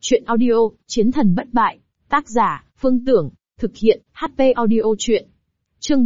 Chuyện audio, Chiến thần bất bại. Tác giả, Phương Tưởng. Thực hiện, HP Audio Chuyện. Chương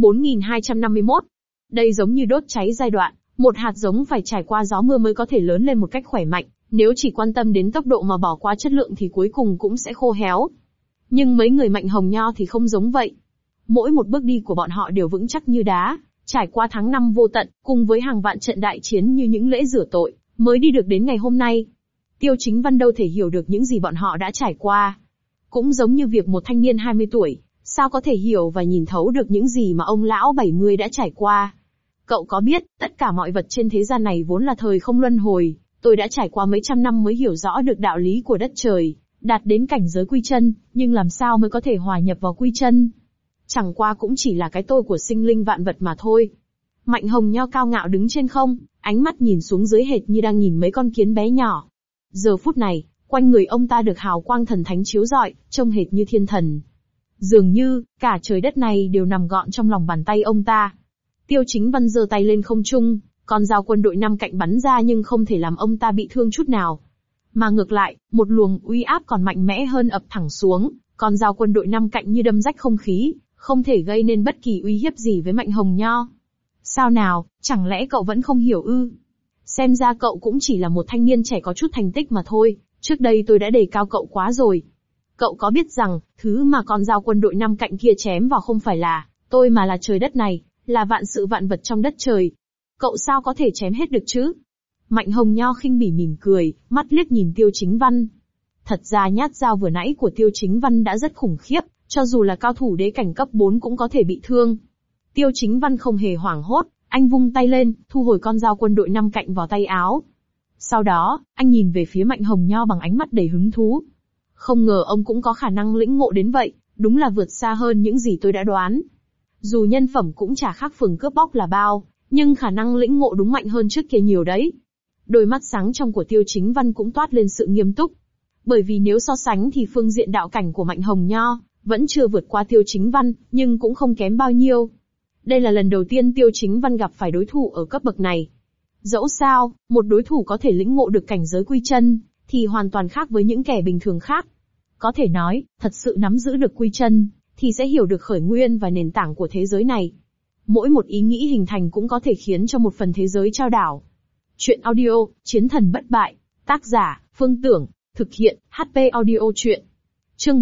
4251. Đây giống như đốt cháy giai đoạn, một hạt giống phải trải qua gió mưa mới có thể lớn lên một cách khỏe mạnh, nếu chỉ quan tâm đến tốc độ mà bỏ qua chất lượng thì cuối cùng cũng sẽ khô héo. Nhưng mấy người Mạnh Hồng Nho thì không giống vậy. Mỗi một bước đi của bọn họ đều vững chắc như đá, trải qua tháng năm vô tận, cùng với hàng vạn trận đại chiến như những lễ rửa tội, mới đi được đến ngày hôm nay. Tiêu Chính Văn đâu thể hiểu được những gì bọn họ đã trải qua. Cũng giống như việc một thanh niên 20 tuổi, sao có thể hiểu và nhìn thấu được những gì mà ông lão 70 đã trải qua. Cậu có biết, tất cả mọi vật trên thế gian này vốn là thời không luân hồi, tôi đã trải qua mấy trăm năm mới hiểu rõ được đạo lý của đất trời, đạt đến cảnh giới quy chân, nhưng làm sao mới có thể hòa nhập vào quy chân? Chẳng qua cũng chỉ là cái tôi của sinh linh vạn vật mà thôi. Mạnh Hồng Nho cao ngạo đứng trên không, ánh mắt nhìn xuống dưới hệt như đang nhìn mấy con kiến bé nhỏ. Giờ phút này, quanh người ông ta được hào quang thần thánh chiếu rọi, trông hệt như thiên thần. Dường như, cả trời đất này đều nằm gọn trong lòng bàn tay ông ta. Tiêu Chính Văn giơ tay lên không trung, con dao quân đội năm cạnh bắn ra nhưng không thể làm ông ta bị thương chút nào. Mà ngược lại, một luồng uy áp còn mạnh mẽ hơn ập thẳng xuống, con dao quân đội năm cạnh như đâm rách không khí, không thể gây nên bất kỳ uy hiếp gì với Mạnh Hồng Nho. Sao nào, chẳng lẽ cậu vẫn không hiểu ư? Xem ra cậu cũng chỉ là một thanh niên trẻ có chút thành tích mà thôi, trước đây tôi đã đề cao cậu quá rồi. Cậu có biết rằng, thứ mà con dao quân đội năm cạnh kia chém vào không phải là tôi mà là trời đất này, là vạn sự vạn vật trong đất trời. Cậu sao có thể chém hết được chứ? Mạnh Hồng Nho khinh bỉ mỉm cười, mắt liếc nhìn Tiêu Chính Văn. Thật ra nhát dao vừa nãy của Tiêu Chính Văn đã rất khủng khiếp, cho dù là cao thủ đế cảnh cấp 4 cũng có thể bị thương. Tiêu Chính Văn không hề hoảng hốt, anh vung tay lên, thu hồi con dao quân đội năm cạnh vào tay áo. Sau đó, anh nhìn về phía Mạnh Hồng Nho bằng ánh mắt đầy hứng thú. Không ngờ ông cũng có khả năng lĩnh ngộ đến vậy, đúng là vượt xa hơn những gì tôi đã đoán. Dù nhân phẩm cũng chả khác phường cướp bóc là bao, nhưng khả năng lĩnh ngộ đúng mạnh hơn trước kia nhiều đấy. Đôi mắt sáng trong của Tiêu Chính Văn cũng toát lên sự nghiêm túc. Bởi vì nếu so sánh thì phương diện đạo cảnh của Mạnh Hồng Nho vẫn chưa vượt qua Tiêu Chính Văn, nhưng cũng không kém bao nhiêu. Đây là lần đầu tiên Tiêu Chính Văn gặp phải đối thủ ở cấp bậc này. Dẫu sao, một đối thủ có thể lĩnh ngộ được cảnh giới quy chân, thì hoàn toàn khác với những kẻ bình thường khác. Có thể nói, thật sự nắm giữ được quy chân, thì sẽ hiểu được khởi nguyên và nền tảng của thế giới này. Mỗi một ý nghĩ hình thành cũng có thể khiến cho một phần thế giới trao đảo. Chuyện audio, Chiến thần bất bại. Tác giả, Phương Tưởng. Thực hiện, HP Audio Chuyện. Chương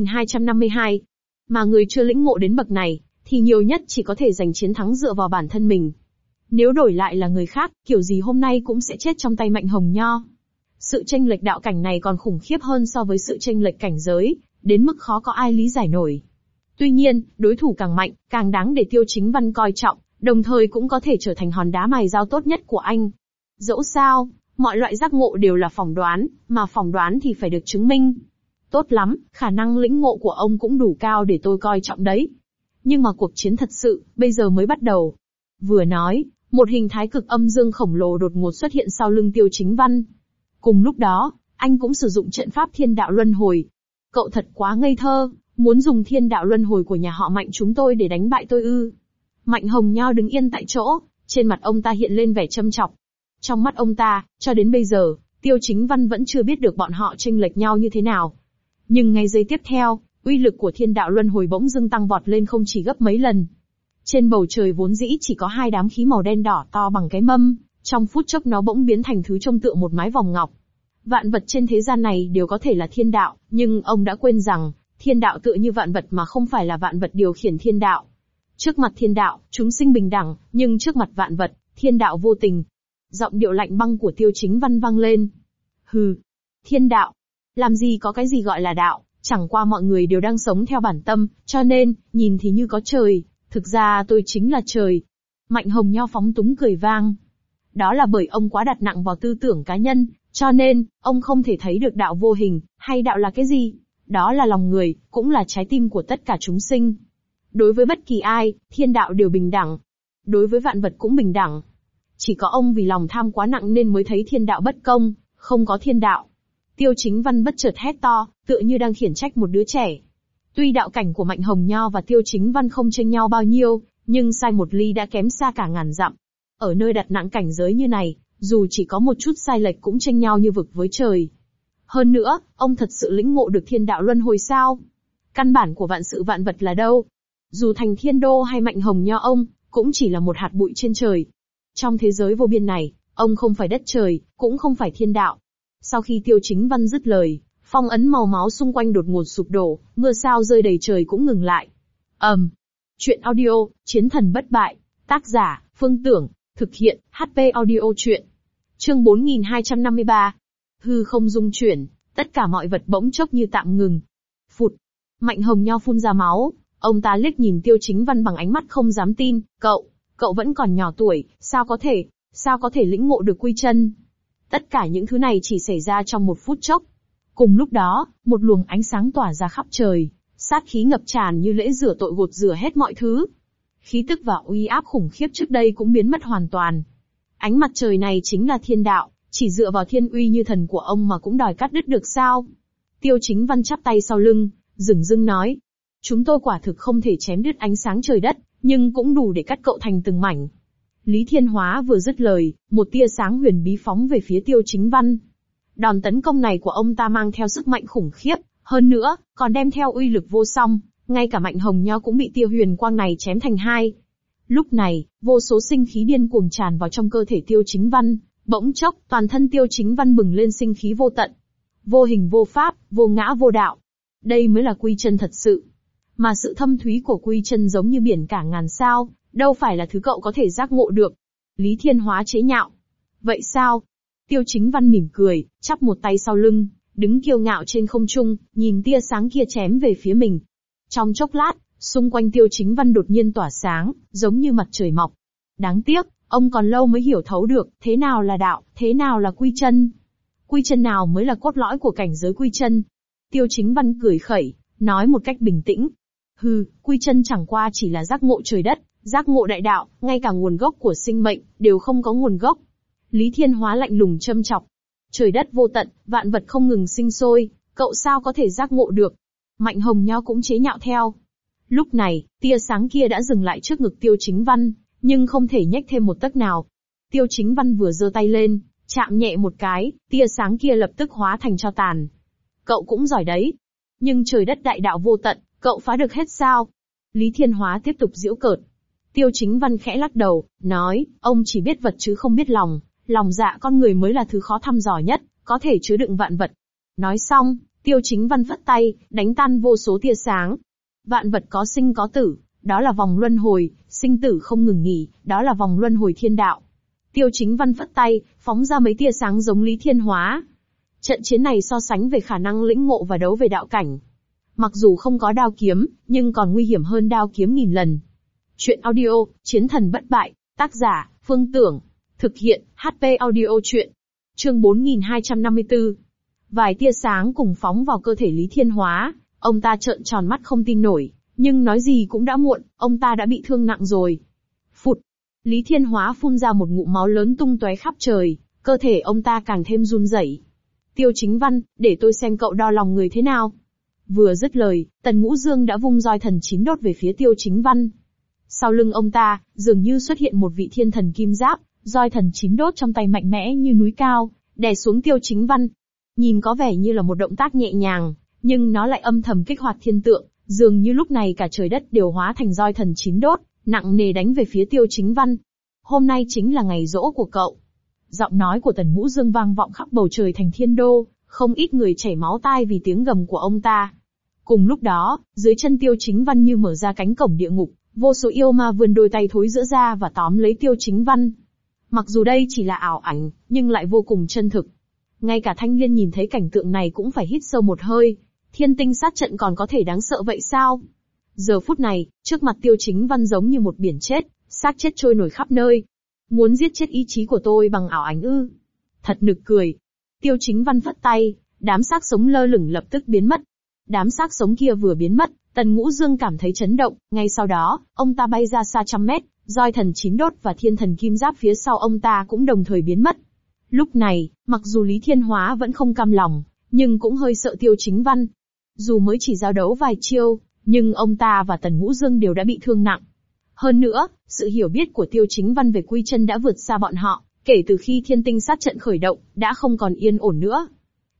4252. Mà người chưa lĩnh ngộ đến bậc này, thì nhiều nhất chỉ có thể giành chiến thắng dựa vào bản thân mình. Nếu đổi lại là người khác, kiểu gì hôm nay cũng sẽ chết trong tay Mạnh Hồng Nho. Sự chênh lệch đạo cảnh này còn khủng khiếp hơn so với sự chênh lệch cảnh giới, đến mức khó có ai lý giải nổi. Tuy nhiên, đối thủ càng mạnh, càng đáng để Tiêu Chính Văn coi trọng, đồng thời cũng có thể trở thành hòn đá mài dao tốt nhất của anh. Dẫu sao, mọi loại giác ngộ đều là phỏng đoán, mà phỏng đoán thì phải được chứng minh. Tốt lắm, khả năng lĩnh ngộ của ông cũng đủ cao để tôi coi trọng đấy. Nhưng mà cuộc chiến thật sự, bây giờ mới bắt đầu. Vừa nói, một hình thái cực âm dương khổng lồ đột ngột xuất hiện sau lưng Tiêu Chính Văn. Cùng lúc đó, anh cũng sử dụng trận pháp thiên đạo luân hồi. Cậu thật quá ngây thơ, muốn dùng thiên đạo luân hồi của nhà họ Mạnh chúng tôi để đánh bại tôi ư? Mạnh Hồng Nho đứng yên tại chỗ, trên mặt ông ta hiện lên vẻ châm chọc. Trong mắt ông ta, cho đến bây giờ, Tiêu Chính Văn vẫn chưa biết được bọn họ chênh lệch nhau như thế nào. Nhưng ngay giây tiếp theo, uy lực của thiên đạo luân hồi bỗng dưng tăng vọt lên không chỉ gấp mấy lần. Trên bầu trời vốn dĩ chỉ có hai đám khí màu đen đỏ to bằng cái mâm, trong phút chốc nó bỗng biến thành thứ trông tựa một mái vòng ngọc. Vạn vật trên thế gian này đều có thể là thiên đạo, nhưng ông đã quên rằng, thiên đạo tựa như vạn vật mà không phải là vạn vật điều khiển thiên đạo. Trước mặt thiên đạo, chúng sinh bình đẳng, nhưng trước mặt vạn vật, thiên đạo vô tình. Giọng điệu lạnh băng của Tiêu Chính Văn vang lên. Hừ, thiên đạo. Làm gì có cái gì gọi là đạo, chẳng qua mọi người đều đang sống theo bản tâm, cho nên, nhìn thì như có trời, thực ra tôi chính là trời. Mạnh Hồng Nho phóng túng cười vang. Đó là bởi ông quá đặt nặng vào tư tưởng cá nhân, cho nên, ông không thể thấy được đạo vô hình, hay đạo là cái gì. Đó là lòng người, cũng là trái tim của tất cả chúng sinh. Đối với bất kỳ ai, thiên đạo đều bình đẳng. Đối với vạn vật cũng bình đẳng. Chỉ có ông vì lòng tham quá nặng nên mới thấy thiên đạo bất công, không có thiên đạo. Tiêu Chính Văn bất chợt hét to, tựa như đang khiển trách một đứa trẻ. Tuy đạo cảnh của Mạnh Hồng Nho và Tiêu Chính Văn không chênh nhau bao nhiêu, nhưng sai một ly đã kém xa cả ngàn dặm. Ở nơi đặt nặng cảnh giới như này, dù chỉ có một chút sai lệch cũng chênh nhau như vực với trời. Hơn nữa, ông thật sự lĩnh ngộ được thiên đạo luân hồi sao? Căn bản của vạn sự vạn vật là đâu? Dù thành thiên đô hay mạnh hồng nho ông, cũng chỉ là một hạt bụi trên trời. Trong thế giới vô biên này, ông không phải đất trời, cũng không phải thiên đạo. Sau khi Tiêu Chính Văn dứt lời, phong ấn màu máu xung quanh đột ngột sụp đổ, mưa sao rơi đầy trời cũng ngừng lại. Chuyện audio, Chiến thần bất bại. Tác giả, Phương Tưởng. Thực hiện, HP Audio Chuyện. Chương 4253. Hư không dung chuyển, tất cả mọi vật bỗng chốc như tạm ngừng. Phụt. Mạnh hồng nho phun ra máu, ông ta liếc nhìn Tiêu Chính Văn bằng ánh mắt không dám tin. Cậu vẫn còn nhỏ tuổi, sao có thể lĩnh ngộ được quy chân? Tất cả những thứ này chỉ xảy ra trong một phút chốc. Cùng lúc đó, một luồng ánh sáng tỏa ra khắp trời, sát khí ngập tràn như lễ rửa tội gột rửa hết mọi thứ. Khí tức và uy áp khủng khiếp trước đây cũng biến mất hoàn toàn. Ánh mặt trời này chính là thiên đạo, chỉ dựa vào thiên uy như thần của ông mà cũng đòi cắt đứt được sao? Tiêu Chính Văn chắp tay sau lưng, dửng dưng nói. Chúng tôi quả thực không thể chém đứt ánh sáng trời đất, nhưng cũng đủ để cắt cậu thành từng mảnh. Lý Thiên Hóa vừa dứt lời, một tia sáng huyền bí phóng về phía Tiêu Chính Văn. Đòn tấn công này của ông ta mang theo sức mạnh khủng khiếp, hơn nữa, còn đem theo uy lực vô song, ngay cả Mạnh Hồng Nho cũng bị tia huyền quang này chém thành hai. Lúc này, vô số sinh khí điên cuồng tràn vào trong cơ thể Tiêu Chính Văn, bỗng chốc, toàn thân Tiêu Chính Văn bừng lên sinh khí vô tận. Vô hình vô pháp, vô ngã vô đạo. Đây mới là quy chân thật sự. Mà sự thâm thúy của quy chân giống như biển cả ngàn sao, đâu phải là thứ cậu có thể giác ngộ được. Lý Thiên Hóa chế nhạo. Vậy sao? Tiêu Chính Văn mỉm cười, chắp một tay sau lưng, đứng kiêu ngạo trên không trung, nhìn tia sáng kia chém về phía mình. Trong chốc lát, xung quanh Tiêu Chính Văn đột nhiên tỏa sáng, giống như mặt trời mọc. Đáng tiếc, ông còn lâu mới hiểu thấu được, thế nào là đạo, thế nào là quy chân. Quy chân nào mới là cốt lõi của cảnh giới quy chân. Tiêu Chính Văn cười khẩy, nói một cách bình tĩnh. Quy chân chẳng qua chỉ là giác ngộ trời đất, giác ngộ đại đạo, ngay cả nguồn gốc của sinh mệnh, đều không có nguồn gốc. Lý Thiên Hóa lạnh lùng châm chọc. Trời đất vô tận, vạn vật không ngừng sinh sôi, cậu sao có thể giác ngộ được? Mạnh Hồng Nho cũng chế nhạo theo. Lúc này, tia sáng kia đã dừng lại trước ngực Tiêu Chính Văn, nhưng không thể nhếch thêm một tấc nào. Tiêu Chính Văn vừa giơ tay lên, chạm nhẹ một cái, tia sáng kia lập tức hóa thành tro tàn. Cậu cũng giỏi đấy. Nhưng trời đất đại đạo vô tận, cậu phá được hết sao? Lý Thiên Hóa tiếp tục giễu cợt. Tiêu Chính Văn khẽ lắc đầu, nói, ông chỉ biết vật chứ không biết lòng, lòng dạ con người mới là thứ khó thăm dò nhất, có thể chứa đựng vạn vật. Nói xong, Tiêu Chính Văn phất tay, đánh tan vô số tia sáng. Vạn vật có sinh có tử, đó là vòng luân hồi, sinh tử không ngừng nghỉ, đó là vòng luân hồi thiên đạo. Tiêu Chính Văn phất tay, phóng ra mấy tia sáng giống Lý Thiên Hóa. Trận chiến này so sánh về khả năng lĩnh ngộ và đấu về đạo cảnh. Mặc dù không có đao kiếm, nhưng còn nguy hiểm hơn đao kiếm nghìn lần. Chuyện audio, Chiến thần bất bại, tác giả, Phương Tưởng. Thực hiện, HP Audio Chuyện. Chương 4254. Vài tia sáng cùng phóng vào cơ thể Lý Thiên Hóa, ông ta trợn tròn mắt không tin nổi, nhưng nói gì cũng đã muộn, ông ta đã bị thương nặng rồi. Phụt. Lý Thiên Hóa phun ra một ngụm máu lớn tung tóe khắp trời, cơ thể ông ta càng thêm run rẩy. Tiêu Chính Văn, để tôi xem cậu đo lòng người thế nào. Vừa dứt lời, Tần Ngũ Dương đã vung roi thần chín đốt về phía Tiêu Chính Văn. Sau lưng ông ta, dường như xuất hiện một vị thiên thần kim giáp, roi thần chín đốt trong tay mạnh mẽ như núi cao, đè xuống Tiêu Chính Văn. Nhìn có vẻ như là một động tác nhẹ nhàng, nhưng nó lại âm thầm kích hoạt thiên tượng, dường như lúc này cả trời đất đều hóa thành roi thần chín đốt, nặng nề đánh về phía Tiêu Chính Văn. Hôm nay chính là ngày giỗ của cậu. Giọng nói của Tần Ngũ Dương vang vọng khắp bầu trời thành thiên đô, không ít người chảy máu tai vì tiếng gầm của ông ta. Cùng lúc đó, dưới chân Tiêu Chính Văn như mở ra cánh cổng địa ngục, vô số yêu ma vươn đôi tay thối giữa ra và tóm lấy Tiêu Chính Văn. Mặc dù đây chỉ là ảo ảnh, nhưng lại vô cùng chân thực. Ngay cả Thanh Liên nhìn thấy cảnh tượng này cũng phải hít sâu một hơi. Thiên tinh sát trận còn có thể đáng sợ vậy sao? Giờ phút này, trước mặt Tiêu Chính Văn giống như một biển chết, xác chết trôi nổi khắp nơi. Muốn giết chết ý chí của tôi bằng ảo ảnh ư? Thật nực cười. Tiêu Chính Văn phất tay, đám xác sống lơ lửng lập tức biến mất. Đám xác sống kia vừa biến mất, Tần Ngũ Dương cảm thấy chấn động, ngay sau đó, ông ta bay ra xa trăm mét, roi thần chín đốt và thiên thần kim giáp phía sau ông ta cũng đồng thời biến mất. Lúc này, mặc dù Lý Thiên Hóa vẫn không cam lòng, nhưng cũng hơi sợ Tiêu Chính Văn. Dù mới chỉ giao đấu vài chiêu, nhưng ông ta và Tần Ngũ Dương đều đã bị thương nặng. Hơn nữa, sự hiểu biết của Tiêu Chính Văn về quy chân đã vượt xa bọn họ, kể từ khi thiên tinh sát trận khởi động, đã không còn yên ổn nữa.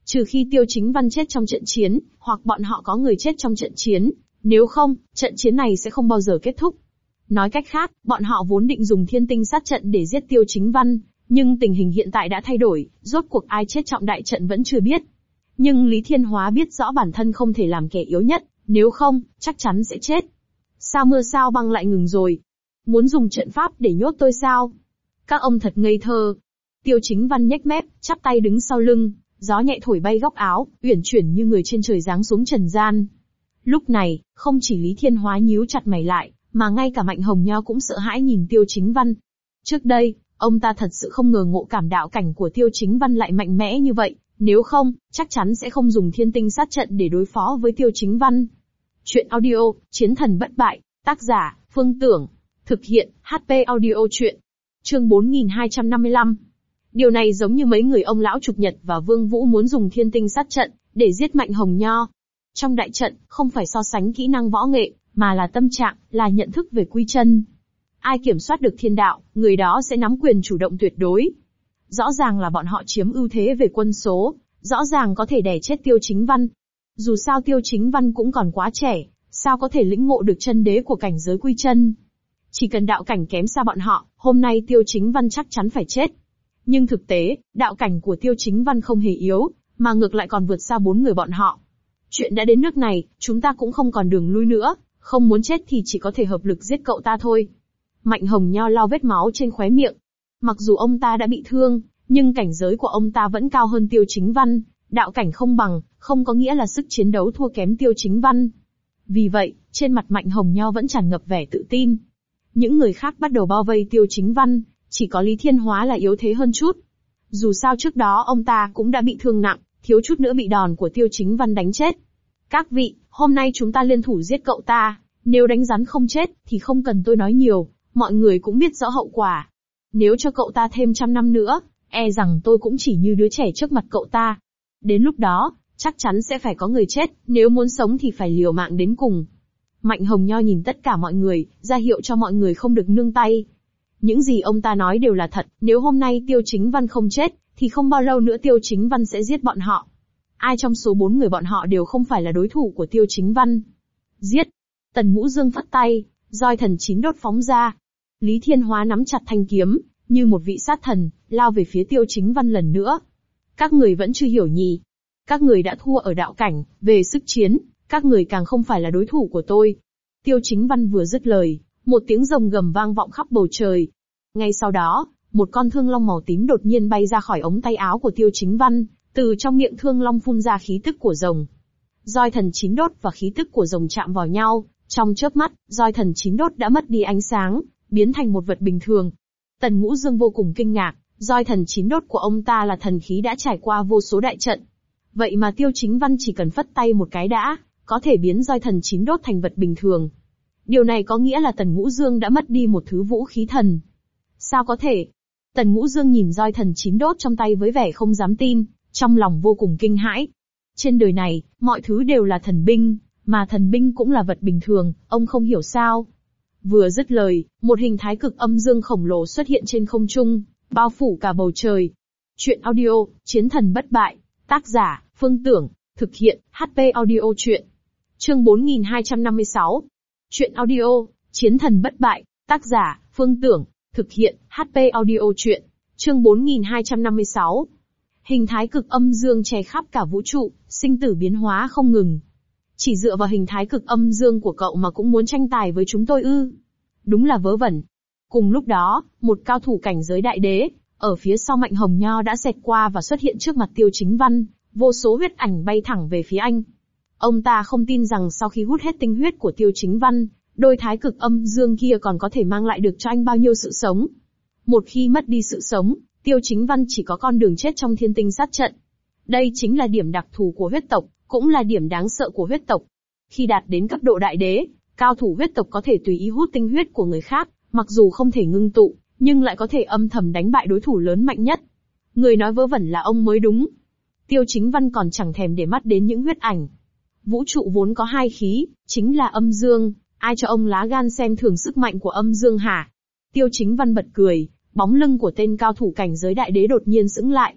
Trừ khi Tiêu Chính Văn chết trong trận chiến, hoặc bọn họ có người chết trong trận chiến, nếu không, trận chiến này sẽ không bao giờ kết thúc. Nói cách khác, bọn họ vốn định dùng thiên tinh sát trận để giết Tiêu Chính Văn, nhưng tình hình hiện tại đã thay đổi, rốt cuộc ai chết trong đại trận vẫn chưa biết. Nhưng Lý Thiên Hóa biết rõ bản thân không thể làm kẻ yếu nhất, nếu không, chắc chắn sẽ chết. Sao mưa sao băng lại ngừng rồi? Muốn dùng trận pháp để nhốt tôi sao? Các ông thật ngây thơ. Tiêu Chính Văn nhếch mép, chắp tay đứng sau lưng, gió nhẹ thổi bay góc áo, uyển chuyển như người trên trời giáng xuống trần gian. Lúc này, không chỉ Lý Thiên Hóa nhíu chặt mày lại, mà ngay cả Mạnh Hồng Nho cũng sợ hãi nhìn Tiêu Chính Văn. Trước đây, ông ta thật sự không ngờ ngộ cảm đạo cảnh của Tiêu Chính Văn lại mạnh mẽ như vậy, nếu không, chắc chắn sẽ không dùng thiên tinh sát trận để đối phó với Tiêu Chính Văn. Chuyện audio, Chiến thần bất bại, tác giả, Phương Tưởng. Thực hiện, HP audio chuyện. Chương 4255. Điều này giống như mấy người ông lão Trục Nhật và Vương Vũ muốn dùng thiên tinh sát trận để giết Mạnh Hồng Nho. Trong đại trận, không phải so sánh kỹ năng võ nghệ, mà là tâm trạng, là nhận thức về quy chân. Ai kiểm soát được thiên đạo, người đó sẽ nắm quyền chủ động tuyệt đối. Rõ ràng là bọn họ chiếm ưu thế về quân số, rõ ràng có thể đè chết Tiêu Chính Văn. Dù sao Tiêu Chính Văn cũng còn quá trẻ, sao có thể lĩnh ngộ được chân đế của cảnh giới quy chân. Chỉ cần đạo cảnh kém xa bọn họ, hôm nay Tiêu Chính Văn chắc chắn phải chết. Nhưng thực tế, đạo cảnh của Tiêu Chính Văn không hề yếu, mà ngược lại còn vượt xa 4 người bọn họ. Chuyện đã đến nước này, chúng ta cũng không còn đường lui nữa, không muốn chết thì chỉ có thể hợp lực giết cậu ta thôi. Mạnh Hồng Nho lau vết máu trên khóe miệng. Mặc dù ông ta đã bị thương, nhưng cảnh giới của ông ta vẫn cao hơn Tiêu Chính Văn, đạo cảnh không bằng, không có nghĩa là sức chiến đấu thua kém Tiêu Chính Văn. Vì vậy, trên mặt Mạnh Hồng Nho vẫn tràn ngập vẻ tự tin. Những người khác bắt đầu bao vây Tiêu Chính Văn, chỉ có Lý Thiên Hóa là yếu thế hơn chút. Dù sao trước đó ông ta cũng đã bị thương nặng, thiếu chút nữa bị đòn của Tiêu Chính Văn đánh chết. Các vị, hôm nay chúng ta liên thủ giết cậu ta, nếu đánh rắn không chết, thì không cần tôi nói nhiều, mọi người cũng biết rõ hậu quả. Nếu cho cậu ta thêm 100 năm nữa, e rằng tôi cũng chỉ như đứa trẻ trước mặt cậu ta. Đến lúc đó, chắc chắn sẽ phải có người chết, nếu muốn sống thì phải liều mạng đến cùng. Mạnh Hồng Nho nhìn tất cả mọi người, ra hiệu cho mọi người không được nương tay. Những gì ông ta nói đều là thật, nếu hôm nay Tiêu Chính Văn không chết, thì không bao lâu nữa Tiêu Chính Văn sẽ giết bọn họ. Ai trong số 4 người bọn họ đều không phải là đối thủ của Tiêu Chính Văn. Giết! Tần Ngũ Dương phất tay, roi thần 9 đốt phóng ra. Lý Thiên Hóa nắm chặt thanh kiếm, như một vị sát thần, lao về phía Tiêu Chính Văn lần nữa. Các người vẫn chưa hiểu nhỉ? Các người đã thua ở đạo cảnh, về sức chiến, các người càng không phải là đối thủ của tôi. Tiêu Chính Văn vừa dứt lời, một tiếng rồng gầm vang vọng khắp bầu trời. Ngay sau đó, một con thương long màu tím đột nhiên bay ra khỏi ống tay áo của Tiêu Chính Văn, từ trong miệng thương long phun ra khí tức của rồng. Roi thần 9 đốt và khí tức của rồng chạm vào nhau, trong chớp mắt, roi thần 9 đốt đã mất đi ánh sáng, biến thành một vật bình thường. Tần Ngũ Dương vô cùng kinh ngạc, roi thần 9 đốt của ông ta là thần khí đã trải qua vô số đại trận. Vậy mà Tiêu Chính Văn chỉ cần phất tay một cái đã, có thể biến roi thần 9 đốt thành vật bình thường. Điều này có nghĩa là Tần Ngũ Dương đã mất đi một thứ vũ khí thần. Sao có thể? Tần Ngũ Dương nhìn roi thần 9 đốt trong tay với vẻ không dám tin, trong lòng vô cùng kinh hãi. Trên đời này, mọi thứ đều là thần binh, mà thần binh cũng là vật bình thường, ông không hiểu sao? Vừa dứt lời, một hình thái cực âm dương khổng lồ xuất hiện trên không trung, bao phủ cả bầu trời. Chuyện audio, Chiến thần bất bại, tác giả, Phương Tưởng, thực hiện, HP audio chuyện. Chương 4256. Chuyện audio, Chiến thần bất bại, tác giả, Phương Tưởng, thực hiện, HP audio chuyện. Chương 4256. Hình thái cực âm dương che khắp cả vũ trụ, sinh tử biến hóa không ngừng. Chỉ dựa vào hình thái cực âm dương của cậu mà cũng muốn tranh tài với chúng tôi ư? Đúng là vớ vẩn. Cùng lúc đó, một cao thủ cảnh giới đại đế, ở phía sau Mạnh Hồng Nho đã xẹt qua và xuất hiện trước mặt Tiêu Chính Văn, vô số huyết ảnh bay thẳng về phía anh. Ông ta không tin rằng sau khi hút hết tinh huyết của Tiêu Chính Văn, đôi thái cực âm dương kia còn có thể mang lại được cho anh bao nhiêu sự sống. Một khi mất đi sự sống, Tiêu Chính Văn chỉ có con đường chết trong thiên tinh sát trận. Đây chính là điểm đặc thù của huyết tộc, cũng là điểm đáng sợ của huyết tộc. Khi đạt đến cấp độ đại đế, cao thủ huyết tộc có thể tùy ý hút tinh huyết của người khác, mặc dù không thể ngưng tụ, nhưng lại có thể âm thầm đánh bại đối thủ lớn mạnh nhất. Người nói vớ vẩn là ông mới đúng. Tiêu Chính Văn còn chẳng thèm để mắt đến những huyết ảnh. Vũ trụ vốn có hai khí, chính là âm dương, ai cho ông lá gan xem thường sức mạnh của âm dương hả? Tiêu Chính Văn bật cười, bóng lưng của tên cao thủ cảnh giới đại đế đột nhiên sững lại.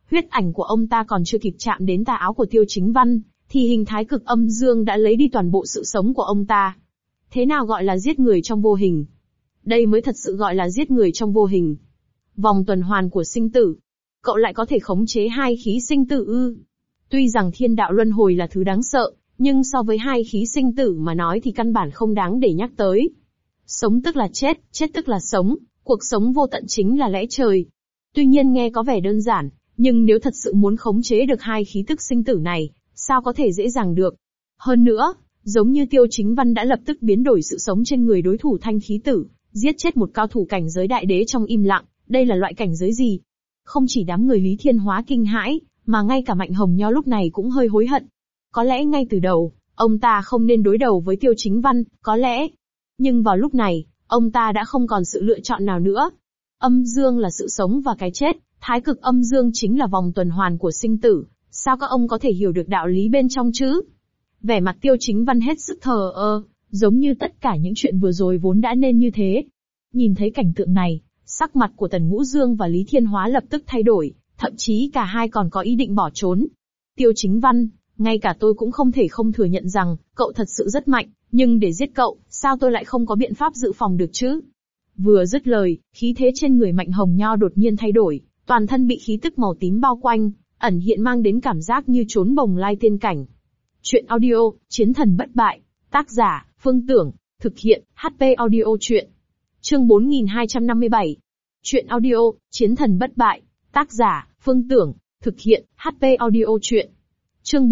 Huyết ảnh của ông ta còn chưa kịp chạm đến tà áo của Tiêu Chính Văn, thì hình thái cực âm dương đã lấy đi toàn bộ sự sống của ông ta. Thế nào gọi là giết người trong vô hình? Đây mới thật sự gọi là giết người trong vô hình. Vòng tuần hoàn của sinh tử. Cậu lại có thể khống chế hai khí sinh tử ư? Tuy rằng thiên đạo luân hồi là thứ đáng sợ, nhưng so với hai khí sinh tử mà nói thì căn bản không đáng để nhắc tới. Sống tức là chết, chết tức là sống, cuộc sống vô tận chính là lẽ trời. Tuy nhiên nghe có vẻ đơn giản, nhưng nếu thật sự muốn khống chế được hai khí tức sinh tử này, sao có thể dễ dàng được? Hơn nữa, giống như Tiêu Chính Văn đã lập tức biến đổi sự sống trên người đối thủ thanh khí tử, giết chết một cao thủ cảnh giới đại đế trong im lặng, đây là loại cảnh giới gì? Không chỉ đám người Lý Thiên Hóa kinh hãi, mà ngay cả Mạnh Hồng Nho lúc này cũng hơi hối hận. Có lẽ ngay từ đầu, ông ta không nên đối đầu với Tiêu Chính Văn, có lẽ. Nhưng vào lúc này, ông ta đã không còn sự lựa chọn nào nữa. Âm dương là sự sống và cái chết, thái cực âm dương chính là vòng tuần hoàn của sinh tử, sao các ông có thể hiểu được đạo lý bên trong chứ? Vẻ mặt Tiêu Chính Văn hết sức thờ ơ, giống như tất cả những chuyện vừa rồi vốn đã nên như thế. Nhìn thấy cảnh tượng này, sắc mặt của Tần Ngũ Dương và Lý Thiên Hóa lập tức thay đổi, thậm chí cả hai còn có ý định bỏ trốn. Tiêu Chính Văn, ngay cả tôi cũng không thể không thừa nhận rằng, cậu thật sự rất mạnh, nhưng để giết cậu, sao tôi lại không có biện pháp dự phòng được chứ? Vừa dứt lời, khí thế trên người Mạnh Hồng Nho đột nhiên thay đổi, toàn thân bị khí tức màu tím bao quanh, ẩn hiện mang đến cảm giác như trốn bồng lai tiên cảnh. Chuyện audio, Chiến thần bất bại, tác giả, Phương Tưởng, thực hiện, HP audio chuyện. Chương 4257. Chuyện audio, Chiến thần bất bại, tác giả, Phương Tưởng, thực hiện, HP audio chuyện. Chương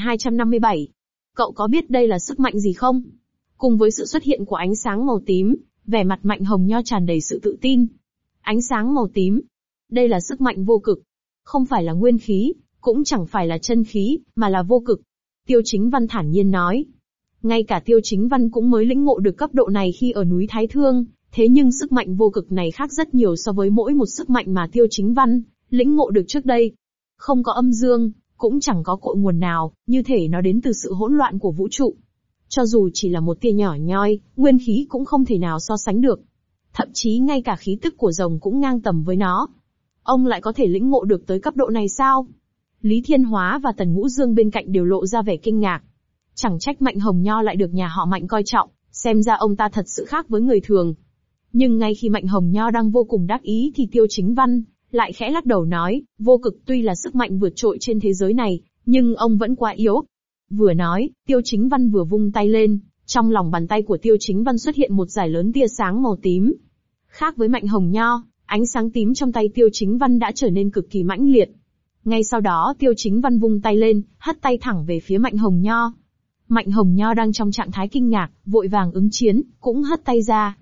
4257. Cậu có biết đây là sức mạnh gì không? Cùng với sự xuất hiện của ánh sáng màu tím, vẻ mặt Mạnh Hồng Nho tràn đầy sự tự tin. Ánh sáng màu tím. Đây là sức mạnh vô cực. Không phải là nguyên khí, cũng chẳng phải là chân khí, mà là vô cực. Tiêu Chính Văn thản nhiên nói. Ngay cả Tiêu Chính Văn cũng mới lĩnh ngộ được cấp độ này khi ở núi Thái Thương, thế nhưng sức mạnh vô cực này khác rất nhiều so với mỗi một sức mạnh mà Tiêu Chính Văn lĩnh ngộ được trước đây. Không có âm dương, cũng chẳng có cội nguồn nào, như thể nó đến từ sự hỗn loạn của vũ trụ. Cho dù chỉ là một tia nhỏ nhoi, nguyên khí cũng không thể nào so sánh được. Thậm chí ngay cả khí tức của rồng cũng ngang tầm với nó. Ông lại có thể lĩnh ngộ được tới cấp độ này sao? Lý Thiên Hóa và Tần Ngũ Dương bên cạnh đều lộ ra vẻ kinh ngạc. Chẳng trách Mạnh Hồng Nho lại được nhà họ Mạnh coi trọng, xem ra ông ta thật sự khác với người thường. Nhưng ngay khi Mạnh Hồng Nho đang vô cùng đắc ý thì Tiêu Chính Văn lại khẽ lắc đầu nói, vô cực tuy là sức mạnh vượt trội trên thế giới này, nhưng ông vẫn quá yếu. Vừa nói, Tiêu Chính Văn vừa vung tay lên, trong lòng bàn tay của Tiêu Chính Văn xuất hiện một dải lớn tia sáng màu tím. Khác với Mạnh Hồng Nho, ánh sáng tím trong tay Tiêu Chính Văn đã trở nên cực kỳ mãnh liệt. Ngay sau đó Tiêu Chính Văn vung tay lên, hất tay thẳng về phía Mạnh Hồng Nho. Mạnh Hồng Nho đang trong trạng thái kinh ngạc, vội vàng ứng chiến, cũng hất tay ra.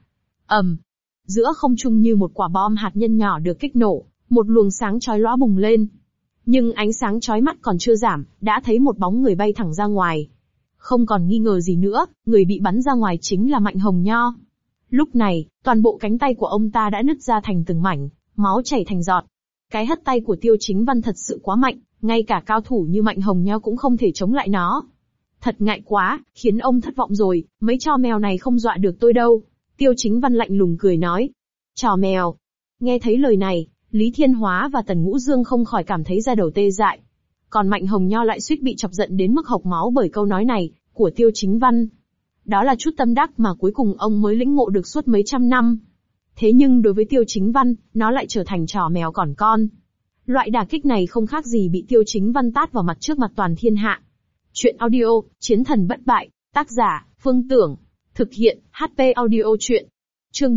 Giữa không trung như một quả bom hạt nhân nhỏ được kích nổ, một luồng sáng chói lóa bùng lên. Nhưng ánh sáng chói mắt còn chưa giảm, đã thấy một bóng người bay thẳng ra ngoài. Không còn nghi ngờ gì nữa, người bị bắn ra ngoài chính là Mạnh Hồng Nho. Lúc này, toàn bộ cánh tay của ông ta đã nứt ra thành từng mảnh, máu chảy thành giọt. Cái hất tay của Tiêu Chính Văn thật sự quá mạnh, ngay cả cao thủ như Mạnh Hồng Nho cũng không thể chống lại nó. Thật ngại quá, khiến ông thất vọng rồi, mấy trò mèo này không dọa được tôi đâu. Tiêu Chính Văn lạnh lùng cười nói. Trò mèo. Nghe thấy lời này, Lý Thiên Hóa và Tần Ngũ Dương không khỏi cảm thấy da đầu tê dại. Còn Mạnh Hồng Nho lại suýt bị chọc giận đến mức hộc máu bởi câu nói này của Tiêu Chính Văn. Đó là chút tâm đắc mà cuối cùng ông mới lĩnh ngộ được suốt mấy trăm năm. Thế nhưng đối với Tiêu Chính Văn, nó lại trở thành trò mèo còn con. Loại đả kích này không khác gì bị Tiêu Chính Văn tát vào mặt trước mặt toàn thiên hạ. Chuyện audio, Chiến thần bất bại, tác giả, Phương Tưởng, thực hiện, HP audio chuyện. Chương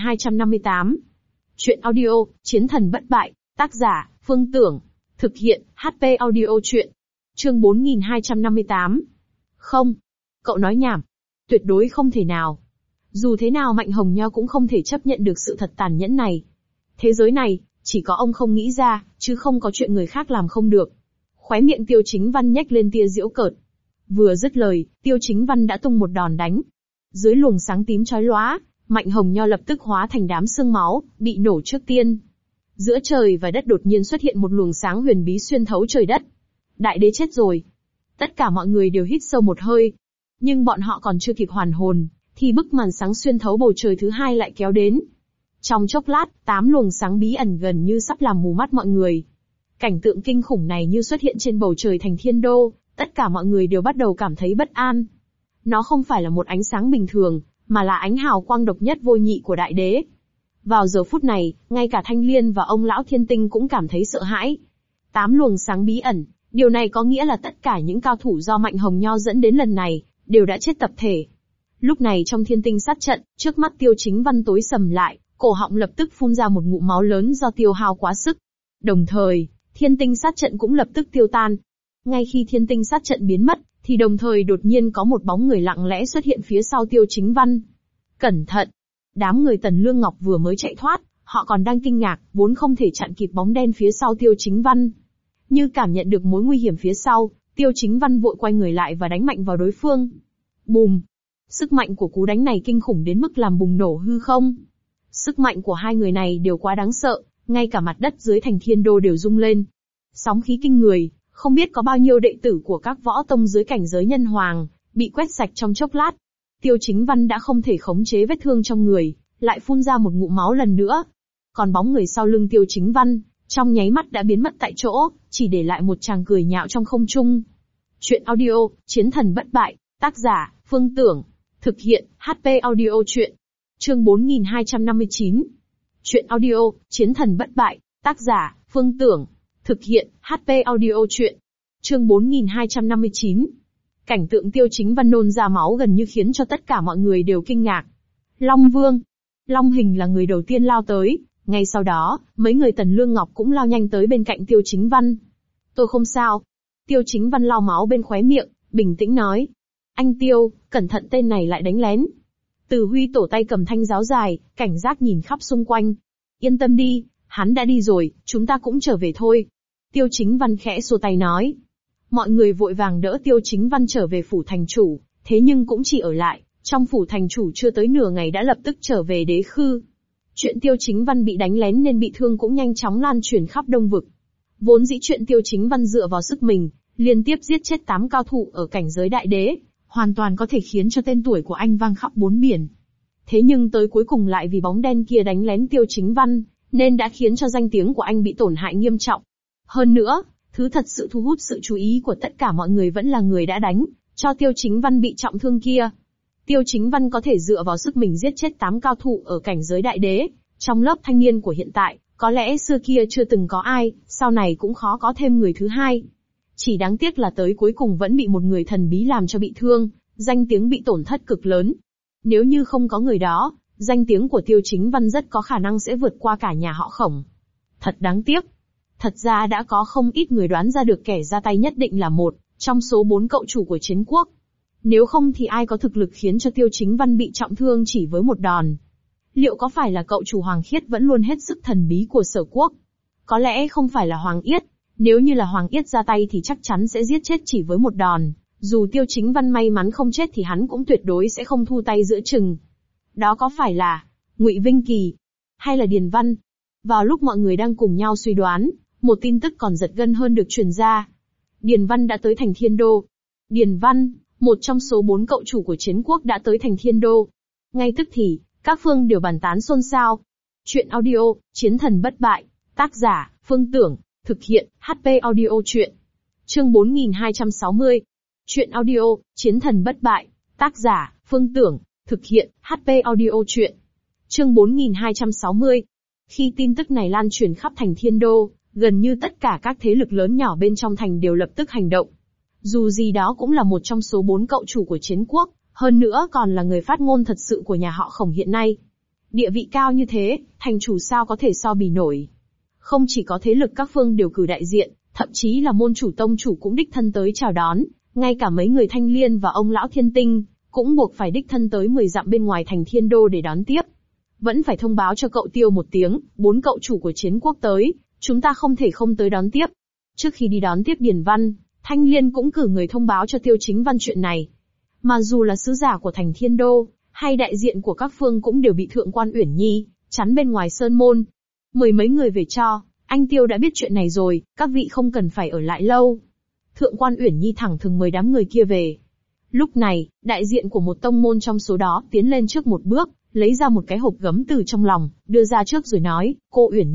4258. Chuyện audio, Chiến thần bất bại, tác giả, Phương Tưởng, thực hiện, HP audio chuyện. Chương 4258. Không. Cậu nói nhảm. Tuyệt đối không thể nào. Dù thế nào Mạnh Hồng Nho cũng không thể chấp nhận được sự thật tàn nhẫn này. Thế giới này, chỉ có ông không nghĩ ra, chứ không có chuyện người khác làm không được. Khóe miệng Tiêu Chính Văn nhếch lên tia giễu cợt. Vừa dứt lời, Tiêu Chính Văn đã tung một đòn đánh. Dưới luồng sáng tím chói lóa, Mạnh Hồng Nho lập tức hóa thành đám xương máu, bị nổ trước tiên. Giữa trời và đất đột nhiên xuất hiện một luồng sáng huyền bí xuyên thấu trời đất. Đại đế chết rồi. Tất cả mọi người đều hít sâu một hơi. Nhưng bọn họ còn chưa kịp hoàn hồn, thì bức màn sáng xuyên thấu bầu trời thứ hai lại kéo đến. Trong chốc lát, 8 luồng sáng bí ẩn gần như sắp làm mù mắt mọi người. Cảnh tượng kinh khủng này như xuất hiện trên bầu trời thành Thiên Đô, tất cả mọi người đều bắt đầu cảm thấy bất an. Nó không phải là một ánh sáng bình thường, mà là ánh hào quang độc nhất vô nhị của Đại Đế. Vào giờ phút này, ngay cả Thanh Liên và ông lão Thiên Tinh cũng cảm thấy sợ hãi. 8 luồng sáng bí ẩn, điều này có nghĩa là tất cả những cao thủ do Mạnh Hồng Nho dẫn đến lần này, đều đã chết tập thể. Lúc này trong Thiên Tinh sát trận, trước mắt Tiêu Chính Văn tối sầm lại, cổ họng lập tức phun ra một ngụm máu lớn do tiêu hao quá sức. Đồng thời, Thiên Tinh sát trận cũng lập tức tiêu tan. Ngay khi Thiên Tinh sát trận biến mất, thì đồng thời đột nhiên có một bóng người lặng lẽ xuất hiện phía sau Tiêu Chính Văn. Cẩn thận! Đám người Tần Lương Ngọc vừa mới chạy thoát, họ còn đang kinh ngạc, vốn không thể chặn kịp bóng đen phía sau Tiêu Chính Văn. Như cảm nhận được mối nguy hiểm phía sau, Tiêu Chính Văn vội quay người lại và đánh mạnh vào đối phương. Bùm! Sức mạnh của cú đánh này kinh khủng đến mức làm bùng nổ hư không. Sức mạnh của hai người này đều quá đáng sợ, ngay cả mặt đất dưới thành Thiên Đô đều rung lên. Sóng khí kinh người, không biết có bao nhiêu đệ tử của các võ tông dưới cảnh giới nhân hoàng, bị quét sạch trong chốc lát. Tiêu Chính Văn đã không thể khống chế vết thương trong người, lại phun ra một ngụm máu lần nữa. Còn bóng người sau lưng Tiêu Chính Văn, trong nháy mắt đã biến mất tại chỗ, chỉ để lại một tràng cười nhạo trong không trung. Chuyện audio, Chiến thần bất bại, tác giả, Phương Tưởng. Thực hiện, HP audio chuyện. Chương 4259. Chuyện audio, Chiến thần bất bại, tác giả, Phương Tưởng. Thực hiện, HP audio chuyện. Chương 4259. Cảnh tượng Tiêu Chính Văn nôn ra máu gần như khiến cho tất cả mọi người đều kinh ngạc. Long Vương. Long Hình là người đầu tiên lao tới, ngay sau đó, mấy người Tần Lương Ngọc cũng lao nhanh tới bên cạnh Tiêu Chính Văn. Tôi không sao. Tiêu Chính Văn lau máu bên khóe miệng, bình tĩnh nói. Anh Tiêu, cẩn thận tên này lại đánh lén. Từ Huy tổ tay cầm thanh giáo dài, cảnh giác nhìn khắp xung quanh. Yên tâm đi, hắn đã đi rồi, chúng ta cũng trở về thôi. Tiêu Chính Văn khẽ xua tay nói. Mọi người vội vàng đỡ Tiêu Chính Văn trở về phủ thành chủ, thế nhưng cũng chỉ ở lại, trong phủ thành chủ chưa tới nửa ngày đã lập tức trở về đế khư. Chuyện Tiêu Chính Văn bị đánh lén nên bị thương cũng nhanh chóng lan truyền khắp Đông Vực. Vốn dĩ chuyện Tiêu Chính Văn dựa vào sức mình, liên tiếp giết chết 8 cao thủ ở cảnh giới đại đế, hoàn toàn có thể khiến cho tên tuổi của anh vang khắp 4 biển. Thế nhưng tới cuối cùng lại vì bóng đen kia đánh lén Tiêu Chính Văn, nên đã khiến cho danh tiếng của anh bị tổn hại nghiêm trọng. Hơn nữa, thứ thật sự thu hút sự chú ý của tất cả mọi người vẫn là người đã đánh cho Tiêu Chính Văn bị trọng thương kia. Tiêu Chính Văn có thể dựa vào sức mình giết chết 8 cao thủ ở cảnh giới đại đế, trong lớp thanh niên của hiện tại, có lẽ xưa kia chưa từng có ai, sau này cũng khó có thêm người thứ hai. Chỉ đáng tiếc là tới cuối cùng vẫn bị một người thần bí làm cho bị thương, danh tiếng bị tổn thất cực lớn. Nếu như không có người đó, danh tiếng của Tiêu Chính Văn rất có khả năng sẽ vượt qua cả nhà họ Khổng. Thật đáng tiếc. Thật ra đã có không ít người đoán ra được kẻ ra tay nhất định là một trong số 4 cậu chủ của Chiến Quốc. Nếu không thì ai có thực lực khiến cho Tiêu Chính Văn bị trọng thương chỉ với một đòn? Liệu có phải là cậu chủ Hoàng Khiết vẫn luôn hết sức thần bí của Sở Quốc? Có lẽ không phải là Hoàng Yết. Nếu như là Hoàng Yết ra tay thì chắc chắn sẽ giết chết chỉ với một đòn. Dù Tiêu Chính Văn may mắn không chết thì hắn cũng tuyệt đối sẽ không thu tay giữa chừng. Đó có phải là Ngụy Vinh Kỳ hay là Điền Văn? Vào lúc mọi người đang cùng nhau suy đoán, một tin tức còn giật gân hơn được truyền ra. Điền Văn đã tới thành Thiên Đô. Điền Văn, một trong số 4 cậu chủ của Chiến Quốc đã tới thành Thiên Đô. Ngay tức thì, các phương đều bàn tán xôn xao. Chuyện audio, Chiến thần bất bại, tác giả, Phương Tưởng, thực hiện, HP audio chuyện. Chương 4260. Chuyện audio, Chiến thần bất bại, tác giả, Phương Tưởng, thực hiện, HP audio chuyện. Chương 4260. Khi tin tức này lan truyền khắp thành Thiên Đô, gần như tất cả các thế lực lớn nhỏ bên trong thành đều lập tức hành động. Dù gì đó cũng là một trong số 4 cậu chủ của Chiến Quốc, hơn nữa còn là người phát ngôn thật sự của nhà họ Khổng hiện nay. Địa vị cao như thế, thành chủ sao có thể so bì nổi. Không chỉ có thế lực các phương đều cử đại diện, thậm chí là môn chủ tông chủ cũng đích thân tới chào đón, ngay cả mấy người Thanh Liên và ông lão Thiên Tinh, cũng buộc phải đích thân tới 10 dặm bên ngoài thành Thiên Đô để đón tiếp. Vẫn phải thông báo cho cậu Tiêu một tiếng, 4 cậu chủ của Chiến Quốc tới, chúng ta không thể không tới đón tiếp. Trước khi đi đón tiếp Điền Văn, Thanh Liên cũng cử người thông báo cho Tiêu Chính Văn chuyện này. Mà dù là sứ giả của thành Thiên Đô, hay đại diện của các phương cũng đều bị Thượng quan Uyển Nhi chắn bên ngoài sơn môn. Mười mấy người về cho, anh Tiêu đã biết chuyện này rồi, các vị không cần phải ở lại lâu. Thượng quan Uyển Nhi thẳng thừng mời đám người kia về. Lúc này, đại diện của một tông môn trong số đó tiến lên trước một bước, lấy ra một cái hộp gấm từ trong lòng, đưa ra trước rồi nói, cô Uyển Nhi,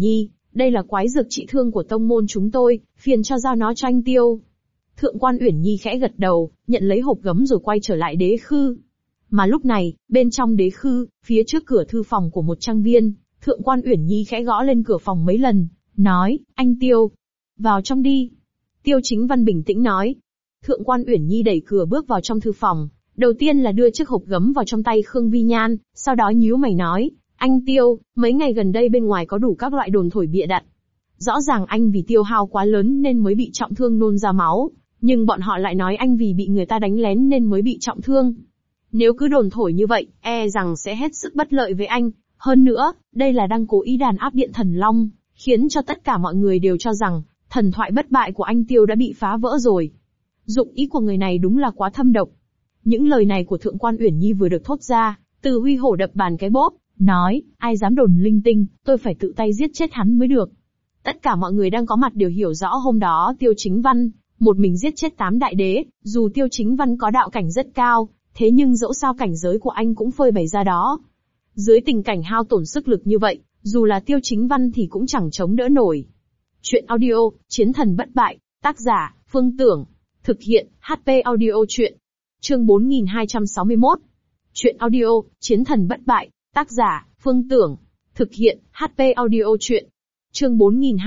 Đây là quái dược trị thương của tông môn chúng tôi, phiền cho giao nó cho anh Tiêu. Thượng quan Uyển Nhi khẽ gật đầu, nhận lấy hộp gấm rồi quay trở lại đế khư. Mà lúc này, bên trong đế khư, phía trước cửa thư phòng của một trang viên, Thượng quan Uyển Nhi khẽ gõ lên cửa phòng mấy lần, nói, anh Tiêu, vào trong đi. Tiêu Chính Văn bình tĩnh nói. Thượng quan Uyển Nhi đẩy cửa bước vào trong thư phòng, đầu tiên là đưa chiếc hộp gấm vào trong tay Khương Vi Nhan, sau đó nhíu mày nói, anh Tiêu, mấy ngày gần đây bên ngoài có đủ các loại đồn thổi bịa đặt. Rõ ràng anh vì tiêu hao quá lớn nên mới bị trọng thương nôn ra máu, nhưng bọn họ lại nói anh vì bị người ta đánh lén nên mới bị trọng thương. Nếu cứ đồn thổi như vậy, e rằng sẽ hết sức bất lợi với anh. Hơn nữa, đây là đang cố ý đàn áp Điện Thần Long, khiến cho tất cả mọi người đều cho rằng, thần thoại bất bại của anh Tiêu đã bị phá vỡ rồi. Dụng ý của người này đúng là quá thâm độc. Những lời này của Thượng quan Uyển Nhi vừa được thốt ra, Từ Huy Hổ đập bàn cái bốp, nói, ai dám đồn linh tinh, tôi phải tự tay giết chết hắn mới được. Tất cả mọi người đang có mặt đều hiểu rõ hôm đó Tiêu Chính Văn, một mình giết chết 8 đại đế, dù Tiêu Chính Văn có đạo cảnh rất cao, thế nhưng dẫu sao cảnh giới của anh cũng phơi bày ra đó. Dưới tình cảnh hao tổn sức lực như vậy, dù là Tiêu Chính Văn thì cũng chẳng chống đỡ nổi. Chuyện audio, Chiến thần bất bại, tác giả, Phương Tưởng, thực hiện, HP audio chuyện. Chương 4261. Chuyện audio, Chiến thần bất bại, tác giả, Phương Tưởng, thực hiện, HP audio chuyện. Chương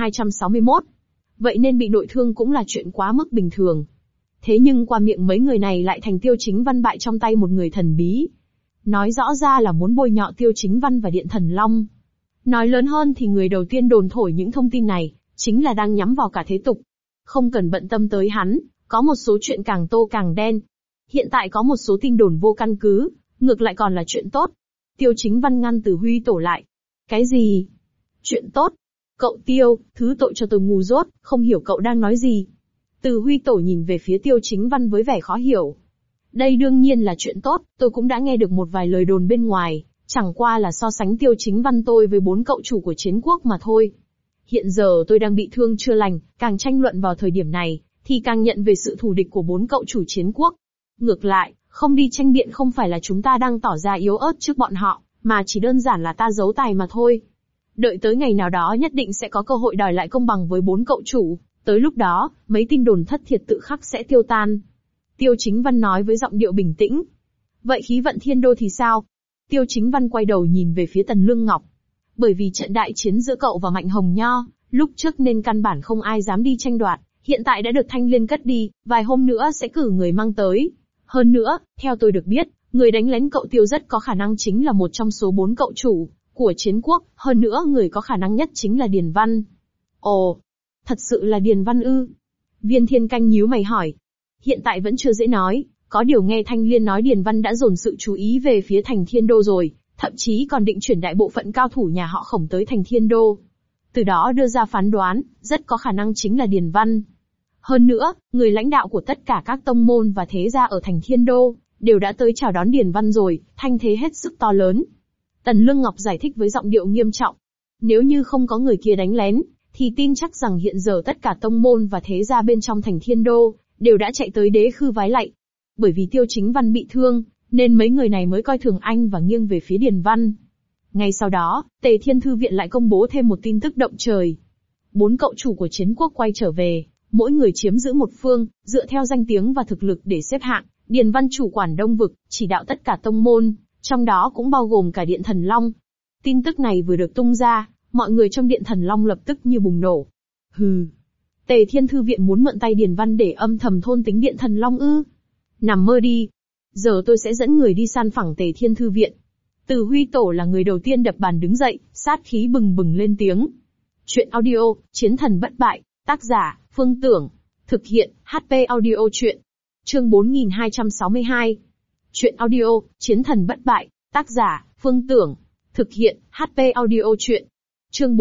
4261. Vậy nên bị nội thương cũng là chuyện quá mức bình thường. Thế nhưng qua miệng mấy người này lại thành Tiêu Chính Văn bại trong tay một người thần bí. Nói rõ ra là muốn bôi nhọ Tiêu Chính Văn và Điện Thần Long. Nói lớn hơn thì người đầu tiên đồn thổi những thông tin này, chính là đang nhắm vào cả thế tục. Không cần bận tâm tới hắn, có một số chuyện càng tô càng đen. Hiện tại có một số tin đồn vô căn cứ, ngược lại còn là chuyện tốt. Tiêu Chính Văn ngăn Từ Huy Tổ lại. Cái gì? Chuyện tốt? Cậu Tiêu, thứ tội cho tôi ngu dốt, không hiểu cậu đang nói gì. Từ Huy Tổ nhìn về phía Tiêu Chính Văn với vẻ khó hiểu. Đây đương nhiên là chuyện tốt, tôi cũng đã nghe được một vài lời đồn bên ngoài, chẳng qua là so sánh Tiêu Chính Văn tôi với 4 cậu chủ của Chiến Quốc mà thôi. Hiện giờ tôi đang bị thương chưa lành, càng tranh luận vào thời điểm này, thì càng nhận về sự thù địch của 4 cậu chủ Chiến Quốc. Ngược lại, không đi tranh biện không phải là chúng ta đang tỏ ra yếu ớt trước bọn họ, mà chỉ đơn giản là ta giấu tài mà thôi. Đợi tới ngày nào đó nhất định sẽ có cơ hội đòi lại công bằng với 4 cậu chủ, tới lúc đó, mấy tin đồn thất thiệt tự khắc sẽ tiêu tan. Tiêu Chính Văn nói với giọng điệu bình tĩnh. Vậy khí vận thiên đô thì sao? Tiêu Chính Văn quay đầu nhìn về phía Tần Lương Ngọc. Bởi vì trận đại chiến giữa cậu và Mạnh Hồng Nho, lúc trước nên căn bản không ai dám đi tranh đoạt, hiện tại đã được Thanh Liên cất đi, vài hôm nữa sẽ cử người mang tới. Hơn nữa, theo tôi được biết, người đánh lén cậu Tiêu rất có khả năng chính là một trong số 4 cậu chủ của Chiến Quốc, hơn nữa người có khả năng nhất chính là Điền Văn. Ồ, thật sự là Điền Văn ư? Viên Thiên Canh nhíu mày hỏi. Hiện tại vẫn chưa dễ nói, có điều nghe Thanh Liên nói Điền Văn đã dồn sự chú ý về phía thành Thiên Đô rồi, thậm chí còn định chuyển đại bộ phận cao thủ nhà họ Khổng tới thành Thiên Đô. Từ đó đưa ra phán đoán, rất có khả năng chính là Điền Văn. Hơn nữa, người lãnh đạo của tất cả các tông môn và thế gia ở thành Thiên Đô, đều đã tới chào đón Điền Văn rồi, thanh thế hết sức to lớn. Tần Lương Ngọc giải thích với giọng điệu nghiêm trọng. Nếu như không có người kia đánh lén, thì tin chắc rằng hiện giờ tất cả tông môn và thế gia bên trong thành Thiên Đô, đều đã chạy tới đế khư vái lạy. Bởi vì Tiêu Chính Văn bị thương, nên mấy người này mới coi thường anh và nghiêng về phía Điền Văn. Ngay sau đó, Tề Thiên Thư Viện lại công bố thêm một tin tức động trời. 4 cậu chủ của Chiến Quốc quay trở về, mỗi người chiếm giữ một phương, dựa theo danh tiếng và thực lực để xếp hạng. Điền Văn chủ quản Đông Vực, chỉ đạo tất cả tông môn, trong đó cũng bao gồm cả Điện Thần Long. Tin tức này vừa được tung ra, mọi người trong Điện Thần Long lập tức như bùng nổ. Hừ, Tề Thiên Thư Viện muốn mượn tay Điền Văn để âm thầm thôn tính Điện Thần Long ư? Nằm mơ đi. Giờ tôi sẽ dẫn người đi san phẳng Tề Thiên Thư Viện. Từ Huy Tổ là người đầu tiên đập bàn đứng dậy, sát khí bừng bừng lên tiếng. Chuyện audio, Chiến thần bất bại, tác giả, Phương Tưởng, thực hiện, HP audio chuyện. Chương 4262. Chuyện audio, Chiến thần bất bại, tác giả, Phương Tưởng, thực hiện, HP audio chuyện. Chương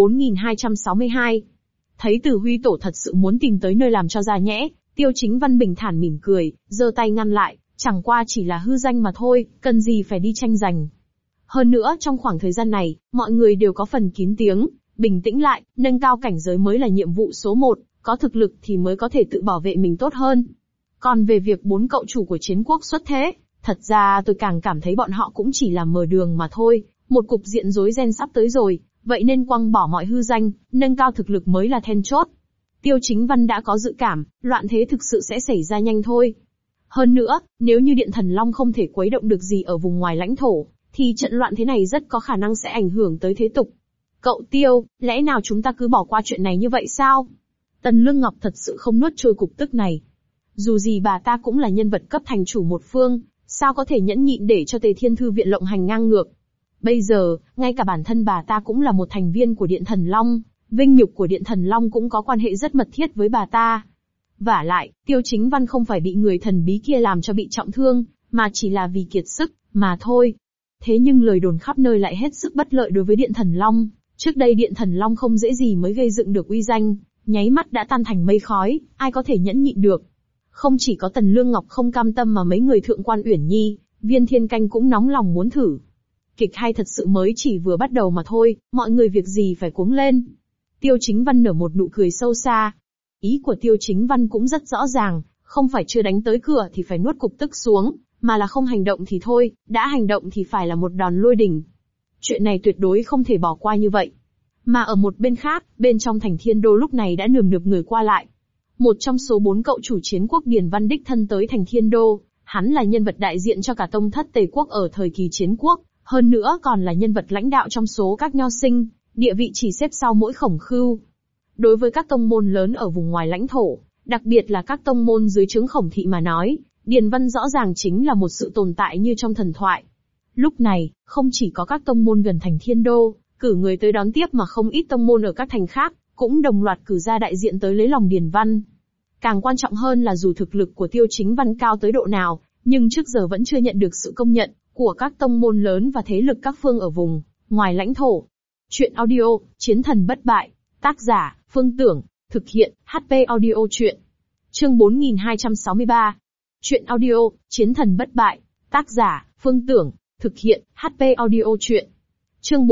4262. Thấy Từ Huy Tổ thật sự muốn tìm tới nơi làm cho ra nhẽ, Tiêu Chính Văn bình thản mỉm cười, giơ tay ngăn lại, chẳng qua chỉ là hư danh mà thôi, cần gì phải đi tranh giành. Hơn nữa trong khoảng thời gian này, mọi người đều có phần kín tiếng, bình tĩnh lại, nâng cao cảnh giới mới là nhiệm vụ số 1, có thực lực thì mới có thể tự bảo vệ mình tốt hơn. Còn về việc 4 cậu chủ của Chiến Quốc xuất thế, thật ra tôi càng cảm thấy bọn họ cũng chỉ là mở đường mà thôi, một cục diện rối ren sắp tới rồi, Vậy nên quăng bỏ mọi hư danh, nâng cao thực lực mới là then chốt. Tiêu Chính Văn đã có dự cảm, loạn thế thực sự sẽ xảy ra nhanh thôi. Hơn nữa, nếu như Điện Thần Long không thể quấy động được gì ở vùng ngoài lãnh thổ, thì trận loạn thế này rất có khả năng sẽ ảnh hưởng tới thế tục. Cậu Tiêu, lẽ nào chúng ta cứ bỏ qua chuyện này như vậy sao? Tần Lương Ngọc thật sự không nuốt trôi cục tức này. Dù gì bà ta cũng là nhân vật cấp thành chủ một phương, sao có thể nhẫn nhịn để cho Tề Thiên Thư Viện lộng hành ngang ngược. Bây giờ, ngay cả bản thân bà ta cũng là một thành viên của Điện Thần Long, vinh nhục của Điện Thần Long cũng có quan hệ rất mật thiết với bà ta. Vả lại, Tiêu Chính Văn không phải bị người thần bí kia làm cho bị trọng thương, mà chỉ là vì kiệt sức, mà thôi. Thế nhưng lời đồn khắp nơi lại hết sức bất lợi đối với Điện Thần Long. Trước đây Điện Thần Long không dễ gì mới gây dựng được uy danh, nháy mắt đã tan thành mây khói, ai có thể nhẫn nhịn được. Không chỉ có Tần Lương Ngọc không cam tâm mà mấy người Thượng quan Uyển Nhi, Viên Thiên Canh cũng nóng lòng muốn thử. Kịch hay thật sự mới chỉ vừa bắt đầu mà thôi, mọi người việc gì phải cuống lên. Tiêu Chính Văn nở một nụ cười sâu xa. Ý của Tiêu Chính Văn cũng rất rõ ràng, không phải chưa đánh tới cửa thì phải nuốt cục tức xuống, mà là không hành động thì thôi, đã hành động thì phải là một đòn lôi đỉnh. Chuyện này tuyệt đối không thể bỏ qua như vậy. Mà ở một bên khác, bên trong thành Thiên Đô lúc này đã nườm nượp người qua lại. Một trong số 4 cậu chủ chiến quốc Điền Văn đích thân tới thành Thiên Đô, hắn là nhân vật đại diện cho cả tông thất Tề quốc ở thời kỳ chiến quốc, hơn nữa còn là nhân vật lãnh đạo trong số các nho sinh, địa vị chỉ xếp sau mỗi Khổng Khưu. Đối với các tông môn lớn ở vùng ngoài lãnh thổ, đặc biệt là các tông môn dưới trướng Khổng thị mà nói, Điền Văn rõ ràng chính là một sự tồn tại như trong thần thoại. Lúc này, không chỉ có các tông môn gần thành Thiên Đô, cử người tới đón tiếp mà không ít tông môn ở các thành khác, cũng đồng loạt cử ra đại diện tới lấy lòng Điền Văn. Càng quan trọng hơn là dù thực lực của Tiêu Chính Văn cao tới độ nào, nhưng trước giờ vẫn chưa nhận được sự công nhận của các tông môn lớn và thế lực các phương ở vùng ngoài lãnh thổ. Chuyện audio, Chiến thần bất bại, tác giả, Phương Tưởng, thực hiện, HP audio truyện. Chương 4263. Chuyện audio, Chiến thần bất bại, tác giả, Phương Tưởng, thực hiện, HP audio truyện. Chương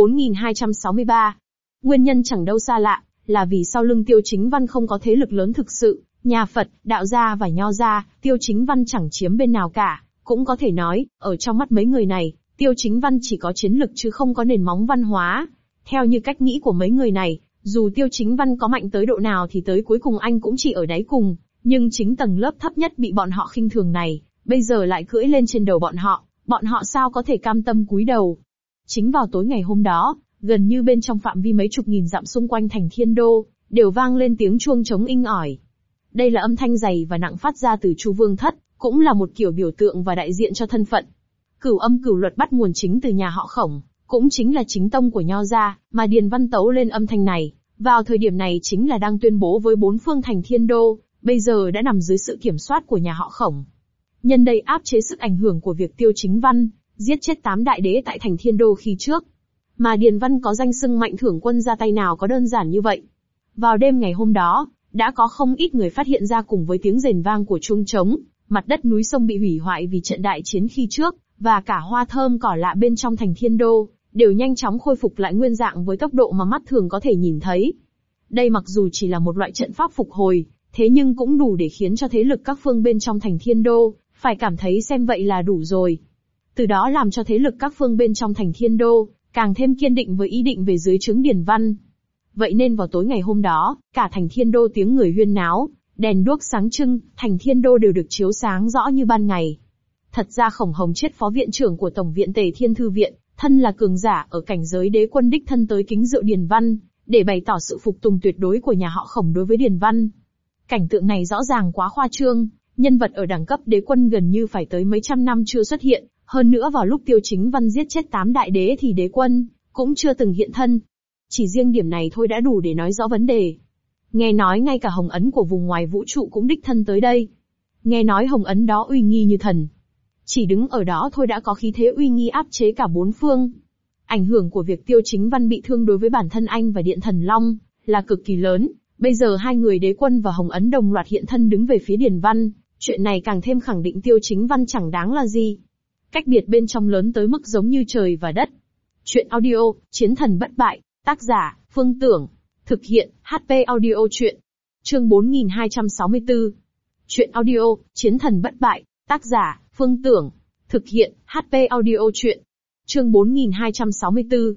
4263. Nguyên nhân chẳng đâu xa lạ, là vì sau lưng Tiêu Chính Văn không có thế lực lớn thực sự, nhà Phật, đạo gia và nho gia, Tiêu Chính Văn chẳng chiếm bên nào cả. Cũng có thể nói, ở trong mắt mấy người này, Tiêu Chính Văn chỉ có chiến lực chứ không có nền móng văn hóa. Theo như cách nghĩ của mấy người này, dù Tiêu Chính Văn có mạnh tới độ nào thì tới cuối cùng anh cũng chỉ ở đáy cùng, nhưng chính tầng lớp thấp nhất bị bọn họ khinh thường này, bây giờ lại cưỡi lên trên đầu bọn họ sao có thể cam tâm cúi đầu. Chính vào tối ngày hôm đó, gần như bên trong phạm vi mấy chục nghìn dặm xung quanh thành Thiên Đô, đều vang lên tiếng chuông trống inh ỏi. Đây là âm thanh dày và nặng phát ra từ Chu Vương Thất, cũng là một kiểu biểu tượng và đại diện cho thân phận. Cửu âm cửu luật bắt nguồn chính từ nhà họ Khổng, cũng chính là chính tông của nho gia, mà Điền Văn tấu lên âm thanh này, vào thời điểm này chính là đang tuyên bố với 4 phương thành Thiên Đô, bây giờ đã nằm dưới sự kiểm soát của nhà họ Khổng. Nhân đây áp chế sức ảnh hưởng của việc Tiêu Chính Văn giết chết 8 đại đế tại thành Thiên Đô khi trước. Mà Điền Văn có danh xưng mạnh thưởng quân ra tay nào có đơn giản như vậy. Vào đêm ngày hôm đó, đã có không ít người phát hiện ra cùng với tiếng rền vang của chuông trống, mặt đất núi sông bị hủy hoại vì trận đại chiến khi trước, và cả hoa thơm cỏ lạ bên trong thành Thiên Đô, đều nhanh chóng khôi phục lại nguyên dạng với tốc độ mà mắt thường có thể nhìn thấy. Đây mặc dù chỉ là một loại trận pháp phục hồi, thế nhưng cũng đủ để khiến cho thế lực các phương bên trong thành Thiên Đô, phải cảm thấy xem vậy là đủ rồi. Từ đó làm cho thế lực các phương bên trong thành Thiên Đô, càng thêm kiên định với ý định về dưới trướng Điền Văn. Vậy nên vào tối ngày hôm đó, cả thành Thiên Đô tiếng người huyên náo, đèn đuốc sáng trưng, thành Thiên Đô đều được chiếu sáng rõ như ban ngày. Thật ra Khổng Hồng Chiết phó viện trưởng của Tổng viện Tề Thiên Thư Viện, thân là cường giả ở cảnh giới đế quân đích thân tới kính rượu Điền Văn, để bày tỏ sự phục tùng tuyệt đối của nhà họ Khổng đối với Điền Văn. Cảnh tượng này rõ ràng quá khoa trương, nhân vật ở đẳng cấp đế quân gần như phải tới mấy trăm năm chưa xuất hiện, hơn nữa vào lúc Tiêu Chính Văn giết chết 8 đại đế thì đế quân cũng chưa từng hiện thân. Chỉ riêng điểm này thôi đã đủ để nói rõ vấn đề. Nghe nói ngay cả Hồng Ấn của vùng ngoài vũ trụ cũng đích thân tới đây. Nghe nói Hồng Ấn đó uy nghi như thần. Chỉ đứng ở đó thôi đã có khí thế uy nghi áp chế cả 4 phương. Ảnh hưởng của việc Tiêu Chính Văn bị thương đối với bản thân anh và Điện Thần Long là cực kỳ lớn. Bây giờ hai người đế quân và Hồng Ấn đồng loạt hiện thân đứng về phía Điền Văn, chuyện này càng thêm khẳng định Tiêu Chính Văn chẳng đáng là gì. Cách biệt bên trong lớn tới mức giống như trời và đất. Chuyện audio, Chiến thần bất bại, tác giả, Phương Tưởng, thực hiện, HP audio truyện. Chương 4264. Chuyện audio, Chiến thần bất bại, tác giả, Phương Tưởng, thực hiện, HP audio truyện. Chương 4264.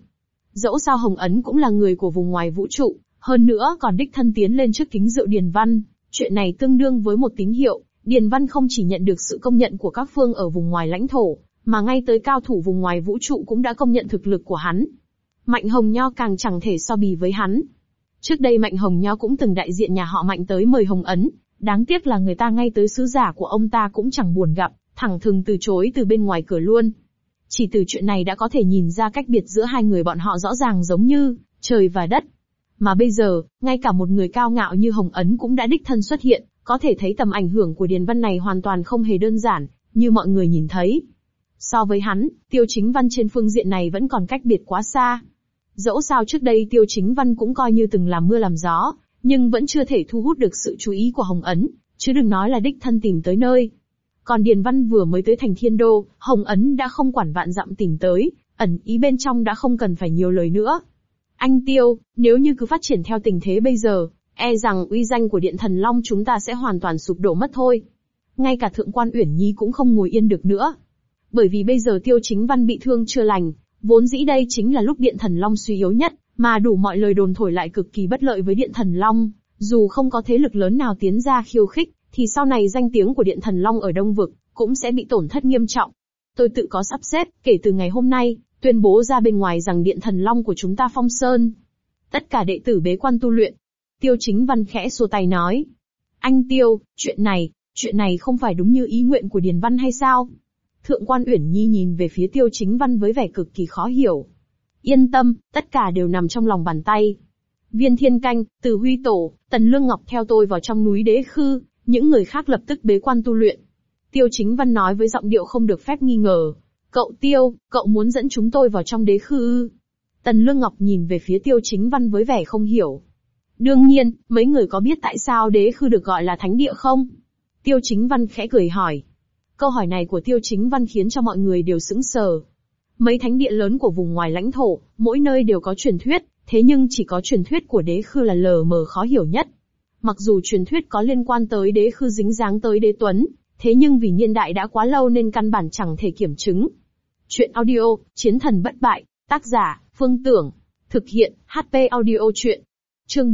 Dẫu sao Hồng Ấn cũng là người của vùng ngoài vũ trụ, hơn nữa còn đích thân tiến lên trước kính rượu Điền Văn, chuyện này tương đương với một tín hiệu, Điền Văn không chỉ nhận được sự công nhận của các phương ở vùng ngoài lãnh thổ, mà ngay tới cao thủ vùng ngoài vũ trụ cũng đã công nhận thực lực của hắn. Mạnh Hồng Nho càng chẳng thể so bì với hắn. Trước đây Mạnh Hồng Nho cũng từng đại diện nhà họ Mạnh tới mời Hồng Ấn, đáng tiếc là người ta ngay tới sứ giả của ông ta cũng chẳng buồn gặp, thẳng thừng từ chối từ bên ngoài cửa luôn. Chỉ từ chuyện này đã có thể nhìn ra cách biệt giữa hai người bọn họ rõ ràng giống như trời và đất. Mà bây giờ, ngay cả một người cao ngạo như Hồng Ấn cũng đã đích thân xuất hiện, có thể thấy tầm ảnh hưởng của Điền Văn này hoàn toàn không hề đơn giản, như mọi người nhìn thấy. So với hắn, Tiêu Chính Văn trên phương diện này vẫn còn cách biệt quá xa. Dẫu sao trước đây Tiêu Chính Văn cũng coi như từng làm mưa làm gió, nhưng vẫn chưa thể thu hút được sự chú ý của Hồng Ấn, chứ đừng nói là đích thân tìm tới nơi. Còn Điền Văn vừa mới tới thành Thiên Đô, Hồng Ấn đã không quản vạn dặm tìm tới, ẩn ý bên trong đã không cần phải nhiều lời nữa. Anh Tiêu, nếu như cứ phát triển theo tình thế bây giờ, e rằng uy danh của Điện Thần Long chúng ta sẽ hoàn toàn sụp đổ mất thôi. Ngay cả Thượng quan Uyển Nhi cũng không ngồi yên được nữa. Bởi vì bây giờ Tiêu Chính Văn bị thương chưa lành, vốn dĩ đây chính là lúc Điện Thần Long suy yếu nhất, mà đủ mọi lời đồn thổi lại cực kỳ bất lợi với Điện Thần Long. Dù không có thế lực lớn nào tiến ra khiêu khích, thì sau này danh tiếng của Điện Thần Long ở Đông Vực cũng sẽ bị tổn thất nghiêm trọng. Tôi tự có sắp xếp, kể từ ngày hôm nay, tuyên bố ra bên ngoài rằng Điện Thần Long của chúng ta phong sơn. Tất cả đệ tử bế quan tu luyện. Tiêu Chính Văn khẽ xua tay nói. Anh Tiêu, chuyện này không phải đúng như ý nguyện của Điền Văn hay sao? Thượng quan Uyển Nhi nhìn về phía Tiêu Chính Văn với vẻ cực kỳ khó hiểu. Yên tâm, tất cả đều nằm trong lòng bàn tay. Viên Thiên Canh, Từ Huy Tổ, Tần Lương Ngọc theo tôi vào trong núi Đế Khư, những người khác lập tức bế quan tu luyện. Tiêu Chính Văn nói với giọng điệu không được phép nghi ngờ. Cậu Tiêu, cậu muốn dẫn chúng tôi vào trong Đế Khư ư? Tần Lương Ngọc nhìn về phía Tiêu Chính Văn với vẻ không hiểu. Đương nhiên, mấy người có biết tại sao Đế Khư được gọi là thánh địa không? Tiêu Chính Văn khẽ cười hỏi. Câu hỏi này của Tiêu Chính Văn khiến cho mọi người đều sững sờ. Mấy thánh địa lớn của vùng ngoài lãnh thổ, mỗi nơi đều có truyền thuyết, thế nhưng chỉ có truyền thuyết của Đế Khư là lờ mờ khó hiểu nhất. Mặc dù truyền thuyết có liên quan tới Đế Khư dính dáng tới Đế Tuấn, thế nhưng vì niên đại đã quá lâu nên căn bản chẳng thể kiểm chứng. Chuyện audio, Chiến thần bất bại, tác giả, Phương Tưởng, thực hiện, HP audio chuyện. Chương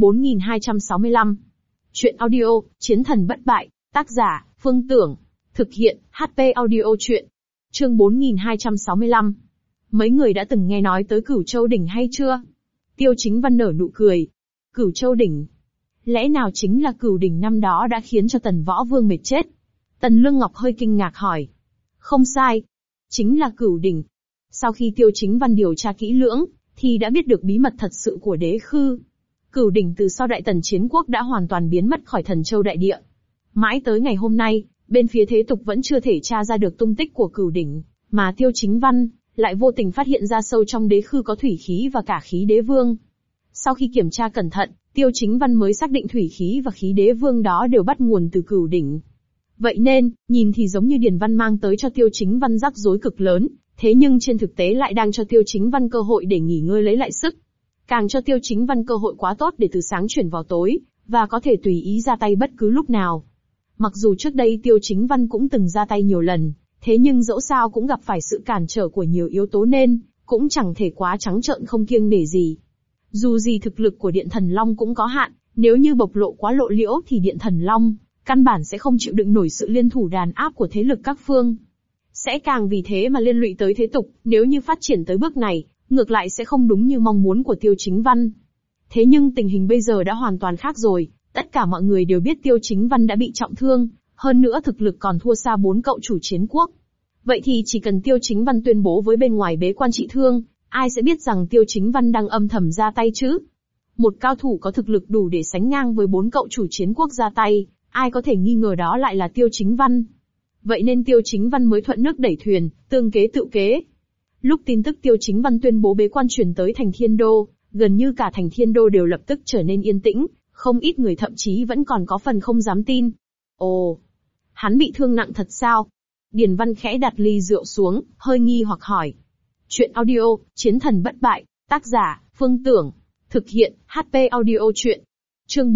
4265. Chuyện audio, Chiến thần bất bại, tác giả, Phương Tưởng, thực hiện, HP audio chuyện. Chương 4265. Mấy người đã từng nghe nói tới Cửu Châu Đỉnh hay chưa? Tiêu Chính Văn nở nụ cười. Cửu Châu Đỉnh? Lẽ nào chính là Cửu Đỉnh năm đó đã khiến cho Tần Võ Vương mệt chết? Tần Lương Ngọc hơi kinh ngạc hỏi. Không sai. Chính là Cửu Đỉnh. Sau khi Tiêu Chính Văn điều tra kỹ lưỡng, thì đã biết được bí mật thật sự của Đế Khư. Cửu Đỉnh từ sau Đại Tần Chiến Quốc đã hoàn toàn biến mất khỏi Thần Châu Đại Địa. Mãi tới ngày hôm nay, bên phía thế tục vẫn chưa thể tra ra được tung tích của Cửu Đỉnh, mà Tiêu Chính Văn lại vô tình phát hiện ra sâu trong Đế Khư có thủy khí và cả khí Đế Vương. Sau khi kiểm tra cẩn thận, Tiêu Chính Văn mới xác định thủy khí và khí Đế Vương đó đều bắt nguồn từ Cửu Đỉnh. Vậy nên, nhìn thì giống như Điền Văn mang tới cho Tiêu Chính Văn rắc rối cực lớn, thế nhưng trên thực tế lại đang cho Tiêu Chính Văn cơ hội để nghỉ ngơi lấy lại sức. Càng cho Tiêu Chính Văn cơ hội quá tốt để từ sáng chuyển vào tối, và có thể tùy ý ra tay bất cứ lúc nào. Mặc dù trước đây Tiêu Chính Văn cũng từng ra tay nhiều lần, thế nhưng dẫu sao cũng gặp phải sự cản trở của nhiều yếu tố nên, cũng chẳng thể quá trắng trợn không kiêng nể gì. Dù gì thực lực của Điện Thần Long cũng có hạn, nếu như bộc lộ quá lộ liễu thì Điện Thần Long, căn bản sẽ không chịu đựng nổi sự liên thủ đàn áp của thế lực các phương. Sẽ càng vì thế mà liên lụy tới thế tục, nếu như phát triển tới bước này, ngược lại sẽ không đúng như mong muốn của Tiêu Chính Văn. Thế nhưng tình hình bây giờ đã hoàn toàn khác rồi, tất cả mọi người đều biết Tiêu Chính Văn đã bị trọng thương, hơn nữa thực lực còn thua xa 4 cậu chủ chiến quốc. Vậy thì chỉ cần Tiêu Chính Văn tuyên bố với bên ngoài bế quan trị thương, ai sẽ biết rằng Tiêu Chính Văn đang âm thầm ra tay chứ? Một cao thủ có thực lực đủ để sánh ngang với 4 cậu chủ chiến quốc ra tay, ai có thể nghi ngờ đó lại là Tiêu Chính Văn. Vậy nên Tiêu Chính Văn mới thuận nước đẩy thuyền, tương kế tự kế. Lúc tin tức Tiêu Chính Văn tuyên bố bế quan truyền tới thành Thiên Đô, gần như cả thành Thiên Đô đều lập tức trở nên yên tĩnh, không ít người thậm chí vẫn còn có phần không dám tin. Ồ, hắn bị thương nặng thật sao? Điền Văn khẽ đặt ly rượu xuống, hơi nghi hoặc hỏi. Chuyện audio, Chiến thần bất bại, tác giả, Phương Tưởng, thực hiện, HP audio chuyện. Chương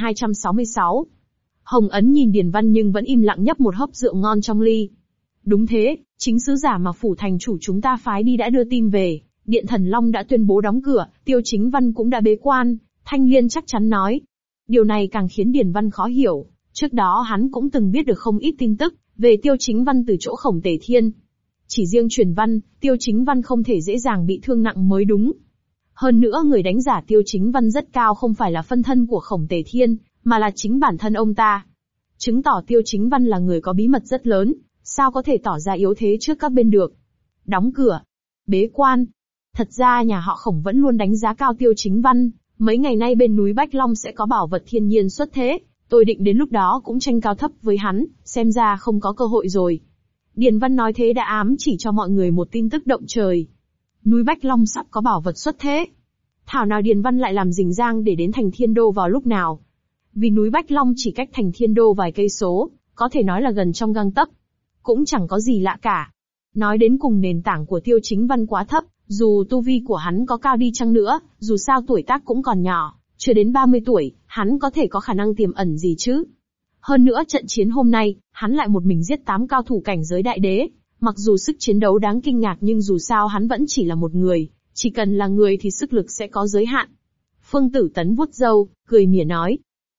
4266. Hồng Ấn nhìn Điền Văn nhưng vẫn im lặng nhấp một hớp rượu ngon trong ly. Đúng thế, chính sứ giả mà phủ thành chủ chúng ta phái đi đã đưa tin về, Điện Thần Long đã tuyên bố đóng cửa, Tiêu Chính Văn cũng đã bế quan, Thanh Liên chắc chắn nói. Điều này càng khiến Điền Văn khó hiểu, trước đó hắn cũng từng biết được không ít tin tức về Tiêu Chính Văn từ chỗ Khổng Tề Thiên. Chỉ riêng truyền văn, Tiêu Chính Văn không thể dễ dàng bị thương nặng mới đúng. Hơn nữa người đánh giả Tiêu Chính Văn rất cao không phải là phân thân của Khổng Tề Thiên, mà là chính bản thân ông ta. Chứng tỏ Tiêu Chính Văn là người có bí mật rất lớn, sao có thể tỏ ra yếu thế trước các bên được. Đóng cửa, bế quan. Thật ra nhà họ Khổng vẫn luôn đánh giá cao Tiêu Chính Văn, mấy ngày nay bên núi Bách Long sẽ có bảo vật thiên nhiên xuất thế, tôi định đến lúc đó cũng tranh cao thấp với hắn, xem ra không có cơ hội rồi. Điền Văn nói thế đã ám chỉ cho mọi người một tin tức động trời. Núi Bách Long sắp có bảo vật xuất thế. Thảo nào Điền Văn lại làm rình rang để đến thành Thiên Đô vào lúc nào. Vì núi Bách Long chỉ cách thành Thiên Đô vài cây số, có thể nói là gần trong gang tấc. Cũng chẳng có gì lạ cả. Nói đến cùng nền tảng của Tiêu Chính Văn quá thấp, dù tu vi của hắn có cao đi chăng nữa, dù sao tuổi tác cũng còn nhỏ, chưa đến 30 tuổi, hắn có thể có khả năng tiềm ẩn gì chứ. Hơn nữa trận chiến hôm nay, hắn lại một mình giết 8 cao thủ cảnh giới đại đế, mặc dù sức chiến đấu đáng kinh ngạc nhưng dù sao hắn vẫn chỉ là một người, chỉ cần là người thì sức lực sẽ có giới hạn. Phương Tử Tấn vuốt râu, cười mỉa nói.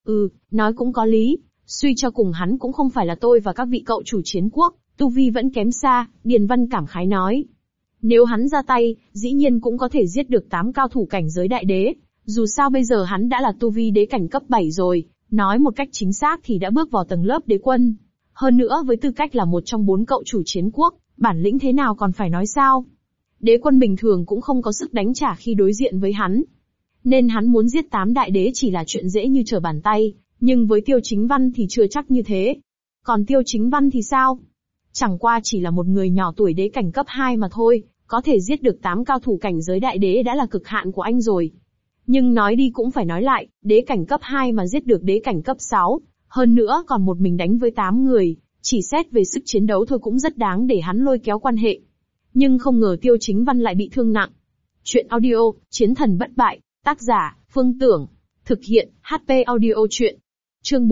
Nói cũng có lý, suy cho cùng hắn cũng không phải là tôi và các vị cậu chủ chiến quốc, tu vi vẫn kém xa, Điền Văn cảm khái nói. Nếu hắn ra tay, dĩ nhiên cũng có thể giết được 8 cao thủ cảnh giới đại đế, dù sao bây giờ hắn đã là tu vi đế cảnh cấp 7 rồi, nói một cách chính xác thì đã bước vào tầng lớp đế quân. Hơn nữa với tư cách là một trong 4 cậu chủ chiến quốc, bản lĩnh thế nào còn phải nói sao. Đế quân bình thường cũng không có sức đánh trả khi đối diện với hắn. Nên hắn muốn giết 8 đại đế chỉ là chuyện dễ như trở bàn tay, nhưng với Tiêu Chính Văn thì chưa chắc như thế. Còn Tiêu Chính Văn thì sao? Chẳng qua chỉ là một người nhỏ tuổi đế cảnh cấp 2 mà thôi, có thể giết được 8 cao thủ cảnh giới đại đế đã là cực hạn của anh rồi. Nhưng nói đi cũng phải nói lại, đế cảnh cấp 2 mà giết được đế cảnh cấp 6, hơn nữa còn một mình đánh với 8 người, chỉ xét về sức chiến đấu thôi cũng rất đáng để hắn lôi kéo quan hệ. Nhưng không ngờ Tiêu Chính Văn lại bị thương nặng. Chuyện audio, Chiến thần bất bại, tác giả, Phương Tưởng, thực hiện, HP audio chuyện. Chương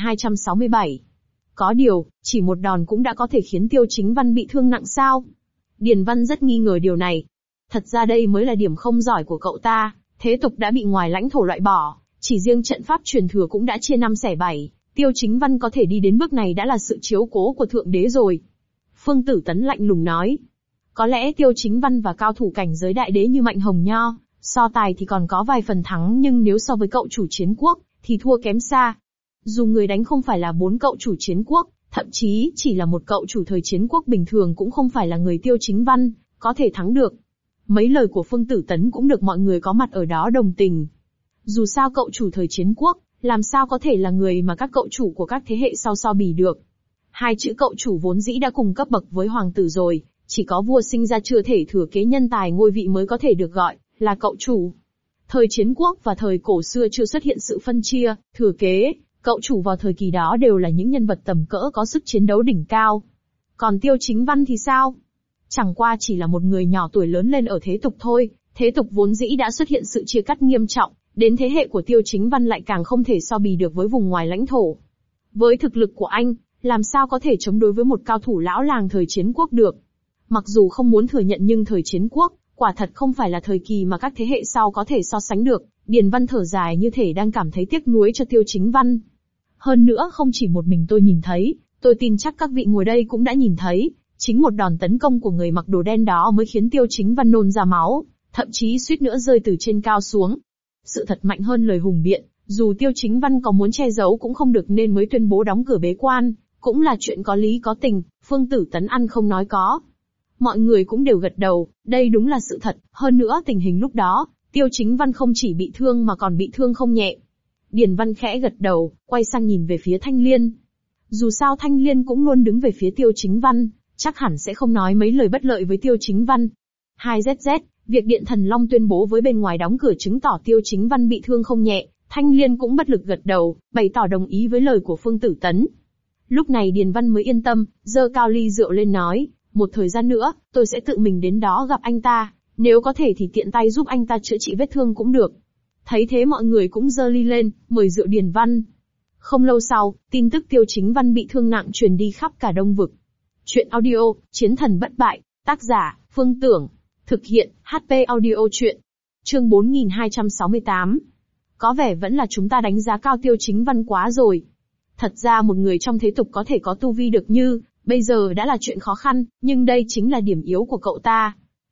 4267. Có điều, chỉ một đòn cũng đã có thể khiến Tiêu Chính Văn bị thương nặng sao? Điền Văn rất nghi ngờ điều này. Thật ra đây mới là điểm không giỏi của cậu ta, thế tục đã bị ngoài lãnh thổ loại bỏ, chỉ riêng trận pháp truyền thừa cũng đã chia 5 xẻ 7, Tiêu Chính Văn có thể đi đến bước này đã là sự chiếu cố của Thượng Đế rồi. Phương Tử Tấn lạnh lùng nói. Có lẽ Tiêu Chính Văn và cao thủ cảnh giới đại đế như Mạnh Hồng Nho, so tài thì còn có vài phần thắng nhưng nếu so với cậu chủ chiến quốc, thì thua kém xa. Dù người đánh không phải là 4 cậu chủ chiến quốc, thậm chí chỉ là một cậu chủ thời chiến quốc bình thường cũng không phải là người Tiêu Chính Văn, có thể thắng được. Mấy lời của Phương Tử Tấn cũng được mọi người có mặt ở đó đồng tình. Dù sao cậu chủ thời chiến quốc, làm sao có thể là người mà các cậu chủ của các thế hệ sau so bì được. Hai chữ cậu chủ vốn dĩ đã cùng cấp bậc với hoàng tử rồi, chỉ có vua sinh ra chưa thể thừa kế nhân tài ngôi vị mới có thể được gọi là cậu chủ. Thời chiến quốc và thời cổ xưa chưa xuất hiện sự phân chia, thừa kế, cậu chủ vào thời kỳ đó đều là những nhân vật tầm cỡ có sức chiến đấu đỉnh cao. Còn Tiêu Chính Văn thì sao? Chẳng qua chỉ là một người nhỏ tuổi lớn lên ở thế tục thôi, thế tục vốn dĩ đã xuất hiện sự chia cắt nghiêm trọng, đến thế hệ của Tiêu Chính Văn lại càng không thể so bì được với vùng ngoài lãnh thổ. Với thực lực của anh, làm sao có thể chống đối với một cao thủ lão làng thời chiến quốc được? Mặc dù không muốn thừa nhận nhưng thời chiến quốc, quả thật không phải là thời kỳ mà các thế hệ sau có thể so sánh được. Điền Văn thở dài như thể đang cảm thấy tiếc nuối cho Tiêu Chính Văn. Hơn nữa không chỉ một mình tôi nhìn thấy, tôi tin chắc các vị ngồi đây cũng đã nhìn thấy, chính một đòn tấn công của người mặc đồ đen đó mới khiến Tiêu Chính Văn nôn ra máu, thậm chí suýt nữa rơi từ trên cao xuống. Sự thật mạnh hơn lời hùng biện, dù Tiêu Chính Văn có muốn che giấu cũng không được nên mới tuyên bố đóng cửa bế quan, cũng là chuyện có lý có tình, Phương Tử Tấn ăn không nói có. Mọi người cũng đều gật đầu, đây đúng là sự thật, hơn nữa tình hình lúc đó, Tiêu Chính Văn không chỉ bị thương mà còn bị thương không nhẹ. Điền Văn khẽ gật đầu, quay sang nhìn về phía Thanh Liên. Dù sao Thanh Liên cũng luôn đứng về phía Tiêu Chính Văn, chắc hẳn sẽ không nói mấy lời bất lợi với Tiêu Chính Văn. 2ZZ, việc Điện Thần Long tuyên bố với bên ngoài đóng cửa chứng tỏ Tiêu Chính Văn bị thương không nhẹ, Thanh Liên cũng bất lực gật đầu, bày tỏ đồng ý với lời của Phương Tử Tấn. Lúc này Điền Văn mới yên tâm, giơ cao ly rượu lên nói, một thời gian nữa, tôi sẽ tự mình đến đó gặp anh ta, nếu có thể thì tiện tay giúp anh ta chữa trị vết thương cũng được. Thấy thế mọi người cũng giơ ly lên, mời rượu Điền Văn. Không lâu sau, tin tức Tiêu Chính Văn bị thương nặng truyền đi khắp cả Đông Vực. Chuyện audio, Chiến thần bất bại, tác giả, Phương Tưởng. Thực hiện, HP audio truyện. Chương 4268. Có vẻ vẫn là chúng ta đánh giá cao Tiêu Chính Văn quá rồi. Thật ra một người trong thế tục có thể có tu vi được như, bây giờ đã là chuyện khó khăn, nhưng đây chính là điểm yếu của cậu ta.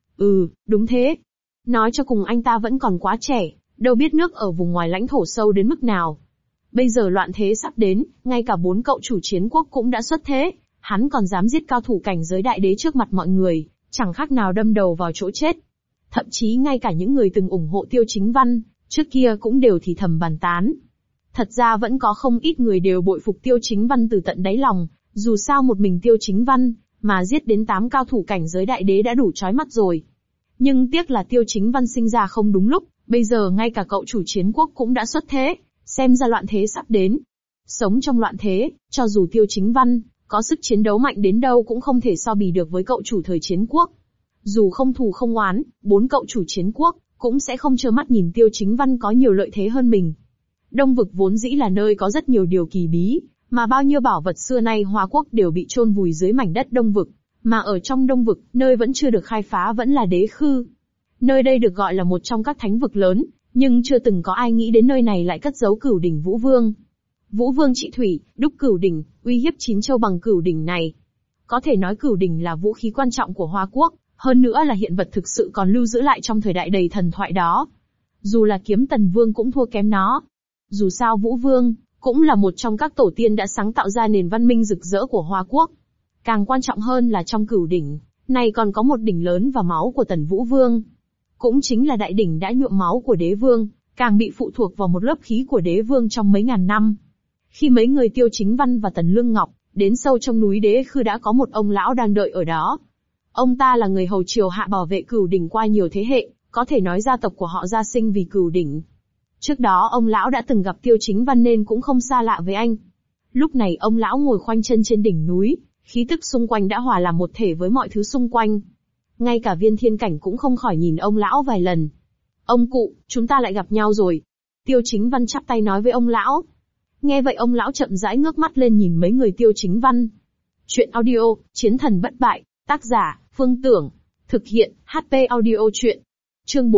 Đúng thế. Nói cho cùng anh ta vẫn còn quá trẻ, đâu biết nước ở vùng ngoài lãnh thổ sâu đến mức nào. Bây giờ loạn thế sắp đến, ngay cả 4 cậu chủ chiến quốc cũng đã xuất thế, hắn còn dám giết cao thủ cảnh giới đại đế trước mặt mọi người, chẳng khác nào đâm đầu vào chỗ chết. Thậm chí ngay cả những người từng ủng hộ Tiêu Chính Văn, trước kia cũng đều thì thầm bàn tán. Thật ra vẫn có không ít người đều bội phục Tiêu Chính Văn từ tận đáy lòng, dù sao một mình Tiêu Chính Văn, mà giết đến 8 cao thủ cảnh giới đại đế đã đủ chói mắt rồi. Nhưng tiếc là Tiêu Chính Văn sinh ra không đúng lúc, bây giờ ngay cả cậu chủ chiến quốc cũng đã xuất thế, xem ra loạn thế sắp đến. Sống trong loạn thế, cho dù Tiêu Chính Văn có sức chiến đấu mạnh đến đâu cũng không thể so bì được với cậu chủ thời chiến quốc. Dù không thù không oán, 4 cậu chủ chiến quốc cũng sẽ không trơ mắt nhìn Tiêu Chính Văn có nhiều lợi thế hơn mình. Đông vực vốn dĩ là nơi có rất nhiều điều kỳ bí, mà bao nhiêu bảo vật xưa nay Hoa Quốc đều bị chôn vùi dưới mảnh đất Đông vực, mà ở trong Đông vực, nơi vẫn chưa được khai phá vẫn là Đế Khư. Nơi đây được gọi là một trong các thánh vực lớn, nhưng chưa từng có ai nghĩ đến nơi này lại cất giấu Cửu đỉnh Vũ Vương. Vũ Vương trị thủy, đúc Cửu đỉnh, uy hiếp 9 châu bằng Cửu đỉnh này. Có thể nói Cửu đỉnh là vũ khí quan trọng của Hoa Quốc, hơn nữa là hiện vật thực sự còn lưu giữ lại trong thời đại đầy thần thoại đó. Dù là Kiếm Tần Vương cũng thua kém nó. Dù sao Vũ Vương cũng là một trong các tổ tiên đã sáng tạo ra nền văn minh rực rỡ của Hoa Quốc. Càng quan trọng hơn là trong Cửu đỉnh này còn có một đỉnh lớn và máu của Tần Vũ Vương. Cũng chính là đại đỉnh đã nhuộm máu của Đế Vương, càng bị phụ thuộc vào một lớp khí của Đế Vương trong mấy ngàn năm. Khi mấy người Tiêu Chính Văn và Tần Lương Ngọc đến sâu trong núi Đế Khư đã có một ông lão đang đợi ở đó. Ông ta là người hầu triều hạ bảo vệ Cửu đỉnh qua nhiều thế hệ, có thể nói gia tộc của họ ra sinh vì Cửu đỉnh. Trước đó ông lão đã từng gặp Tiêu Chính Văn nên cũng không xa lạ với anh. Lúc này ông lão ngồi khoanh chân trên đỉnh núi, khí tức xung quanh đã hòa làm một thể với mọi thứ xung quanh. Ngay cả Viên Thiên Cảnh cũng không khỏi nhìn ông lão vài lần. Ông cụ, chúng ta lại gặp nhau rồi. Tiêu Chính Văn chắp tay nói với ông lão. Nghe vậy ông lão chậm rãi ngước mắt lên nhìn mấy người Tiêu Chính Văn. Chuyện audio, Chiến thần bất bại, tác giả, Phương Tưởng. Thực hiện, HP audio truyện. Chương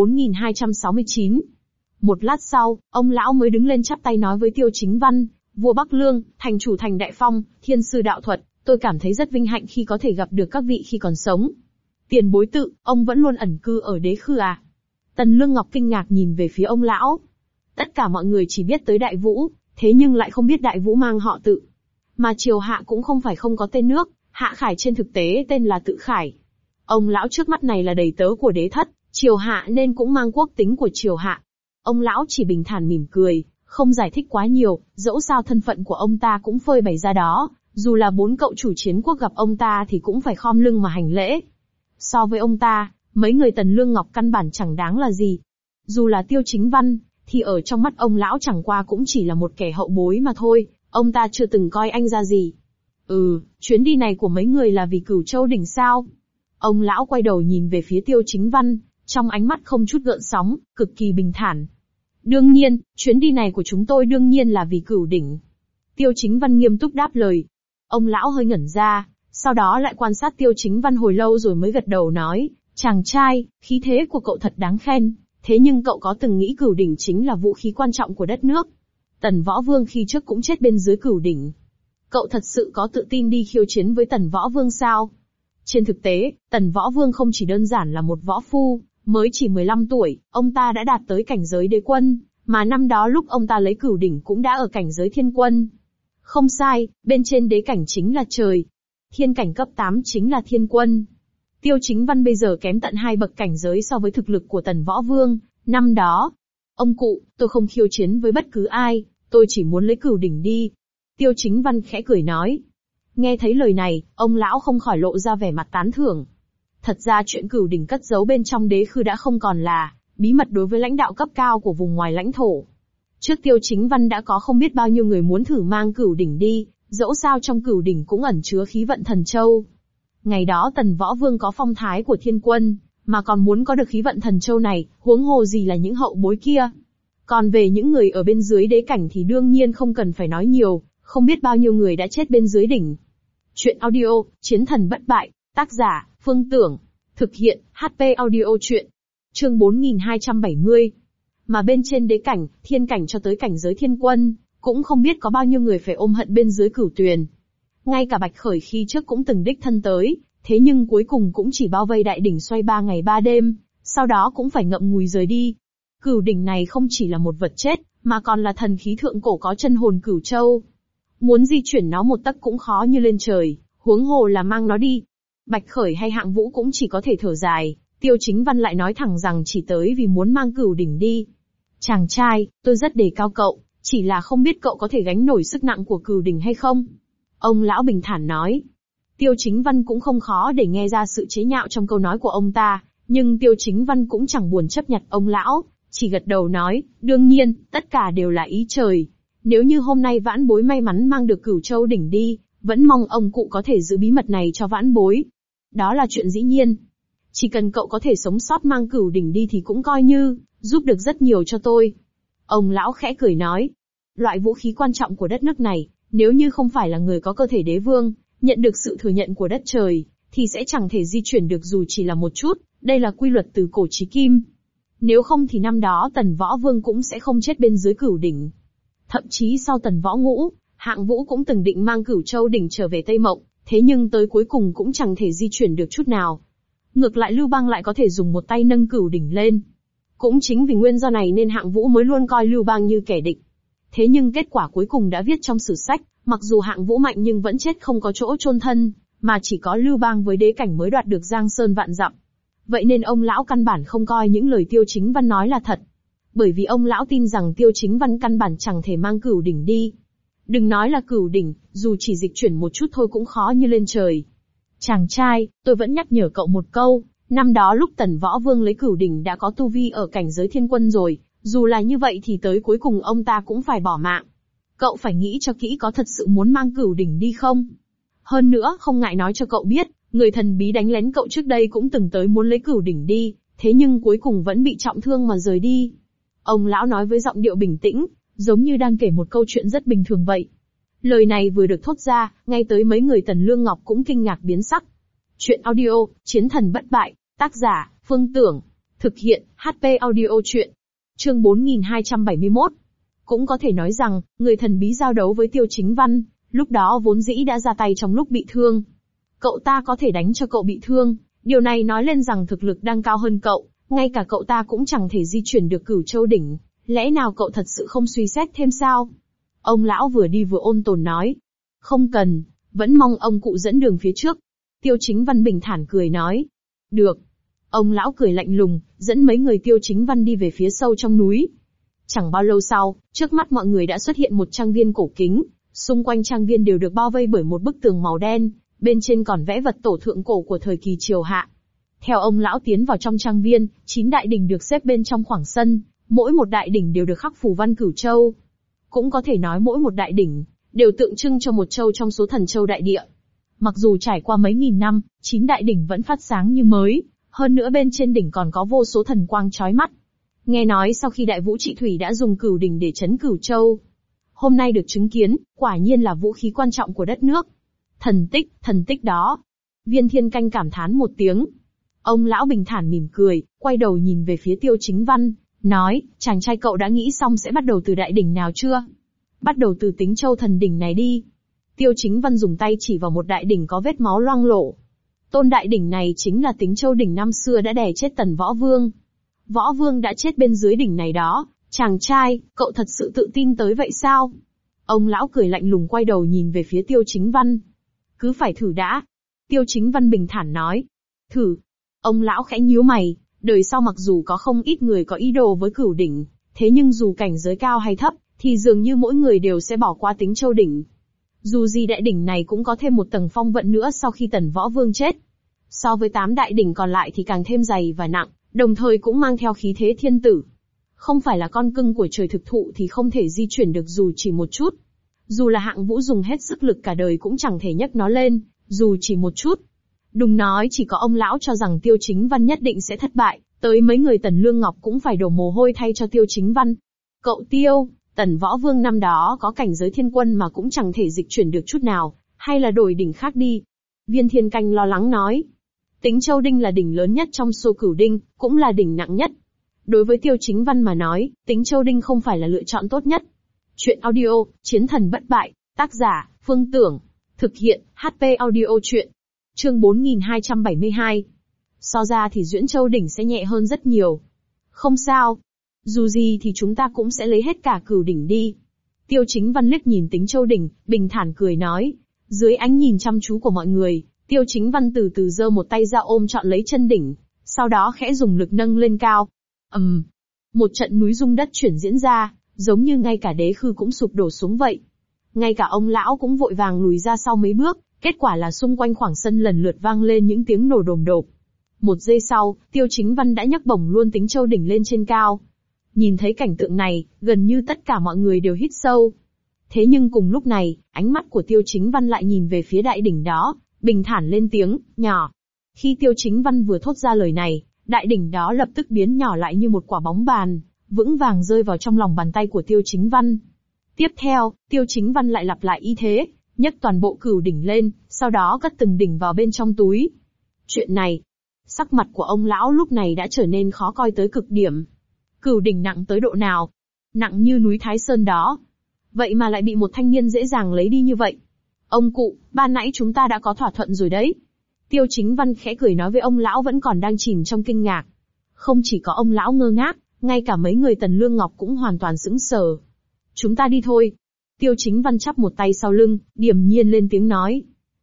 4269. Một lát sau, ông lão mới đứng lên chắp tay nói với Tiêu Chính Văn, vua Bắc Lương, thành chủ thành Đại Phong, thiên sư đạo thuật, tôi cảm thấy rất vinh hạnh khi có thể gặp được các vị khi còn sống. Tiền bối tự, ông vẫn luôn ẩn cư ở Đế Khư à? Tần Lương Ngọc kinh ngạc nhìn về phía ông lão. Tất cả mọi người chỉ biết tới Đại Vũ, thế nhưng lại không biết Đại Vũ mang họ Tự. Mà triều hạ cũng không phải không có tên nước, Hạ Khải trên thực tế tên là Tự Khải. Ông lão trước mắt này là đầy tớ của đế thất, triều hạ nên cũng mang quốc tính của triều hạ. Ông lão chỉ bình thản mỉm cười, không giải thích quá nhiều, dẫu sao thân phận của ông ta cũng phơi bày ra đó, dù là 4 cậu chủ chiến quốc gặp ông ta thì cũng phải khom lưng mà hành lễ. So với ông ta, mấy người Tần Lương Ngọc căn bản chẳng đáng là gì. Dù là Tiêu Chính Văn, thì ở trong mắt ông lão chẳng qua cũng chỉ là một kẻ hậu bối mà thôi, ông ta chưa từng coi anh ra gì. Chuyến đi này của mấy người là vì Cửu Châu đỉnh sao? Ông lão quay đầu nhìn về phía Tiêu Chính Văn, trong ánh mắt không chút gợn sóng, cực kỳ bình thản. Đương nhiên, chuyến đi này của chúng tôi đương nhiên là vì Cửu đỉnh. Tiêu Chính Văn nghiêm túc đáp lời. Ông lão hơi ngẩn ra, sau đó lại quan sát Tiêu Chính Văn hồi lâu rồi mới gật đầu nói, chàng trai, khí thế của cậu thật đáng khen, thế nhưng cậu có từng nghĩ Cửu đỉnh chính là vũ khí quan trọng của đất nước? Tần Võ Vương khi trước cũng chết bên dưới Cửu đỉnh. Cậu thật sự có tự tin đi khiêu chiến với Tần Võ Vương sao? Trên thực tế, Tần Võ Vương không chỉ đơn giản là một võ phu, mới chỉ 15 tuổi, ông ta đã đạt tới cảnh giới đế quân, mà năm đó lúc ông ta lấy Cửu đỉnh cũng đã ở cảnh giới thiên quân. Không sai, bên trên đế cảnh chính là trời. Thiên cảnh cấp 8 chính là thiên quân. Tiêu Chính Văn bây giờ kém tận 2 bậc cảnh giới so với thực lực của Tần Võ Vương, năm đó. Ông cụ, tôi không khiêu chiến với bất cứ ai, tôi chỉ muốn lấy Cửu đỉnh đi. Tiêu Chính Văn khẽ cười nói. Nghe thấy lời này, ông lão không khỏi lộ ra vẻ mặt tán thưởng. Thật ra chuyện Cửu đỉnh cất giấu bên trong Đế Khư đã không còn là bí mật đối với lãnh đạo cấp cao của vùng ngoài lãnh thổ. Trước Tiêu Chính Văn đã có không biết bao nhiêu người muốn thử mang Cửu đỉnh đi, dẫu sao trong Cửu đỉnh cũng ẩn chứa khí vận thần châu. Ngày đó Tần Võ Vương có phong thái của thiên quân, mà còn muốn có được khí vận thần châu này, huống hồ gì là những hậu bối kia. Còn về những người ở bên dưới đế cảnh thì đương nhiên không cần phải nói nhiều, không biết bao nhiêu người đã chết bên dưới đỉnh. Chuyện audio, Chiến thần bất bại, tác giả, Phương Tưởng. Thực hiện, HP audio truyện. Chương 4270. Mà bên trên đế cảnh, thiên cảnh cho tới cảnh giới thiên quân, cũng không biết có bao nhiêu người phải ôm hận bên dưới Cửu Tuyền. Ngay cả Bạch Khởi khi trước cũng từng đích thân tới, thế nhưng cuối cùng cũng chỉ bao vây đại đỉnh xoay 3 ngày 3 đêm, sau đó cũng phải ngậm ngùi rời đi. Cửu đỉnh này không chỉ là một vật chết, mà còn là thần khí thượng cổ có chân hồn Cửu Châu. Muốn di chuyển nó một tấc cũng khó như lên trời, huống hồ là mang nó đi. Bạch Khởi hay Hạng Vũ cũng chỉ có thể thở dài, Tiêu Chính Văn lại nói thẳng rằng chỉ tới vì muốn mang Cửu đỉnh đi. Chàng trai, tôi rất đề cao cậu, chỉ là không biết cậu có thể gánh nổi sức nặng của Cửu đỉnh hay không? Ông lão bình thản nói. Tiêu Chính Văn cũng không khó để nghe ra sự chế nhạo trong câu nói của ông ta, nhưng Tiêu Chính Văn cũng chẳng buồn chấp nhận ông lão, chỉ gật đầu nói, đương nhiên, tất cả đều là ý trời. Nếu như hôm nay vãn bối may mắn mang được Cửu Châu đỉnh đi, vẫn mong ông cụ có thể giữ bí mật này cho vãn bối. Đó là chuyện dĩ nhiên. Chỉ cần cậu có thể sống sót mang Cửu đỉnh đi thì cũng coi như, giúp được rất nhiều cho tôi. Ông lão khẽ cười nói, loại vũ khí quan trọng của đất nước này, nếu như không phải là người có cơ thể đế vương, nhận được sự thừa nhận của đất trời, thì sẽ chẳng thể di chuyển được dù chỉ là một chút, đây là quy luật từ cổ chí kim. Nếu không thì năm đó Tần Võ Vương cũng sẽ không chết bên dưới Cửu đỉnh. Thậm chí sau Tần Võ Ngũ, Hạng Vũ cũng từng định mang Cửu Châu đỉnh trở về Tây Mộng, thế nhưng tới cuối cùng cũng chẳng thể di chuyển được chút nào. Ngược lại Lưu Bang lại có thể dùng một tay nâng Cửu đỉnh lên. Cũng chính vì nguyên do này nên Hạng Vũ mới luôn coi Lưu Bang như kẻ địch. Thế nhưng kết quả cuối cùng đã viết trong sử sách, mặc dù Hạng Vũ mạnh nhưng vẫn chết không có chỗ chôn thân, mà chỉ có Lưu Bang với đế cảnh mới đoạt được Giang Sơn vạn dặm. Vậy nên ông lão căn bản không coi những lời Tiêu Chính Văn nói là thật. Bởi vì ông lão tin rằng Tiêu Chính Văn căn bản chẳng thể mang Cửu đỉnh đi. Đừng nói là Cửu đỉnh, dù chỉ dịch chuyển một chút thôi cũng khó như lên trời. Chàng trai, tôi vẫn nhắc nhở cậu một câu, năm đó lúc Tần Võ Vương lấy Cửu đỉnh đã có tu vi ở cảnh giới thiên quân rồi, dù là như vậy thì tới cuối cùng ông ta cũng phải bỏ mạng. Cậu phải nghĩ cho kỹ có thật sự muốn mang Cửu đỉnh đi không? Hơn nữa, không ngại nói cho cậu biết, người thần bí đánh lén cậu trước đây cũng từng tới muốn lấy Cửu đỉnh đi, thế nhưng cuối cùng vẫn bị trọng thương mà rời đi. Ông lão nói với giọng điệu bình tĩnh, giống như đang kể một câu chuyện rất bình thường vậy. Lời này vừa được thốt ra, ngay tới mấy người Tần Lương Ngọc cũng kinh ngạc biến sắc. Chuyện audio, Chiến thần bất bại, tác giả, Phương Tưởng. Thực hiện, HP audio truyện. Chương 4271. Cũng có thể nói rằng, người thần bí giao đấu với Tiêu Chính Văn, lúc đó vốn dĩ đã ra tay trong lúc bị thương. Cậu ta có thể đánh cho cậu bị thương, điều này nói lên rằng thực lực đang cao hơn cậu, ngay cả cậu ta cũng chẳng thể di chuyển được Cửu Châu đỉnh, lẽ nào cậu thật sự không suy xét thêm sao? Ông lão vừa đi vừa ôn tồn nói. Không cần, vẫn mong ông cụ dẫn đường phía trước. Tiêu Chính Văn bình thản cười nói. Được. Ông lão cười lạnh lùng, dẫn mấy người Tiêu Chính Văn đi về phía sâu trong núi. Chẳng bao lâu sau, trước mắt mọi người đã xuất hiện một trang viên cổ kính, xung quanh trang viên đều được bao vây bởi một bức tường màu đen, bên trên còn vẽ vật tổ thượng cổ của thời kỳ triều hạ. Theo ông lão tiến vào trong trang viên, 9 đại đỉnh được xếp bên trong khoảng sân, mỗi một đại đỉnh đều được khắc phù văn Cửu Châu. Cũng có thể nói mỗi một đại đỉnh đều tượng trưng cho một châu trong số thần châu đại địa. Mặc dù trải qua mấy nghìn năm, 9 đại đỉnh vẫn phát sáng như mới, hơn nữa bên trên đỉnh còn có vô số thần quang chói mắt. Nghe nói sau khi Đại Vũ Trị Thủy đã dùng Cửu đỉnh để trấn Cửu Châu, hôm nay được chứng kiến, quả nhiên là vũ khí quan trọng của đất nước. Thần tích đó. Viên Thiên Canh cảm thán một tiếng. Ông lão bình thản mỉm cười, quay đầu nhìn về phía Tiêu Chính Văn, nói, chàng trai cậu đã nghĩ xong sẽ bắt đầu từ đại đỉnh nào chưa? Bắt đầu từ Tính Châu thần đỉnh này đi. Tiêu Chính Văn dùng tay chỉ vào một đại đỉnh có vết máu loang lổ. Tôn đại đỉnh này chính là Tính Châu đỉnh năm xưa đã đè chết Tần Võ Vương. Võ Vương đã chết bên dưới đỉnh này đó, chàng trai, cậu thật sự tự tin tới vậy sao? Ông lão cười lạnh lùng quay đầu nhìn về phía Tiêu Chính Văn. Cứ phải thử đã. Tiêu Chính Văn bình thản nói. Thử. Ông lão khẽ nhíu mày, đời sau mặc dù có không ít người có ý đồ với Cửu đỉnh, thế nhưng dù cảnh giới cao hay thấp, thì dường như mỗi người đều sẽ bỏ qua Tính Châu đỉnh. Dù gì đại đỉnh này cũng có thêm một tầng phong vận nữa sau khi Tần Võ Vương chết. So với 8 đại đỉnh còn lại thì càng thêm dày và nặng, đồng thời cũng mang theo khí thế thiên tử. Không phải là con cưng của trời thực thụ thì không thể di chuyển được dù chỉ một chút. Dù là Hạng Vũ dùng hết sức lực cả đời cũng chẳng thể nhấc nó lên, dù chỉ một chút. Đừng nói chỉ có ông lão cho rằng Tiêu Chính Văn nhất định sẽ thất bại, tới mấy người Tần Lương Ngọc cũng phải đổ mồ hôi thay cho Tiêu Chính Văn. Cậu Tiêu, Tần Võ Vương năm đó có cảnh giới thiên quân mà cũng chẳng thể dịch chuyển được chút nào, hay là đổi đỉnh khác đi. Viên Thiên Canh lo lắng nói. Tính Châu Đinh là đỉnh lớn nhất trong số cửu đinh, cũng là đỉnh nặng nhất. Đối với Tiêu Chính Văn mà nói, Tính Châu Đinh không phải là lựa chọn tốt nhất. Chuyện audio, Chiến thần bất bại, tác giả, Phương Tưởng. Thực hiện, HP audio chuyện. Chương 4272. So ra thì Duyễn Châu đỉnh sẽ nhẹ hơn rất nhiều. Không sao. Dù gì thì chúng ta cũng sẽ lấy hết cả cửu đỉnh đi. Tiêu Chính Văn liếc nhìn Tính Châu đỉnh, bình thản cười nói. Dưới ánh nhìn chăm chú của mọi người, Tiêu Chính Văn từ từ giơ một tay ra ôm trọn lấy chân đỉnh, sau đó khẽ dùng lực nâng lên cao. Một trận núi rung đất chuyển diễn ra, giống như ngay cả đế khư cũng sụp đổ xuống vậy. Ngay cả ông lão cũng vội vàng lùi ra sau mấy bước, kết quả là xung quanh khoảng sân lần lượt vang lên những tiếng nổ đồm đột. Một giây sau, Tiêu Chính Văn đã nhấc bổng luôn Tính Châu đỉnh lên trên cao. Nhìn thấy cảnh tượng này, gần như tất cả mọi người đều hít sâu. Thế nhưng cùng lúc này, ánh mắt của Tiêu Chính Văn lại nhìn về phía đại đỉnh đó, bình thản lên tiếng, nhỏ. Khi Tiêu Chính Văn vừa thốt ra lời này, đại đỉnh đó lập tức biến nhỏ lại như một quả bóng bàn, vững vàng rơi vào trong lòng bàn tay của Tiêu Chính Văn. Tiếp theo, Tiêu Chính Văn lại lặp lại y thế, nhấc toàn bộ cửu đỉnh lên, sau đó cất từng đỉnh vào bên trong túi. Chuyện này, sắc mặt của ông lão lúc này đã trở nên khó coi tới cực điểm. Cửu đỉnh nặng tới độ nào? Nặng như núi Thái Sơn đó. Vậy mà lại bị một thanh niên dễ dàng lấy đi như vậy. Ông cụ, ban nãy chúng ta đã có thỏa thuận rồi đấy. Tiêu Chính Văn khẽ cười nói với ông lão vẫn còn đang chìm trong kinh ngạc. Không chỉ có ông lão ngơ ngác, ngay cả mấy người Tần Lương Ngọc cũng hoàn toàn sững sờ. Chúng ta đi thôi. Tiêu Chính Văn chắp một tay sau lưng, điềm nhiên lên tiếng nói.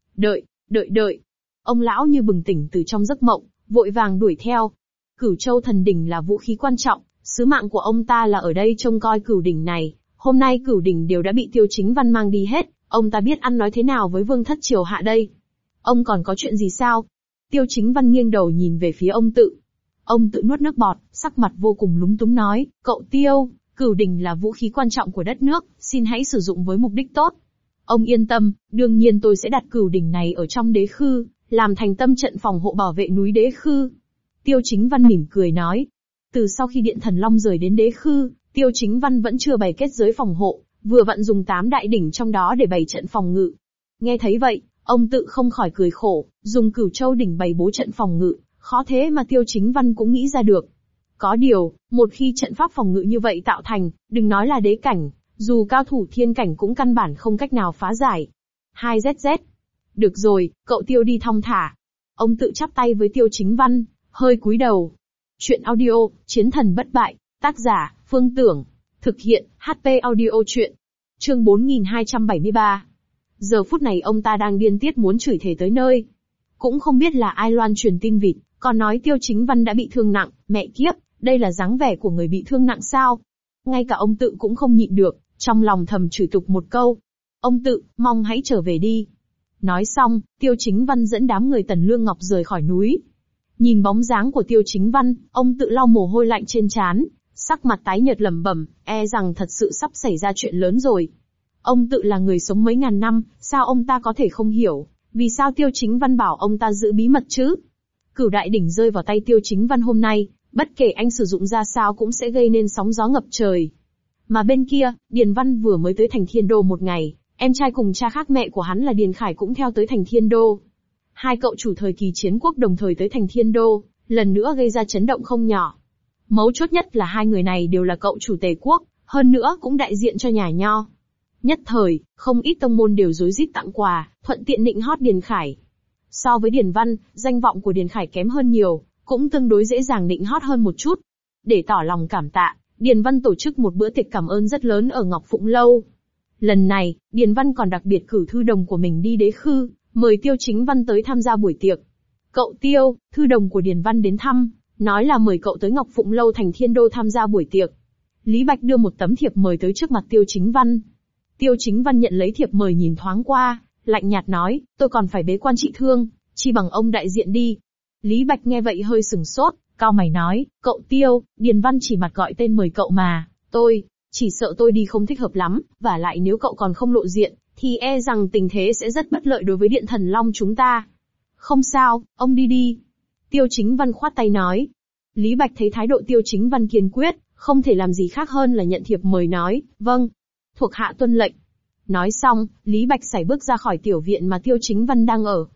Đợi. Ông lão như bừng tỉnh từ trong giấc mộng, vội vàng đuổi theo. Cửu Châu thần đỉnh là vũ khí quan trọng, sứ mạng của ông ta là ở đây trông coi cửu đỉnh này. Hôm nay cửu đỉnh đều đã bị Tiêu Chính Văn mang đi hết, ông ta biết ăn nói thế nào với Vương Thất Triều Hạ đây. Ông còn có chuyện gì sao? Tiêu Chính Văn nghiêng đầu nhìn về phía ông Tự. Ông Tự nuốt nước bọt, sắc mặt vô cùng lúng túng nói, cậu Tiêu, cửu đỉnh là vũ khí quan trọng của đất nước, xin hãy sử dụng với mục đích tốt. Ông yên tâm, đương nhiên tôi sẽ đặt cửu đỉnh này ở trong đế khư, làm thành tâm trận phòng hộ bảo vệ núi đế khư. Tiêu Chính Văn mỉm cười nói. Từ sau khi Điện Thần Long rời đến đế khư, Tiêu Chính Văn vẫn chưa bày kết giới phòng hộ, vừa vặn dùng 8 đại đỉnh trong đó để bày trận phòng ngự. Nghe thấy vậy, ông Tự không khỏi cười khổ, dùng Cửu Châu đỉnh bày bố trận phòng ngự, khó thế mà Tiêu Chính Văn cũng nghĩ ra được. Có điều, một khi trận pháp phòng ngự như vậy tạo thành, đừng nói là đế cảnh, dù cao thủ thiên cảnh cũng căn bản không cách nào phá giải. 2ZZ. Được rồi, cậu Tiêu đi thong thả. Ông Tự chắp tay với Tiêu Chính Văn, hơi cúi đầu. Chuyện audio, Chiến thần bất bại, tác giả, Phương Tưởng. Thực hiện, HP audio chuyện. Chương 4273. Giờ phút này ông ta đang điên tiết muốn chửi thề tới nơi. Cũng không biết là ai loan truyền tin vịt, còn nói Tiêu Chính Văn đã bị thương nặng, mẹ kiếp, đây là dáng vẻ của người bị thương nặng sao? Ngay cả ông Tự cũng không nhịn được, trong lòng thầm chửi tục một câu. Ông Tự, mong hãy trở về đi. Nói xong, Tiêu Chính Văn dẫn đám người Tần Lương Ngọc rời khỏi núi. Nhìn bóng dáng của Tiêu Chính Văn, ông Tự lau mồ hôi lạnh trên trán, sắc mặt tái nhợt lẩm bẩm, e rằng thật sự sắp xảy ra chuyện lớn rồi. Ông Tự là người sống mấy ngàn năm, sao ông ta có thể không hiểu, vì sao Tiêu Chính Văn bảo ông ta giữ bí mật chứ? Cửu đại đỉnh rơi vào tay Tiêu Chính Văn hôm nay, bất kể anh sử dụng ra sao cũng sẽ gây nên sóng gió ngập trời. Mà bên kia, Điền Văn vừa mới tới thành Thiên Đô một ngày, em trai cùng cha khác mẹ của hắn là Điền Khải cũng theo tới thành Thiên Đô. Hai cậu chủ thời kỳ chiến quốc đồng thời tới thành Thiên Đô, lần nữa gây ra chấn động không nhỏ. Mấu chốt nhất là hai người này đều là cậu chủ Tề quốc, hơn nữa cũng đại diện cho nhà Nho. Nhất thời, không ít tông môn đều rối rít tặng quà, thuận tiện nịnh hót Điền Khải. So với Điền Văn, danh vọng của Điền Khải kém hơn nhiều, cũng tương đối dễ dàng nịnh hót hơn một chút. Để tỏ lòng cảm tạ, Điền Văn tổ chức một bữa tiệc cảm ơn rất lớn ở Ngọc Phụng Lâu. Lần này, Điền Văn còn đặc biệt cử thư đồng của mình đi đế khư, mời Tiêu Chính Văn tới tham gia buổi tiệc. Cậu Tiêu, thư đồng của Điền Văn đến thăm, nói là mời cậu tới Ngọc Phụng Lâu thành Thiên Đô tham gia buổi tiệc. Lý Bạch đưa một tấm thiệp mời tới trước mặt Tiêu Chính Văn. Tiêu Chính Văn nhận lấy thiệp mời nhìn thoáng qua, lạnh nhạt nói, tôi còn phải bế quan trị thương, chi bằng ông đại diện đi. Lý Bạch nghe vậy hơi sừng sốt, cau mày nói, cậu Tiêu, Điền Văn chỉ mặt gọi tên mời cậu mà, chỉ sợ tôi đi không thích hợp lắm, và lại nếu cậu còn không lộ diện, thì e rằng tình thế sẽ rất bất lợi đối với Điện Thần Long chúng ta. Không sao, ông đi đi. Tiêu Chính Văn khoát tay nói. Lý Bạch thấy thái độ Tiêu Chính Văn kiên quyết, không thể làm gì khác hơn là nhận thiệp mời nói, vâng, thuộc hạ tuân lệnh. Nói xong, Lý Bạch sải bước ra khỏi tiểu viện mà Tiêu Chính Văn đang ở.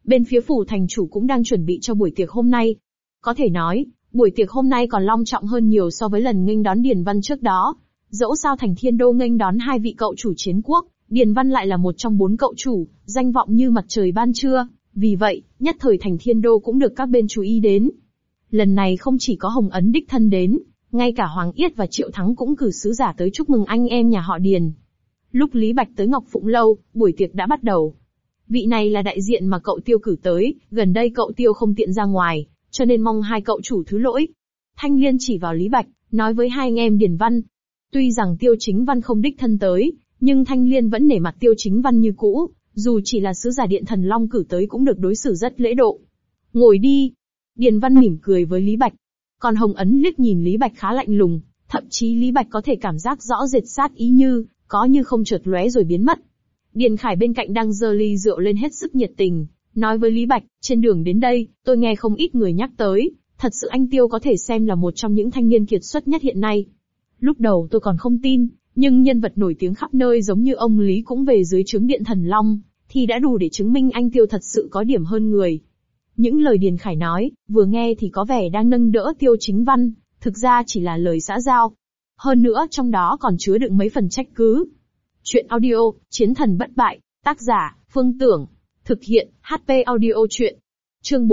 Bên phía phủ thành chủ cũng đang chuẩn bị cho buổi tiệc hôm nay. Có thể nói, buổi tiệc hôm nay còn long trọng hơn nhiều so với lần nghênh đón Điền Văn trước đó. Dẫu sao Thành Thiên Đô nghênh đón hai vị cậu chủ chiến quốc, Điền Văn lại là một trong 4 cậu chủ, danh vọng như mặt trời ban trưa, vì vậy, nhất thời Thành Thiên Đô cũng được các bên chú ý đến. Lần này không chỉ có Hồng Ấn đích thân đến, ngay cả Hoàng Yết và Triệu Thắng cũng cử sứ giả tới chúc mừng anh em nhà họ Điền. Lúc Lý Bạch tới Ngọc Phụng Lâu, buổi tiệc đã bắt đầu. Vị này là đại diện mà cậu Tiêu cử tới, gần đây cậu Tiêu không tiện ra ngoài, cho nên mong hai cậu chủ thứ lỗi. Thanh Liên chỉ vào Lý Bạch, nói với hai anh em Điền Văn. Tuy rằng Tiêu Chính Văn không đích thân tới, nhưng Thanh Liên vẫn nể mặt Tiêu Chính Văn như cũ, dù chỉ là sứ giả Điện Thần Long cử tới cũng được đối xử rất lễ độ. Ngồi đi. Điền Văn mỉm cười với Lý Bạch. Còn Hồng Ấn liếc nhìn Lý Bạch khá lạnh lùng, thậm chí Lý Bạch có thể cảm giác rõ rệt sát ý có như không chợt lóe rồi biến mất. Điền Khải bên cạnh đang giơ ly rượu lên hết sức nhiệt tình, nói với Lý Bạch, trên đường đến đây, tôi nghe không ít người nhắc tới, thật sự anh Tiêu có thể xem là một trong những thanh niên kiệt xuất nhất hiện nay. Lúc đầu tôi còn không tin, nhưng nhân vật nổi tiếng khắp nơi giống như ông Lý cũng về dưới trướng Điện Thần Long, thì đã đủ để chứng minh anh Tiêu thật sự có điểm hơn người. Những lời Điền Khải nói, vừa nghe thì có vẻ đang nâng đỡ Tiêu Chính Văn, thực ra chỉ là lời xã giao. Hơn nữa trong đó còn chứa đựng mấy phần trách cứ. Chuyện audio, Chiến thần bất bại, tác giả, Phương Tưởng. Thực hiện, HP audio chuyện. Chương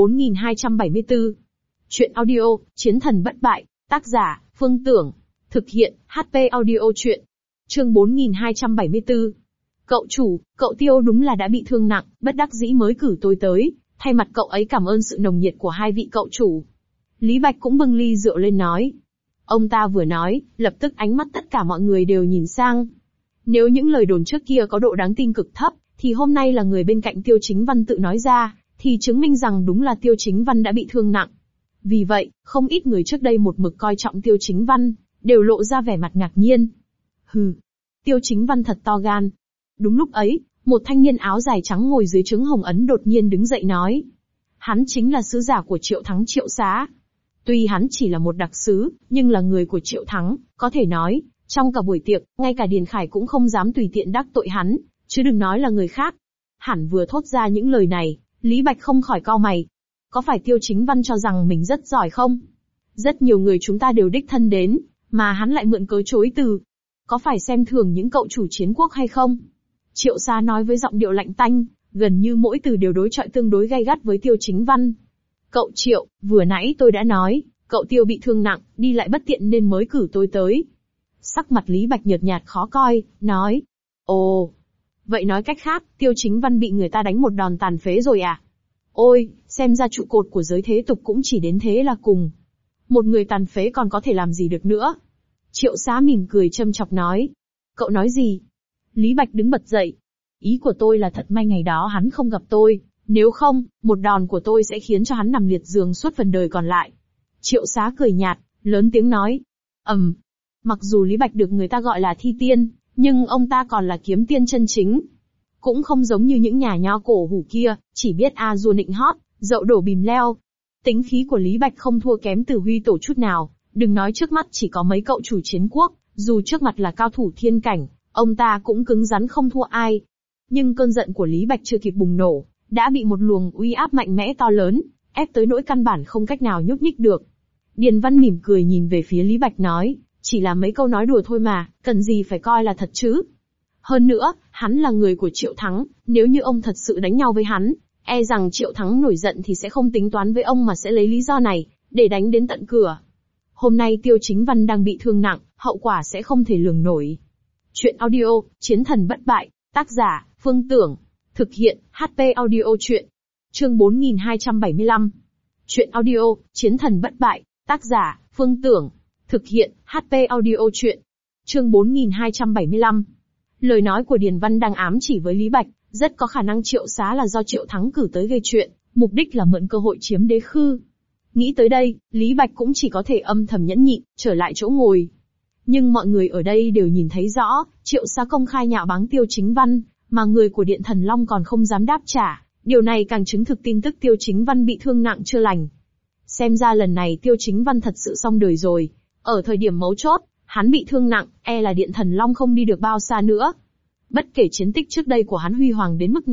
4274. Chuyện audio, Chiến thần bất bại, tác giả, Phương Tưởng. Thực hiện, HP audio chuyện. Chương 4274. Cậu chủ, cậu Tiêu đúng là đã bị thương nặng, bất đắc dĩ mới cử tôi tới, thay mặt cậu ấy cảm ơn sự nồng nhiệt của hai vị cậu chủ. Lý Bạch cũng bưng ly rượu lên nói. Ông ta vừa nói, lập tức ánh mắt tất cả mọi người đều nhìn sang. Nếu những lời đồn trước kia có độ đáng tin cực thấp, thì hôm nay là người bên cạnh Tiêu Chính Văn tự nói ra, thì chứng minh rằng đúng là Tiêu Chính Văn đã bị thương nặng. Vì vậy, không ít người trước đây một mực coi trọng Tiêu Chính Văn, đều lộ ra vẻ mặt ngạc nhiên. Hừ, Tiêu Chính Văn thật to gan. Đúng lúc ấy, một thanh niên áo dài trắng ngồi dưới trướng Hồng Ấn đột nhiên đứng dậy nói. Hắn chính là sứ giả của Triệu Thắng Triệu Xá. Tuy hắn chỉ là một đặc sứ, nhưng là người của Triệu Thắng, có thể nói, trong cả buổi tiệc, ngay cả Điền Khải cũng không dám tùy tiện đắc tội hắn, chứ đừng nói là người khác. Hẳn vừa thốt ra những lời này, Lý Bạch không khỏi cau mày. Có phải Tiêu Chính Văn cho rằng mình rất giỏi không? Rất nhiều người chúng ta đều đích thân đến, mà hắn lại mượn cớ chối từ. Có phải xem thường những cậu chủ chiến quốc hay không? Triệu Xá nói với giọng điệu lạnh tanh, gần như mỗi từ đều đối chọi tương đối gay gắt với Tiêu Chính Văn. Cậu Triệu, vừa nãy tôi đã nói, cậu Tiêu bị thương nặng, đi lại bất tiện nên mới cử tôi tới. Sắc mặt Lý Bạch nhợt nhạt khó coi, nói. Ồ, vậy nói cách khác, Tiêu Chính Văn bị người ta đánh một đòn tàn phế rồi à? Ôi, xem ra trụ cột của giới thế tục cũng chỉ đến thế là cùng. Một người tàn phế còn có thể làm gì được nữa? Triệu Xá mỉm cười châm chọc nói. Cậu nói gì? Lý Bạch đứng bật dậy. Ý của tôi là thật may ngày đó hắn không gặp tôi, nếu không, một đòn của tôi sẽ khiến cho hắn nằm liệt giường suốt phần đời còn lại. Triệu Xá cười nhạt, lớn tiếng nói. Mặc dù Lý Bạch được người ta gọi là thi tiên, nhưng ông ta còn là kiếm tiên chân chính. Cũng không giống như những nhà nho cổ hủ kia, chỉ biết a dua nịnh hót, dậu đổ bìm leo. Tính khí của Lý Bạch không thua kém Từ Huy Tổ chút nào, đừng nói trước mắt chỉ có mấy cậu chủ chiến quốc, dù trước mặt là cao thủ thiên cảnh, ông ta cũng cứng rắn không thua ai. Nhưng cơn giận của Lý Bạch chưa kịp bùng nổ, đã bị một luồng uy áp mạnh mẽ to lớn, ép tới nỗi căn bản không cách nào nhúc nhích được. Điền Văn mỉm cười nhìn về phía Lý Bạch nói, chỉ là mấy câu nói đùa thôi mà, cần gì phải coi là thật chứ. Hơn nữa, hắn là người của Triệu Thắng, nếu như ông thật sự đánh nhau với hắn, e rằng Triệu Thắng nổi giận thì sẽ không tính toán với ông mà sẽ lấy lý do này, để đánh đến tận cửa. Hôm nay Tiêu Chính Văn đang bị thương nặng, hậu quả sẽ không thể lường nổi. Chuyện audio, Chiến thần bất bại, tác giả, Phương Tưởng. Thực hiện, HP audio chuyện. Chương 4275. Chuyện audio, Chiến thần bất bại, tác giả, Phương Tưởng. Thực hiện, HP audio chuyện. Chương 4275. Lời nói của Điền Văn đang ám chỉ với Lý Bạch, rất có khả năng Triệu Xá là do Triệu Thắng cử tới gây chuyện, mục đích là mượn cơ hội chiếm đế khư. Nghĩ tới đây, Lý Bạch cũng chỉ có thể âm thầm nhẫn nhịn, trở lại chỗ ngồi. Nhưng mọi người ở đây đều nhìn thấy rõ, Triệu Xá công khai nhạo báng Tiêu Chính Văn, mà người của Điện Thần Long còn không dám đáp trả, điều này càng chứng thực tin tức Tiêu Chính Văn bị thương nặng chưa lành. Xem ra lần này Tiêu Chính Văn thật sự xong đời rồi, ở thời điểm mấu chốt, hắn bị thương nặng, e là Điện Thần Long không đi được bao xa nữa. Bất kể chiến tích trước đây của hắn huy hoàng đến mức nào,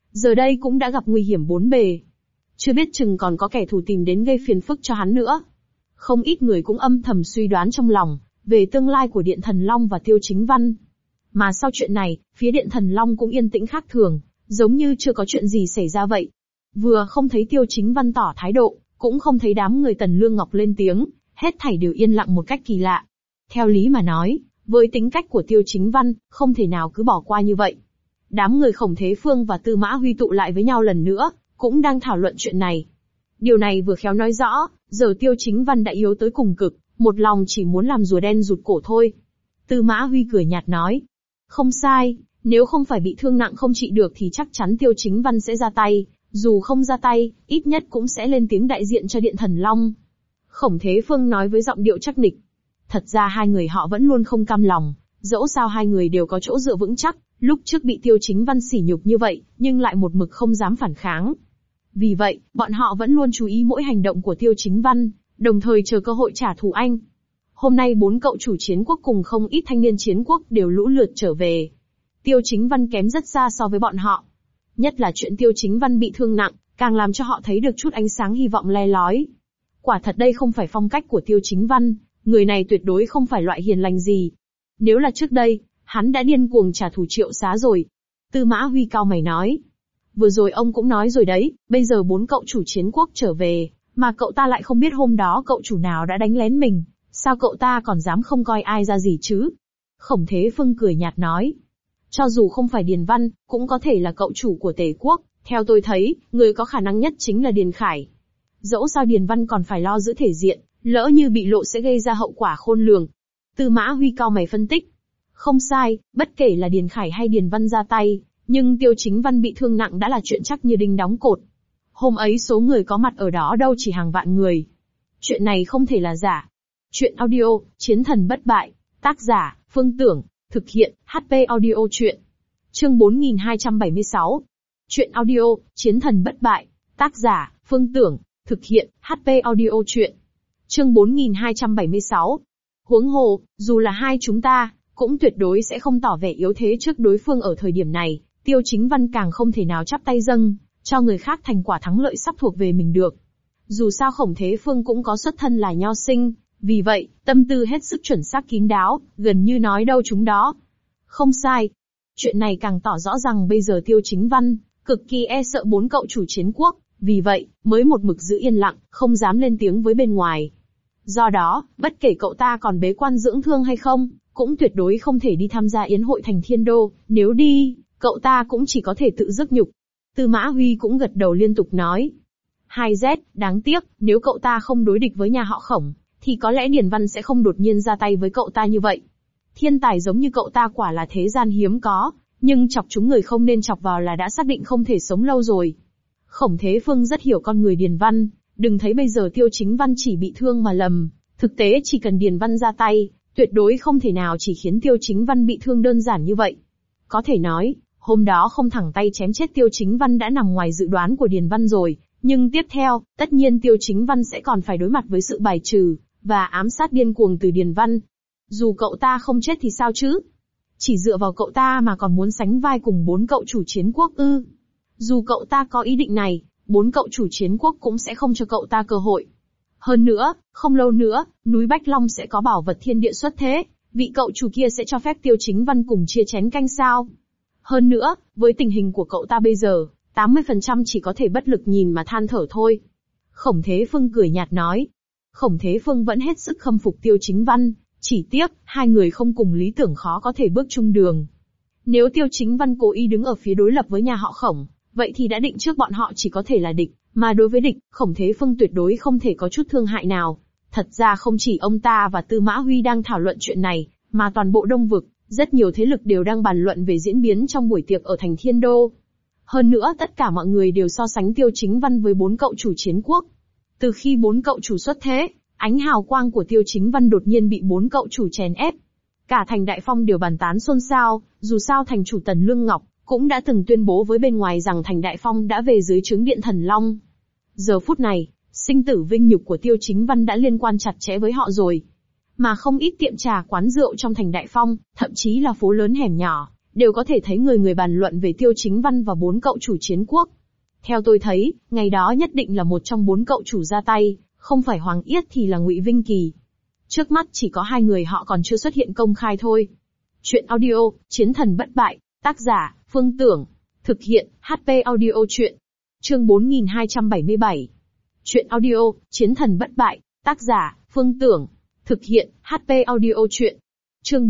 giờ đây cũng đã gặp nguy hiểm bốn bề. Chưa biết chừng còn có kẻ thù tìm đến gây phiền phức cho hắn nữa. Không ít người cũng âm thầm suy đoán trong lòng, về tương lai của Điện Thần Long và Tiêu Chính Văn. Mà sau chuyện này, phía Điện Thần Long cũng yên tĩnh khác thường, giống như chưa có chuyện gì xảy ra vậy. Vừa không thấy Tiêu Chính Văn tỏ thái độ, cũng không thấy đám người Tần Lương Ngọc lên tiếng, hết thảy đều yên lặng một cách kỳ lạ. Theo lý mà nói, với tính cách của Tiêu Chính Văn, không thể nào cứ bỏ qua như vậy. Đám người Khổng Thế Phương và Tư Mã Huy tụ lại với nhau lần nữa, cũng đang thảo luận chuyện này. Điều này vừa khéo nói rõ, giờ Tiêu Chính Văn đã yếu tới cùng cực, một lòng chỉ muốn làm rùa đen rụt cổ thôi. Tư Mã Huy cười nhạt nói, không sai, nếu không phải bị thương nặng không trị được thì chắc chắn Tiêu Chính Văn sẽ ra tay, dù không ra tay, ít nhất cũng sẽ lên tiếng đại diện cho Điện Thần Long. Khổng Thế Phương nói với giọng điệu chắc nịch. Thật ra hai người họ vẫn luôn không cam lòng, dẫu sao hai người đều có chỗ dựa vững chắc, lúc trước bị Tiêu Chính Văn sỉ nhục như vậy, nhưng lại một mực không dám phản kháng. Vì vậy, bọn họ vẫn luôn chú ý mỗi hành động của Tiêu Chính Văn, đồng thời chờ cơ hội trả thù anh. Hôm nay 4 cậu chủ chiến quốc cùng không ít thanh niên chiến quốc đều lũ lượt trở về. Tiêu Chính Văn kém rất xa so với bọn họ. Nhất là chuyện Tiêu Chính Văn bị thương nặng, càng làm cho họ thấy được chút ánh sáng hy vọng le lói. Quả thật đây không phải phong cách của Tiêu Chính Văn, người này tuyệt đối không phải loại hiền lành gì. Nếu là trước đây, hắn đã điên cuồng trả thù Triệu Xá rồi. Tư Mã Huy cau mày nói. Vừa rồi ông cũng nói rồi đấy, bây giờ 4 cậu chủ chiến quốc trở về, mà cậu ta lại không biết hôm đó cậu chủ nào đã đánh lén mình, sao cậu ta còn dám không coi ai ra gì chứ? Khổng Thế Phương cười nhạt nói. Cho dù không phải Điền Văn, cũng có thể là cậu chủ của Tề quốc, theo tôi thấy, người có khả năng nhất chính là Điền Khải. Dẫu sao Điền Văn còn phải lo giữ thể diện, lỡ như bị lộ sẽ gây ra hậu quả khôn lường. Tư Mã Huy cau mày phân tích. Không sai, bất kể là Điền Khải hay Điền Văn ra tay, nhưng Tiêu Chính Văn bị thương nặng đã là chuyện chắc như đinh đóng cột. Hôm ấy số người có mặt ở đó đâu chỉ hàng vạn người. Chuyện này không thể là giả. Chuyện audio, Chiến Thần Bất Bại, tác giả, Phương Tưởng, thực hiện, HP Audio Chuyện. Chương 4276. Chuyện audio, Chiến Thần Bất Bại, tác giả, Phương Tưởng, thực hiện, HP Audio Chuyện. Chương 4276. Huống hồ, dù là hai chúng ta, cũng tuyệt đối sẽ không tỏ vẻ yếu thế trước đối phương ở thời điểm này, Tiêu Chính Văn càng không thể nào chắp tay dâng, cho người khác thành quả thắng lợi sắp thuộc về mình được. Dù sao Khổng Thế Phương cũng có xuất thân là nho sinh, vì vậy, tâm tư hết sức chuẩn xác kín đáo, gần như nói đâu chúng đó. Không sai. Chuyện này càng tỏ rõ rằng bây giờ Tiêu Chính Văn, cực kỳ e sợ 4 cậu chủ chiến quốc, vì vậy, mới một mực giữ yên lặng, không dám lên tiếng với bên ngoài. Do đó, bất kể cậu ta còn bế quan dưỡng thương hay không, cũng tuyệt đối không thể đi tham gia yến hội thành Thiên Đô, nếu đi, cậu ta cũng chỉ có thể tự rước nhục. Tư Mã Huy cũng gật đầu liên tục nói. 2Z, đáng tiếc, nếu cậu ta không đối địch với nhà họ Khổng, thì có lẽ Điền Văn sẽ không đột nhiên ra tay với cậu ta như vậy. Thiên tài giống như cậu ta quả là thế gian hiếm có, nhưng chọc chúng người không nên chọc vào là đã xác định không thể sống lâu rồi. Khổng Thế Phương rất hiểu con người Điền Văn, đừng thấy bây giờ Tiêu Chính Văn chỉ bị thương mà lầm, thực tế chỉ cần Điền Văn ra tay, tuyệt đối không thể nào chỉ khiến Tiêu Chính Văn bị thương đơn giản như vậy. Có thể nói, hôm đó không thẳng tay chém chết Tiêu Chính Văn đã nằm ngoài dự đoán của Điền Văn rồi, nhưng tiếp theo, tất nhiên Tiêu Chính Văn sẽ còn phải đối mặt với sự bài trừ và ám sát điên cuồng từ Điền Văn. Dù cậu ta không chết thì sao chứ? Chỉ dựa vào cậu ta mà còn muốn sánh vai cùng 4 cậu chủ chiến quốc ư? Dù cậu ta có ý định này, 4 cậu chủ chiến quốc cũng sẽ không cho cậu ta cơ hội. Hơn nữa, không lâu nữa, núi Bách Long sẽ có bảo vật thiên địa xuất thế, vị cậu chủ kia sẽ cho phép Tiêu Chính Văn cùng chia chén canh sao? Hơn nữa, với tình hình của cậu ta bây giờ, 80% chỉ có thể bất lực nhìn mà than thở thôi. Khổng Thế Phương cười nhạt nói. Khổng Thế Phương vẫn hết sức khâm phục Tiêu Chính Văn, chỉ tiếc, hai người không cùng lý tưởng khó có thể bước chung đường. Nếu Tiêu Chính Văn cố ý đứng ở phía đối lập với nhà họ Khổng, vậy thì đã định trước bọn họ chỉ có thể là địch, mà đối với địch, Khổng Thế Phương tuyệt đối không thể có chút thương hại nào. Thật ra không chỉ ông ta và Tư Mã Huy đang thảo luận chuyện này, mà toàn bộ Đông Vực, rất nhiều thế lực đều đang bàn luận về diễn biến trong buổi tiệc ở thành Thiên Đô. Hơn nữa tất cả mọi người đều so sánh Tiêu Chính Văn với 4 cậu chủ chiến quốc. Từ khi 4 cậu chủ xuất thế, ánh hào quang của Tiêu Chính Văn đột nhiên bị 4 cậu chủ chèn ép. Cả thành Đại Phong đều bàn tán xôn xao, dù sao thành chủ Tần Lương Ngọc cũng đã từng tuyên bố với bên ngoài rằng thành Đại Phong đã về dưới trướng Điện Thần Long. Giờ phút này, sinh tử vinh nhục của Tiêu Chính Văn đã liên quan chặt chẽ với họ rồi. Mà không ít tiệm trà quán rượu trong thành Đại Phong, thậm chí là phố lớn hẻm nhỏ, đều có thể thấy người người bàn luận về Tiêu Chính Văn và 4 cậu chủ chiến quốc. Theo tôi thấy, ngày đó nhất định là một trong 4 cậu chủ ra tay, không phải Hoàng Yết thì là Ngụy Vinh Kỳ. Trước mắt chỉ có 2 người họ còn chưa xuất hiện công khai thôi. Chuyện audio, Chiến thần bất bại, tác giả, Phương Tưởng. Thực hiện, HP Audio Chuyện. Chương 4277. Chuyện audio, Chiến thần bất bại, tác giả, Phương Tưởng. Thực hiện, HP Audio Chuyện. Chương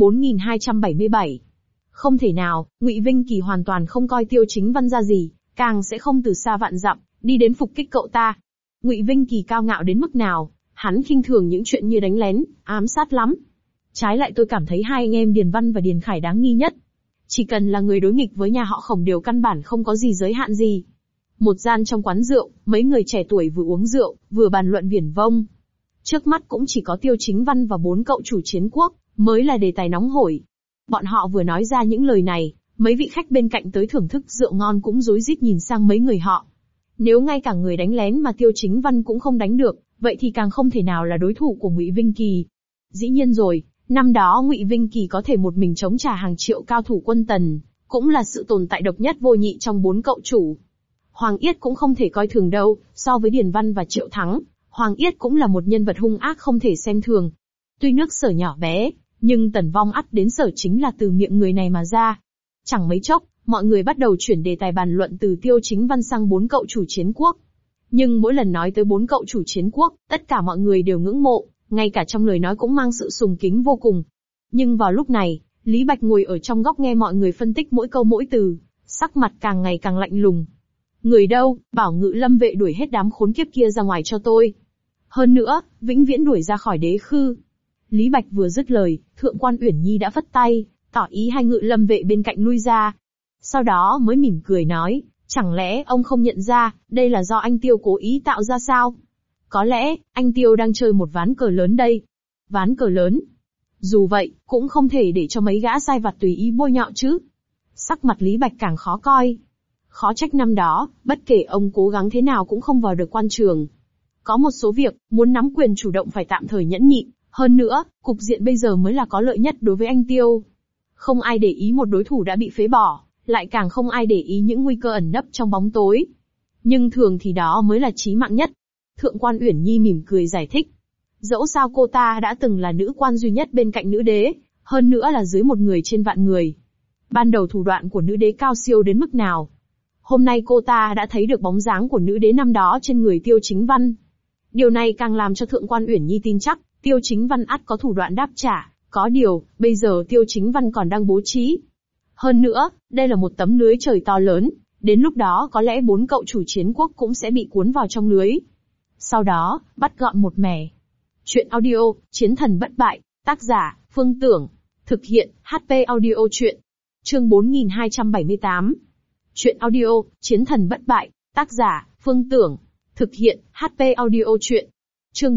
4277. Không thể nào, Ngụy Vinh Kỳ hoàn toàn không coi Tiêu Chính Văn ra gì, càng sẽ không từ xa vạn dặm, đi đến phục kích cậu ta. Ngụy Vinh Kỳ cao ngạo đến mức nào, hắn khinh thường những chuyện như đánh lén, ám sát lắm. Trái lại tôi cảm thấy hai anh em Điền Văn và Điền Khải đáng nghi nhất. Chỉ cần là người đối nghịch với nhà họ Khổng đều căn bản không có gì giới hạn gì. Một gian trong quán rượu, mấy người trẻ tuổi vừa uống rượu, vừa bàn luận viển vông. Trước mắt cũng chỉ có Tiêu Chính Văn và 4 cậu chủ chiến quốc, mới là đề tài nóng hổi. Bọn họ vừa nói ra những lời này, mấy vị khách bên cạnh tới thưởng thức rượu ngon cũng rối rít nhìn sang mấy người họ. Nếu ngay cả người đánh lén mà Tiêu Chính Văn cũng không đánh được, vậy thì càng không thể nào là đối thủ của Ngụy Vinh Kỳ. Dĩ nhiên rồi, năm đó Ngụy Vinh Kỳ có thể một mình chống trả hàng triệu cao thủ quân Tần, cũng là sự tồn tại độc nhất vô nhị trong 4 cậu chủ. Hoàng Yết cũng không thể coi thường đâu, so với Điền Văn và Triệu Thắng, Hoàng Yết cũng là một nhân vật hung ác không thể xem thường. Tuy nước Sở nhỏ bé, nhưng tần vong ắt đến Sở chính là từ miệng người này mà ra. Chẳng mấy chốc, mọi người bắt đầu chuyển đề tài bàn luận từ Tiêu Chính Văn sang 4 cậu chủ chiến quốc. Nhưng mỗi lần nói tới 4 cậu chủ chiến quốc, tất cả mọi người đều ngưỡng mộ, ngay cả trong lời nói cũng mang sự sùng kính vô cùng. Nhưng vào lúc này, Lý Bạch ngồi ở trong góc nghe mọi người phân tích mỗi câu mỗi từ, sắc mặt càng ngày càng lạnh lùng. Người đâu, bảo Ngự Lâm vệ đuổi hết đám khốn kiếp kia ra ngoài cho tôi. Hơn nữa, vĩnh viễn đuổi ra khỏi đế khư. Lý Bạch vừa dứt lời, Thượng quan Uyển Nhi đã phất tay, tỏ ý hai Ngự Lâm vệ bên cạnh lui ra. Sau đó mới mỉm cười nói, chẳng lẽ ông không nhận ra, đây là do anh Tiêu cố ý tạo ra sao? Có lẽ, anh Tiêu đang chơi một ván cờ lớn đây. Ván cờ lớn? Dù vậy, cũng không thể để cho mấy gã sai vặt tùy ý bôi nhọ chứ. Sắc mặt Lý Bạch càng khó coi. Khó trách năm đó, bất kể ông cố gắng thế nào cũng không vào được quan trường. Có một số việc, muốn nắm quyền chủ động phải tạm thời nhẫn nhịn. Hơn nữa, cục diện bây giờ mới là có lợi nhất đối với anh Tiêu. Không ai để ý một đối thủ đã bị phế bỏ, lại càng không ai để ý những nguy cơ ẩn nấp trong bóng tối. Nhưng thường thì đó mới là chí mạng nhất. Thượng quan Uyển Nhi mỉm cười giải thích. Dẫu sao cô ta đã từng là nữ quan duy nhất bên cạnh nữ đế, hơn nữa là dưới 1 người trên vạn người. Ban đầu thủ đoạn của nữ đế cao siêu đến mức nào? Hôm nay cô ta đã thấy được bóng dáng của nữ đế năm đó trên người Tiêu Chính Văn. Điều này càng làm cho Thượng quan Uyển Nhi tin chắc, Tiêu Chính Văn ắt có thủ đoạn đáp trả, có điều, bây giờ Tiêu Chính Văn còn đang bố trí. Hơn nữa, đây là một tấm lưới trời to lớn, đến lúc đó có lẽ 4 cậu chủ chiến quốc cũng sẽ bị cuốn vào trong lưới. Sau đó, bắt gọn một mẻ. Chuyện audio, Chiến thần bất bại, tác giả, Phương Tưởng. Thực hiện, HP Audio Chuyện. Chương 4278. Chuyện audio, Chiến thần bất bại, tác giả, Phương Tưởng. Thực hiện, HP Audio Chuyện. Chương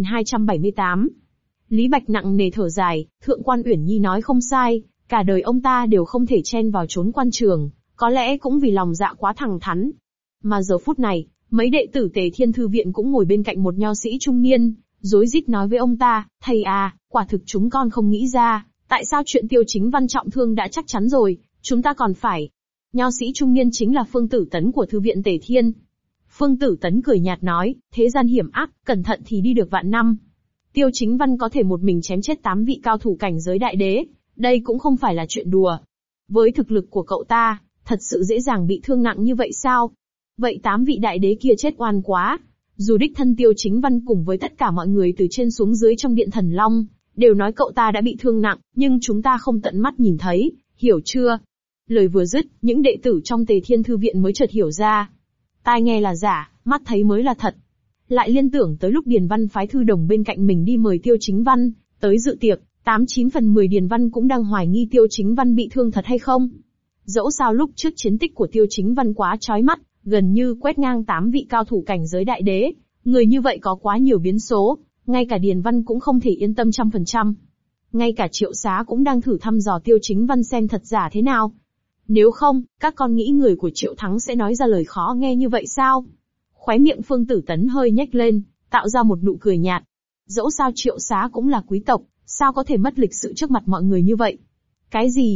4278. Lý Bạch nặng nề thở dài, Thượng quan Uyển Nhi nói không sai, cả đời ông ta đều không thể chen vào trốn quan trường, có lẽ cũng vì lòng dạ quá thẳng thắn. Mà giờ phút này, mấy đệ tử Tề Thiên Thư Viện cũng ngồi bên cạnh một nho sĩ trung niên, rối rít nói với ông ta, thầy à, quả thực chúng con không nghĩ ra, tại sao chuyện Tiêu Chính Văn trọng thương đã chắc chắn rồi, chúng ta còn phải. Nho sĩ trung niên chính là Phương Tử Tấn của Thư viện Tề Thiên. Phương Tử Tấn cười nhạt nói, thế gian hiểm ác, cẩn thận thì đi được vạn năm. Tiêu Chính Văn có thể một mình chém chết 8 vị cao thủ cảnh giới đại đế, đây cũng không phải là chuyện đùa. Với thực lực của cậu ta, thật sự dễ dàng bị thương nặng như vậy sao? Vậy 8 vị đại đế kia chết oan quá. Dù đích thân Tiêu Chính Văn cùng với tất cả mọi người từ trên xuống dưới trong Điện Thần Long, đều nói cậu ta đã bị thương nặng, nhưng chúng ta không tận mắt nhìn thấy, hiểu chưa? Lời vừa dứt, những đệ tử trong Tề Thiên Thư Viện mới chợt hiểu ra. Tai nghe là giả, mắt thấy mới là thật. Lại liên tưởng tới lúc Điền Văn phái thư đồng bên cạnh mình đi mời Tiêu Chính Văn tới dự tiệc, 89 phần 10 Điền Văn cũng đang hoài nghi Tiêu Chính Văn bị thương thật hay không. Dẫu sao lúc trước chiến tích của Tiêu Chính Văn quá chói mắt, gần như quét ngang 8 vị cao thủ cảnh giới đại đế, người như vậy có quá nhiều biến số, ngay cả Điền Văn cũng không thể yên tâm 100%. Ngay cả Triệu Xá cũng đang thử thăm dò Tiêu Chính Văn xem thật giả thế nào. Nếu không, các con nghĩ người của Triệu Thắng sẽ nói ra lời khó nghe như vậy sao? Khóe miệng Phương Tử Tấn hơi nhếch lên, tạo ra một nụ cười nhạt. Dẫu sao Triệu Xá cũng là quý tộc, sao có thể mất lịch sự trước mặt mọi người như vậy? Cái gì?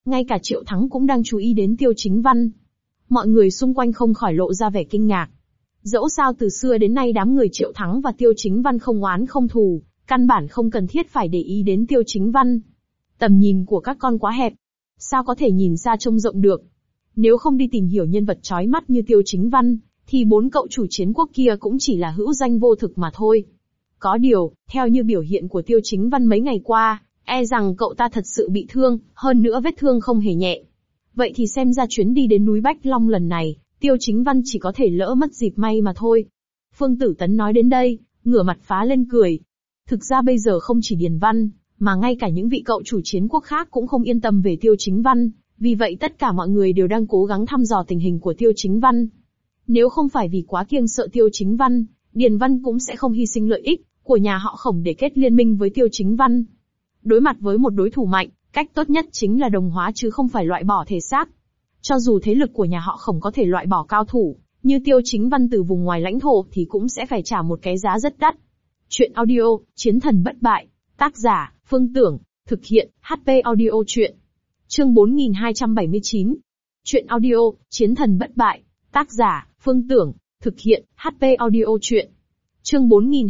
Ngay cả Triệu Thắng cũng đang chú ý đến Tiêu Chính Văn. Mọi người xung quanh không khỏi lộ ra vẻ kinh ngạc. Dẫu sao từ xưa đến nay đám người Triệu Thắng và Tiêu Chính Văn không oán không thù, căn bản không cần thiết phải để ý đến Tiêu Chính Văn. Tầm nhìn của các con quá hẹp. Sao có thể nhìn xa trông rộng được? Nếu không đi tìm hiểu nhân vật chói mắt như Tiêu Chính Văn, thì 4 cậu chủ chiến quốc kia cũng chỉ là hữu danh vô thực mà thôi. Có điều, theo như biểu hiện của Tiêu Chính Văn mấy ngày qua, e rằng cậu ta thật sự bị thương, hơn nữa vết thương không hề nhẹ. Vậy thì xem ra chuyến đi đến núi Bách Long lần này, Tiêu Chính Văn chỉ có thể lỡ mất dịp may mà thôi. Phương Tử Tấn nói đến đây, ngửa mặt phá lên cười. Thực ra bây giờ không chỉ Điền Văn, mà ngay cả những vị cậu chủ chiến quốc khác cũng không yên tâm về Tiêu Chính Văn, vì vậy tất cả mọi người đều đang cố gắng thăm dò tình hình của Tiêu Chính Văn. Nếu không phải vì quá kiêng sợ Tiêu Chính Văn, Điền Văn cũng sẽ không hy sinh lợi ích của nhà họ Khổng để kết liên minh với Tiêu Chính Văn. Đối mặt với một đối thủ mạnh, cách tốt nhất chính là đồng hóa chứ không phải loại bỏ thể xác. Cho dù thế lực của nhà họ Khổng có thể loại bỏ cao thủ, như Tiêu Chính Văn từ vùng ngoài lãnh thổ thì cũng sẽ phải trả một cái giá rất đắt. Chuyện audio, Chiến thần bất bại. Tác giả, Phương Tưởng. Thực hiện, HP Audio Chuyện. Chương 4279. Chuyện audio, Chiến thần bất bại. Tác giả, Phương Tưởng. Thực hiện, HP Audio Chuyện. Chương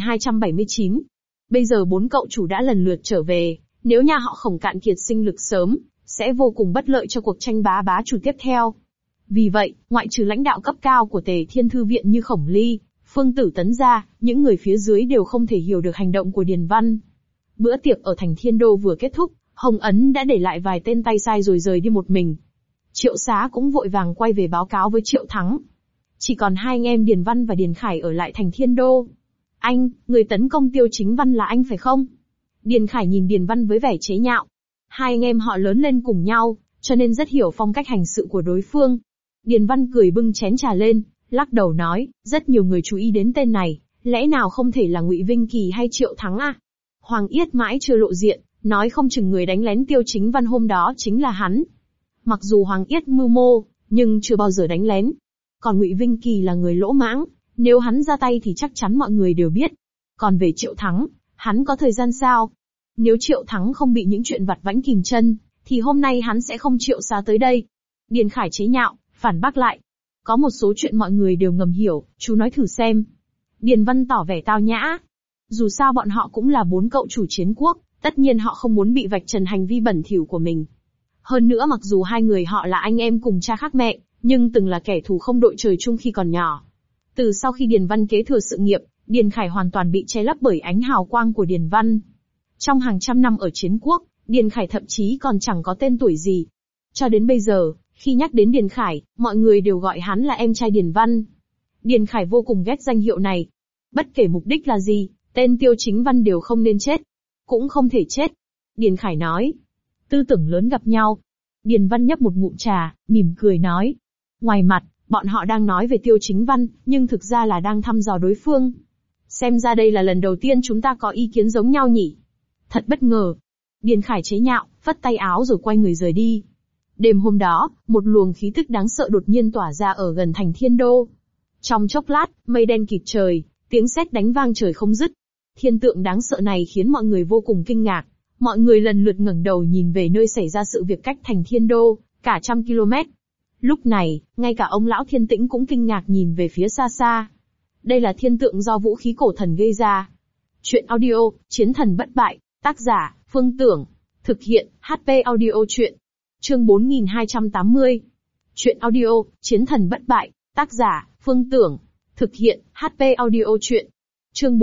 4279. Bây giờ 4 cậu chủ đã lần lượt trở về, nếu nhà họ Khổng cạn kiệt sinh lực sớm, sẽ vô cùng bất lợi cho cuộc tranh bá chủ tiếp theo. Vì vậy, ngoại trừ lãnh đạo cấp cao của Tề Thiên Thư Viện như Khổng Ly, Phương Tử Tấn ra, những người phía dưới đều không thể hiểu được hành động của Điền Văn. Bữa tiệc ở thành Thiên Đô vừa kết thúc, Hồng Ấn đã để lại vài tên tay sai rồi rời đi một mình. Triệu Xá cũng vội vàng quay về báo cáo với Triệu Thắng. Chỉ còn 2 anh em Điền Văn và Điền Khải ở lại thành Thiên Đô. Anh, người tấn công Tiêu Chính Văn là anh phải không? Điền Khải nhìn Điền Văn với vẻ chế nhạo. 2 anh em họ lớn lên cùng nhau, cho nên rất hiểu phong cách hành sự của đối phương. Điền Văn cười bưng chén trà lên, lắc đầu nói, rất nhiều người chú ý đến tên này, lẽ nào không thể là Ngụy Vinh Kỳ hay Triệu Thắng à? Hoàng Yết mãi chưa lộ diện, nói không chừng người đánh lén Tiêu Chính Văn hôm đó chính là hắn. Mặc dù Hoàng Yết mưu mô, nhưng chưa bao giờ đánh lén. Còn Ngụy Vinh Kỳ là người lỗ mãng, nếu hắn ra tay thì chắc chắn mọi người đều biết. Còn về Triệu Thắng, hắn có thời gian sao? Nếu Triệu Thắng không bị những chuyện vặt vãnh kìm chân, thì hôm nay hắn sẽ không Triệu Xá tới đây. Điền Khải chế nhạo, phản bác lại. Có một số chuyện mọi người đều ngầm hiểu, chú nói thử xem. Điền Văn tỏ vẻ tao nhã. Dù sao bọn họ cũng là 4 cậu chủ chiến quốc, tất nhiên họ không muốn bị vạch trần hành vi bẩn thỉu của mình. Hơn nữa mặc dù 2 người họ là anh em cùng cha khác mẹ, nhưng từng là kẻ thù không đội trời chung khi còn nhỏ. Từ sau khi Điền Văn kế thừa sự nghiệp, Điền Khải hoàn toàn bị che lấp bởi ánh hào quang của Điền Văn. Trong hàng trăm năm ở chiến quốc, Điền Khải thậm chí còn chẳng có tên tuổi gì. Cho đến bây giờ, khi nhắc đến Điền Khải, mọi người đều gọi hắn là em trai Điền Văn. Điền Khải vô cùng ghét danh hiệu này. Bất kể mục đích là gì, tên Tiêu Chính Văn đều không nên chết. Cũng không thể chết. Điền Khải nói. Tư tưởng lớn gặp nhau. Điền Văn nhấp một ngụm trà, mỉm cười nói. Ngoài mặt, bọn họ đang nói về Tiêu Chính Văn, nhưng thực ra là đang thăm dò đối phương. Xem ra đây là lần đầu tiên chúng ta có ý kiến giống nhau nhỉ. Thật bất ngờ. Điền Khải chế nhạo, phất tay áo rồi quay người rời đi. Đêm hôm đó, một luồng khí tức đáng sợ đột nhiên tỏa ra ở gần thành Thiên Đô. Trong chốc lát, mây đen kịt trời, tiếng sét đánh vang trời không dứt. Thiên tượng đáng sợ này khiến mọi người vô cùng kinh ngạc. Mọi người lần lượt ngẩng đầu nhìn về nơi xảy ra sự việc cách thành Thiên Đô, cả 100 km. Lúc này, ngay cả ông lão Thiên Tĩnh cũng kinh ngạc nhìn về phía xa xa. Đây là thiên tượng do vũ khí cổ thần gây ra. Chuyện audio, Chiến thần bất bại, tác giả, Phương Tưởng. Thực hiện, HP Audio Chuyện. Chương 4280. Chuyện audio, Chiến thần bất bại, tác giả, Phương Tưởng. Thực hiện, HP Audio Chuyện. Chương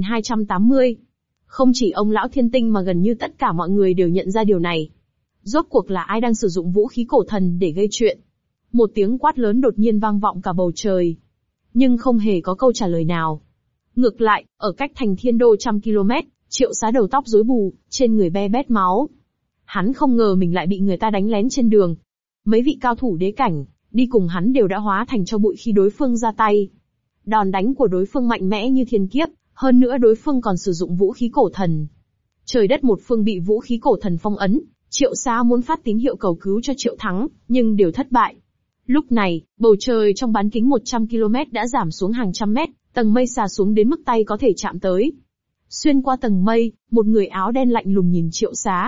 4280. Không chỉ ông lão Thiên Tinh mà gần như tất cả mọi người đều nhận ra điều này. Rốt cuộc là ai đang sử dụng vũ khí cổ thần để gây chuyện? Một tiếng quát lớn đột nhiên vang vọng cả bầu trời. Nhưng không hề có câu trả lời nào. Ngược lại, ở cách thành Thiên Đô 100 km, Triệu Xá đầu tóc rối bù, trên người be bét máu. Hắn không ngờ mình lại bị người ta đánh lén trên đường. Mấy vị cao thủ đế cảnh, đi cùng hắn đều đã hóa thành tro bụi khi đối phương ra tay. Đòn đánh của đối phương mạnh mẽ như thiên kiếp, hơn nữa đối phương còn sử dụng vũ khí cổ thần. Trời đất một phương bị vũ khí cổ thần phong ấn, Triệu Xá muốn phát tín hiệu cầu cứu cho Triệu Thắng, nhưng đều thất bại. Lúc này, bầu trời trong bán kính 100 km đã giảm xuống hàng trăm mét, tầng mây xà xuống đến mức tay có thể chạm tới. Xuyên qua tầng mây, một người áo đen lạnh lùng nhìn Triệu Xá,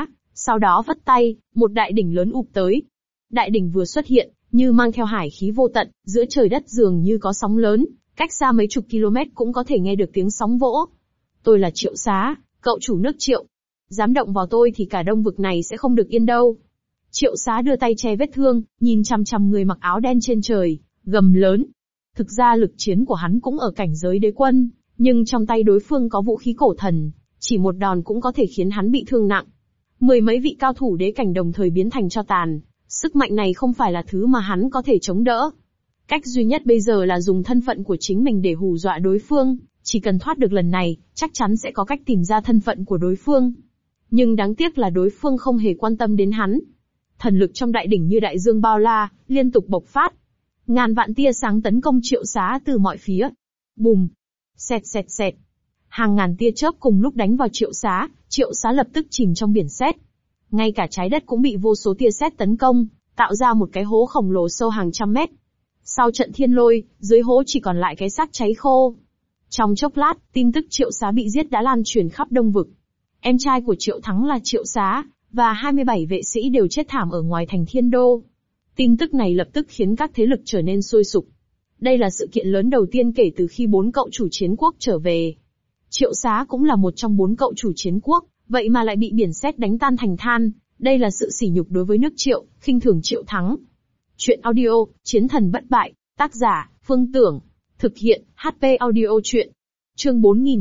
Sau đó vất tay, một đại đỉnh lớn ụp tới. Đại đỉnh vừa xuất hiện, như mang theo hải khí vô tận, giữa trời đất dường như có sóng lớn, cách xa mấy chục km cũng có thể nghe được tiếng sóng vỗ. Tôi là Triệu Xá, cậu chủ nước Triệu. Dám động vào tôi thì cả đông vực này sẽ không được yên đâu. Triệu Xá đưa tay che vết thương, nhìn chằm chằm người mặc áo đen trên trời, gầm lớn. Thực ra lực chiến của hắn cũng ở cảnh giới đế quân, nhưng trong tay đối phương có vũ khí cổ thần, chỉ một đòn cũng có thể khiến hắn bị thương nặng. Mười mấy vị cao thủ đế cảnh đồng thời biến thành tro tàn, sức mạnh này không phải là thứ mà hắn có thể chống đỡ. Cách duy nhất bây giờ là dùng thân phận của chính mình để hù dọa đối phương, chỉ cần thoát được lần này, chắc chắn sẽ có cách tìm ra thân phận của đối phương. Nhưng đáng tiếc là đối phương không hề quan tâm đến hắn. Thần lực trong đại đỉnh như đại dương bao la, liên tục bộc phát. Ngàn vạn tia sáng tấn công Triệu Xá từ mọi phía. Bùm! Xẹt xẹt xẹt. Hàng ngàn tia chớp cùng lúc đánh vào Triệu Xá lập tức chìm trong biển sét. Ngay cả trái đất cũng bị vô số tia sét tấn công, tạo ra một cái hố khổng lồ sâu hàng trăm mét. Sau trận thiên lôi, dưới hố chỉ còn lại cái xác cháy khô. Trong chốc lát, tin tức Triệu Xá bị giết đã lan truyền khắp đông vực. Em trai của Triệu Thắng là Triệu Xá, và 27 vệ sĩ đều chết thảm ở ngoài thành Thiên Đô. Tin tức này lập tức khiến các thế lực trở nên sôi sục. Đây là sự kiện lớn đầu tiên kể từ khi 4 cậu chủ chiến quốc trở về. Triệu Xá cũng là một trong 4 cậu chủ chiến quốc, vậy mà lại bị biển sét đánh tan thành than. Đây là sự sỉ nhục đối với nước Triệu, khinh thường Triệu Thắng. Chuyện audio, Chiến thần bất bại, tác giả, Phương Tưởng. Thực hiện, HP audio chuyện. Chương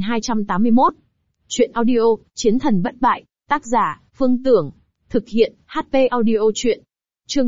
4281. Chuyện audio, Chiến thần bất bại, tác giả, Phương Tưởng. Thực hiện, HP audio chuyện. Chương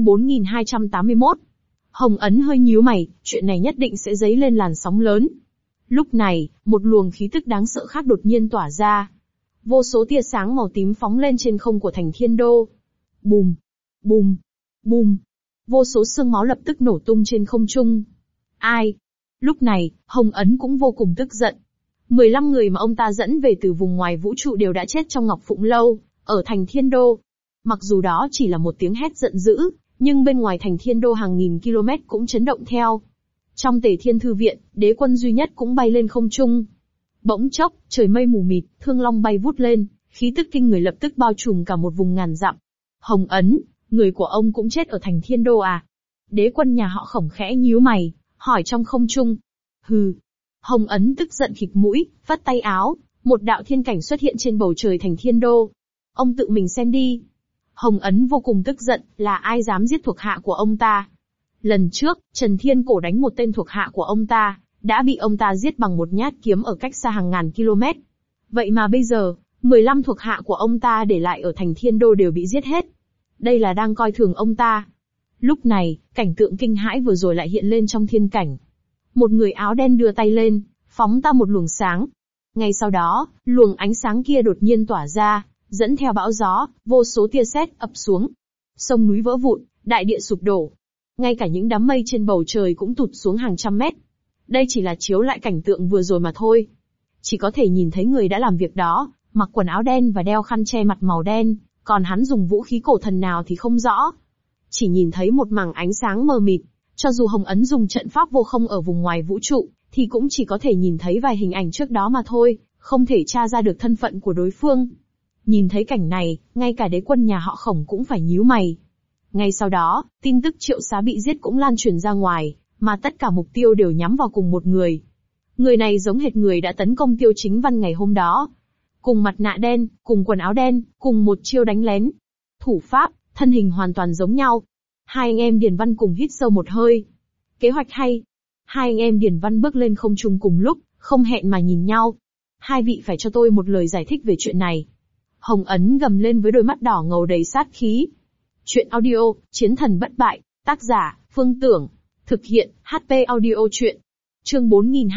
4281. Hồng Ấn hơi nhíu mày, chuyện này nhất định sẽ dấy lên làn sóng lớn. Lúc này, một luồng khí tức đáng sợ khác đột nhiên tỏa ra. Vô số tia sáng màu tím phóng lên trên không của thành Thiên Đô. Bùm, bùm, bùm. Vô số xương máu lập tức nổ tung trên không trung. Ai? Lúc này, Hồng Ấn cũng vô cùng tức giận. 15 người mà ông ta dẫn về từ vùng ngoài vũ trụ đều đã chết trong Ngọc Phụng Lâu, ở thành Thiên Đô. Mặc dù đó chỉ là một tiếng hét giận dữ, nhưng bên ngoài thành Thiên Đô hàng nghìn km cũng chấn động theo. Trong Tề Thiên Thư Viện, đế quân duy nhất cũng bay lên không trung. Bỗng chốc, trời mây mù mịt, thương long bay vút lên, khí tức kinh người lập tức bao trùm cả một vùng ngàn dặm. Hồng Ấn, người của ông cũng chết ở thành Thiên Đô à? Đế quân nhà họ Khổng khẽ nhíu mày, hỏi trong không trung. Hừ. Hồng Ấn tức giận khịt mũi, vắt tay áo, một đạo thiên cảnh xuất hiện trên bầu trời thành Thiên Đô. Ông tự mình xem đi. Hồng Ấn vô cùng tức giận, là ai dám giết thuộc hạ của ông ta? Lần trước, Trần Thiên Cổ đánh một tên thuộc hạ của ông ta, đã bị ông ta giết bằng một nhát kiếm ở cách xa hàng ngàn km. Vậy mà bây giờ, 15 thuộc hạ của ông ta để lại ở thành Thiên Đô đều bị giết hết. Đây là đang coi thường ông ta. Lúc này, cảnh tượng kinh hãi vừa rồi lại hiện lên trong thiên cảnh. Một người áo đen đưa tay lên, phóng ta một luồng sáng. Ngay sau đó, luồng ánh sáng kia đột nhiên tỏa ra, dẫn theo bão gió, vô số tia sét ập xuống. Sông núi vỡ vụn, đại địa sụp đổ. Ngay cả những đám mây trên bầu trời cũng tụt xuống hàng trăm mét. Đây chỉ là chiếu lại cảnh tượng vừa rồi mà thôi. Chỉ có thể nhìn thấy người đã làm việc đó, mặc quần áo đen và đeo khăn che mặt màu đen, còn hắn dùng vũ khí cổ thần nào thì không rõ. Chỉ nhìn thấy một mảng ánh sáng mờ mịt, cho dù Hồng Ấn dùng trận pháp vô không ở vùng ngoài vũ trụ, thì cũng chỉ có thể nhìn thấy vài hình ảnh trước đó mà thôi, không thể tra ra được thân phận của đối phương. Nhìn thấy cảnh này, ngay cả đế quân nhà họ Khổng cũng phải nhíu mày. Ngay sau đó, tin tức Triệu Xá bị giết cũng lan truyền ra ngoài, mà tất cả mục tiêu đều nhắm vào cùng một người. Người này giống hệt người đã tấn công Tiêu Chính Văn ngày hôm đó. Cùng mặt nạ đen, cùng quần áo đen, cùng một chiêu đánh lén. Thủ pháp, thân hình hoàn toàn giống nhau. Hai anh em Điền Văn cùng hít sâu một hơi. Kế hoạch hay. Hai anh em Điền Văn bước lên không trung cùng lúc, không hẹn mà nhìn nhau. Hai vị phải cho tôi một lời giải thích về chuyện này. Hồng Ấn gầm lên với đôi mắt đỏ ngầu đầy sát khí. Chuyện audio, Chiến thần bất bại, tác giả, Phương Tưởng. Thực hiện, HP audio chuyện. Chương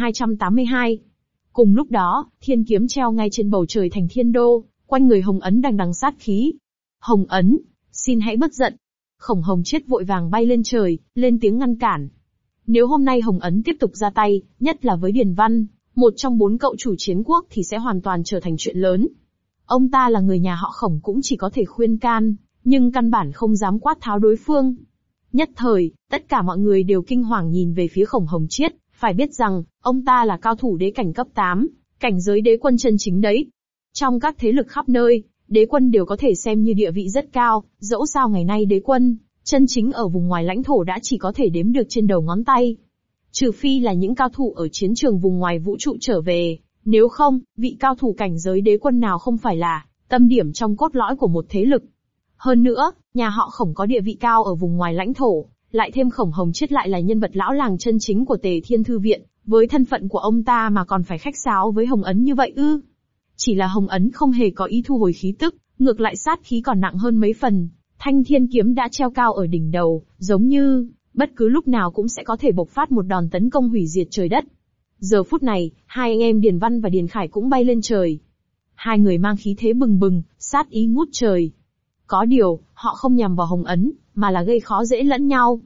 4282. Cùng lúc đó, thiên kiếm treo ngay trên bầu trời thành Thiên Đô, quanh người Hồng Ấn đằng đằng sát khí. Hồng Ấn, xin hãy bất giận. Khổng Hồng Chiết vội vàng bay lên trời, lên tiếng ngăn cản. Nếu hôm nay Hồng Ấn tiếp tục ra tay, nhất là với Điền Văn, một trong 4 cậu chủ chiến quốc thì sẽ hoàn toàn trở thành chuyện lớn. Ông ta là người nhà họ Khổng cũng chỉ có thể khuyên can, nhưng căn bản không dám quát tháo đối phương. Nhất thời, tất cả mọi người đều kinh hoàng nhìn về phía Khổng Hồng Chiết, phải biết rằng, ông ta là cao thủ đế cảnh cấp 8, cảnh giới đế quân chân chính đấy. Trong các thế lực khắp nơi, đế quân đều có thể xem như địa vị rất cao, dẫu sao ngày nay đế quân, chân chính ở vùng ngoài lãnh thổ đã chỉ có thể đếm được trên đầu ngón tay. Trừ phi là những cao thủ ở chiến trường vùng ngoài vũ trụ trở về, nếu không, vị cao thủ cảnh giới đế quân nào không phải là tâm điểm trong cốt lõi của một thế lực. Hơn nữa, nhà họ Khổng có địa vị cao ở vùng ngoài lãnh thổ, lại thêm Khổng Hồng Chiết lại là nhân vật lão làng chân chính của Tề Thiên Thư Viện, với thân phận của ông ta mà còn phải khách sáo với Hồng Ấn như vậy ư? Chỉ là Hồng Ấn không hề có ý thu hồi khí tức, ngược lại sát khí còn nặng hơn mấy phần. Thanh Thiên kiếm đã treo cao ở đỉnh đầu, giống như bất cứ lúc nào cũng sẽ có thể bộc phát một đòn tấn công hủy diệt trời đất. Giờ phút này, hai anh em Điền Văn và Điền Khải cũng bay lên trời. Hai người mang khí thế bừng bừng, sát ý ngút trời. Có điều, họ không nhằm vào Hồng Ấn, mà là gây khó dễ lẫn nhau.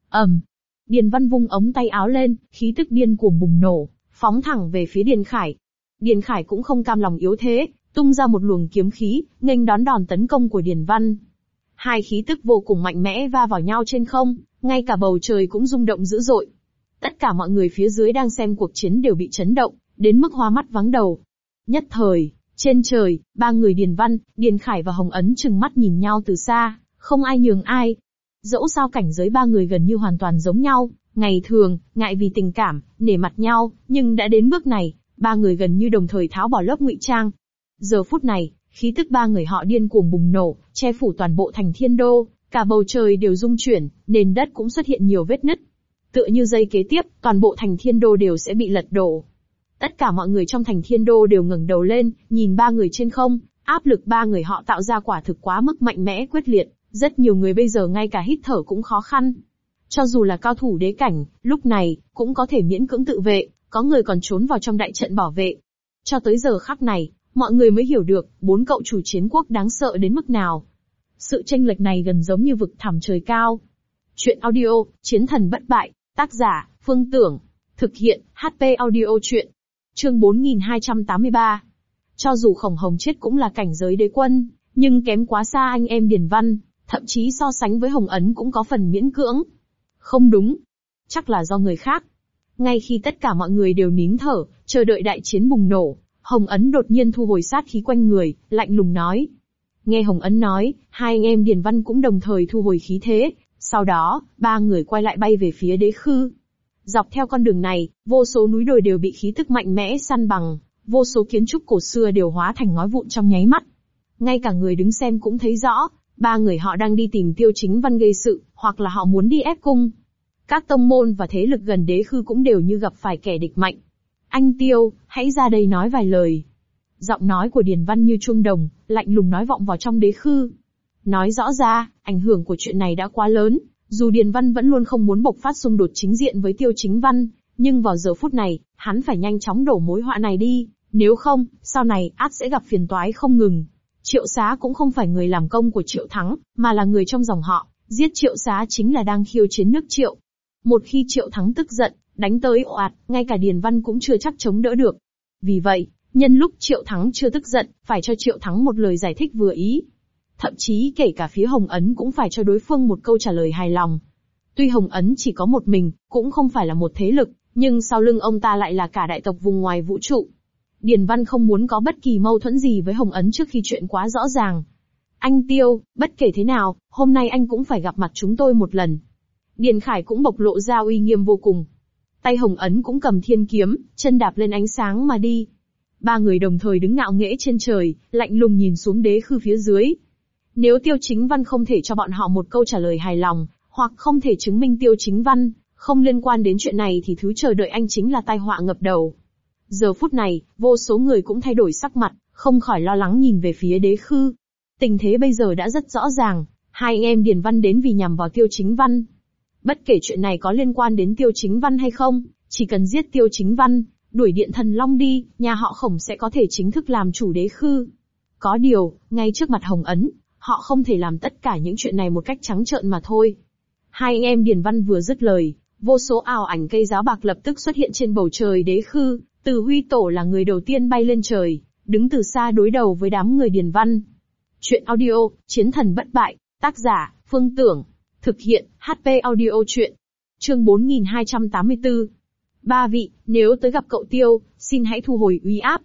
Điền Văn vung ống tay áo lên, khí tức điên cuồng bùng nổ, phóng thẳng về phía Điền Khải. Điền Khải cũng không cam lòng yếu thế, tung ra một luồng kiếm khí, nghênh đón đòn tấn công của Điền Văn. Hai khí tức vô cùng mạnh mẽ va vào nhau trên không, ngay cả bầu trời cũng rung động dữ dội. Tất cả mọi người phía dưới đang xem cuộc chiến đều bị chấn động, đến mức hoa mắt vắng đầu. Nhất thời, trên trời, ba người Điền Văn, Điền Khải và Hồng Ấn trừng mắt nhìn nhau từ xa, không ai nhường ai. Dẫu sao cảnh giới ba người gần như hoàn toàn giống nhau, ngày thường, ngại vì tình cảm, nể mặt nhau, nhưng đã đến bước này, ba người gần như đồng thời tháo bỏ lớp ngụy trang. Giờ phút này, khí tức ba người họ điên cuồng bùng nổ, che phủ toàn bộ thành Thiên Đô, cả bầu trời đều rung chuyển, nền đất cũng xuất hiện nhiều vết nứt. Tựa như giây kế tiếp, toàn bộ thành Thiên Đô đều sẽ bị lật đổ. Tất cả mọi người trong thành Thiên Đô đều ngẩng đầu lên, nhìn ba người trên không, áp lực ba người họ tạo ra quả thực quá mức mạnh mẽ quyết liệt, rất nhiều người bây giờ ngay cả hít thở cũng khó khăn. Cho dù là cao thủ đế cảnh, lúc này, cũng có thể miễn cưỡng tự vệ, có người còn trốn vào trong đại trận bảo vệ. Cho tới giờ khắc này, mọi người mới hiểu được, bốn cậu chủ chiến quốc đáng sợ đến mức nào. Sự chênh lệch này gần giống như vực thẳm trời cao. Chuyện audio, Chiến thần bất bại, tác giả, Phương Tưởng. Thực hiện, HP audio chuyện. Chương 4283. Cho dù Khổng Hồng Chiết cũng là cảnh giới đế quân, nhưng kém quá xa anh em Điền Văn, thậm chí so sánh với Hồng Ấn cũng có phần miễn cưỡng. Không đúng. Chắc là do người khác. Ngay khi tất cả mọi người đều nín thở, chờ đợi đại chiến bùng nổ, Hồng Ấn đột nhiên thu hồi sát khí quanh người, lạnh lùng nói. Nghe Hồng Ấn nói, hai anh em Điền Văn cũng đồng thời thu hồi khí thế, sau đó, ba người quay lại bay về phía đế khư. Dọc theo con đường này, vô số núi đồi đều bị khí tức mạnh mẽ săn bằng, vô số kiến trúc cổ xưa đều hóa thành ngói vụn trong nháy mắt. Ngay cả người đứng xem cũng thấy rõ, ba người họ đang đi tìm Tiêu Chính Văn gây sự, hoặc là họ muốn đi ép cung. Các tông môn và thế lực gần đế khư cũng đều như gặp phải kẻ địch mạnh. Anh Tiêu, hãy ra đây nói vài lời. Giọng nói của Điền Văn như chuông đồng, lạnh lùng nói vọng vào trong đế khư. Nói rõ ra, ảnh hưởng của chuyện này đã quá lớn, dù Điền Văn vẫn luôn không muốn bộc phát xung đột chính diện với Tiêu Chính Văn, nhưng vào giờ phút này, hắn phải nhanh chóng đổ mối họa này đi, nếu không, sau này ắt sẽ gặp phiền toái không ngừng. Triệu Xá cũng không phải người làm công của Triệu Thắng, mà là người trong dòng họ, giết Triệu Xá chính là đang khiêu chiến nước Triệu. Một khi Triệu Thắng tức giận, đánh tới ồ ạt, ngay cả Điền Văn cũng chưa chắc chống đỡ được. Vì vậy, nhân lúc Triệu Thắng chưa tức giận, phải cho Triệu Thắng một lời giải thích vừa ý. Thậm chí kể cả phía Hồng Ấn cũng phải cho đối phương một câu trả lời hài lòng. Tuy Hồng Ấn chỉ có một mình, cũng không phải là một thế lực, nhưng sau lưng ông ta lại là cả đại tộc vùng ngoài vũ trụ. Điền Văn không muốn có bất kỳ mâu thuẫn gì với Hồng Ấn trước khi chuyện quá rõ ràng. Anh Tiêu, bất kể thế nào, hôm nay anh cũng phải gặp mặt chúng tôi một lần. Điền Khải cũng bộc lộ ra uy nghiêm vô cùng. Tay Hồng Ấn cũng cầm thiên kiếm, chân đạp lên ánh sáng mà đi. Ba người đồng thời đứng ngạo nghễ trên trời, lạnh lùng nhìn xuống đế khư phía dưới. Nếu Tiêu Chính Văn không thể cho bọn họ một câu trả lời hài lòng, hoặc không thể chứng minh Tiêu Chính Văn không liên quan đến chuyện này thì thứ chờ đợi anh chính là tai họa ngập đầu. Giờ phút này, vô số người cũng thay đổi sắc mặt, không khỏi lo lắng nhìn về phía đế khư. Tình thế bây giờ đã rất rõ ràng, hai anh em Điền Văn đến vì nhằm vào Tiêu Chính Văn. Bất kể chuyện này có liên quan đến Tiêu Chính Văn hay không, chỉ cần giết Tiêu Chính Văn, đuổi Điện Thần Long đi, nhà họ Khổng sẽ có thể chính thức làm chủ đế khư. Có điều, ngay trước mặt Hồng Ấn, họ không thể làm tất cả những chuyện này một cách trắng trợn mà thôi. Hai anh em Điền Văn vừa dứt lời, vô số ảo ảnh cây giáo bạc lập tức xuất hiện trên bầu trời đế khư. Từ Huy Tổ là người đầu tiên bay lên trời, đứng từ xa đối đầu với đám người Điền Văn. Chuyện audio, Chiến thần bất bại, tác giả, Phương Tưởng. Thực hiện, HP audio chuyện. Chương 4284. Ba vị, nếu tới gặp cậu Tiêu, xin hãy thu hồi uy áp.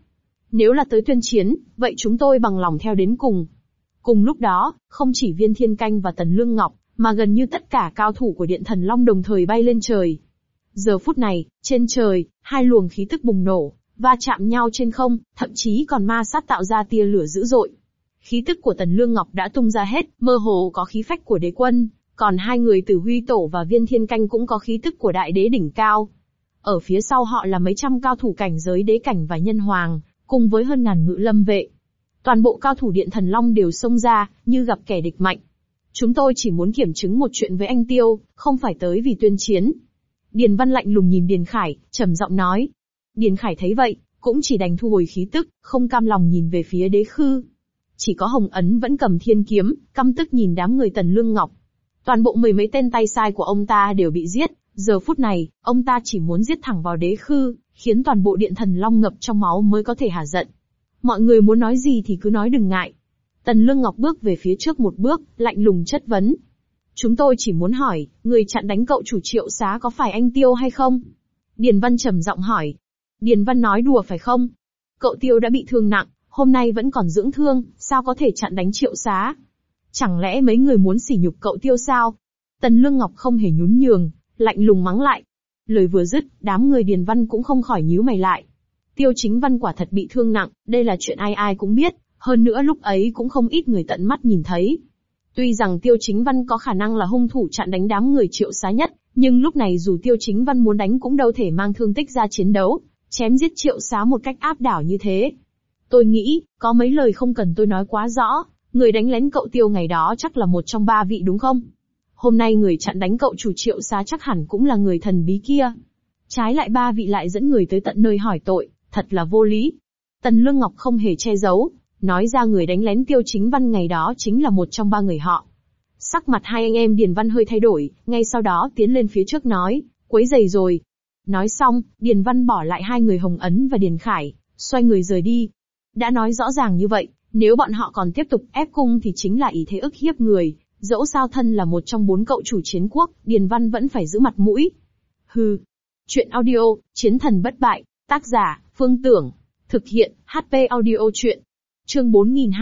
Nếu là tới tuyên chiến, vậy chúng tôi bằng lòng theo đến cùng. Cùng lúc đó, không chỉ Viên Thiên Canh và Tần Lương Ngọc, mà gần như tất cả cao thủ của Điện Thần Long đồng thời bay lên trời. Giờ phút này, trên trời, hai luồng khí tức bùng nổ, va chạm nhau trên không, thậm chí còn ma sát tạo ra tia lửa dữ dội. Khí tức của Tần Lương Ngọc đã tung ra hết, mơ hồ có khí phách của đế quân, còn hai người Tử Huy Tổ và Viên Thiên Canh cũng có khí tức của đại đế đỉnh cao. Ở phía sau họ là mấy trăm cao thủ cảnh giới đế cảnh và nhân hoàng, cùng với hơn ngàn ngự lâm vệ. Toàn bộ cao thủ Điện Thần Long đều xông ra, như gặp kẻ địch mạnh. Chúng tôi chỉ muốn kiểm chứng một chuyện với anh Tiêu, không phải tới vì tuyên chiến. Điền Văn lạnh lùng nhìn Điền Khải, trầm giọng nói. Điền Khải thấy vậy, cũng chỉ đành thu hồi khí tức, không cam lòng nhìn về phía Đế Khư. Chỉ có Hồng Ấn vẫn cầm thiên kiếm, căm tức nhìn đám người Tần Lương Ngọc. Toàn bộ mười mấy tên tay sai của ông ta đều bị giết, giờ phút này, ông ta chỉ muốn giết thẳng vào Đế Khư, khiến toàn bộ Điện Thần Long ngập trong máu mới có thể hả giận. Mọi người muốn nói gì thì cứ nói đừng ngại. Tần Lương Ngọc bước về phía trước một bước, lạnh lùng chất vấn. Chúng tôi chỉ muốn hỏi, người chặn đánh cậu chủ Triệu Xá có phải anh Tiêu hay không? Điền Văn trầm giọng hỏi. Điền Văn nói đùa phải không? Cậu Tiêu đã bị thương nặng, hôm nay vẫn còn dưỡng thương, sao có thể chặn đánh Triệu Xá? Chẳng lẽ mấy người muốn sỉ nhục cậu Tiêu sao? Tần Lương Ngọc không hề nhún nhường, lạnh lùng mắng lại. Lời vừa dứt, đám người Điền Văn cũng không khỏi nhíu mày lại. Tiêu Chính Văn quả thật bị thương nặng, đây là chuyện ai ai cũng biết, hơn nữa lúc ấy cũng không ít người tận mắt nhìn thấy. Tuy rằng Tiêu Chính Văn có khả năng là hung thủ chặn đánh đám người Triệu Xá nhất, nhưng lúc này dù Tiêu Chính Văn muốn đánh cũng đâu thể mang thương tích ra chiến đấu, chém giết Triệu Xá một cách áp đảo như thế. Tôi nghĩ, có mấy lời không cần tôi nói quá rõ, người đánh lén cậu Tiêu ngày đó chắc là một trong ba vị đúng không? Hôm nay người chặn đánh cậu chủ Triệu Xá chắc hẳn cũng là người thần bí kia. Trái lại ba vị lại dẫn người tới tận nơi hỏi tội, thật là vô lý. Tần Lương Ngọc không hề che giấu, nói ra người đánh lén Tiêu Chính Văn ngày đó chính là một trong ba người họ. Sắc mặt hai anh em Điền Văn hơi thay đổi, ngay sau đó tiến lên phía trước nói, quấy rầy rồi. Nói xong, Điền Văn bỏ lại hai người Hồng Ấn và Điền Khải, xoay người rời đi. Đã nói rõ ràng như vậy, nếu bọn họ còn tiếp tục ép cung thì chính là ý thế ức hiếp người, dẫu sao thân là một trong bốn cậu chủ chiến quốc, Điền Văn vẫn phải giữ mặt mũi. Hừ. Chuyện audio, Chiến thần bất bại, tác giả, Phương Tưởng. Thực hiện, HP audio chuyện. Chương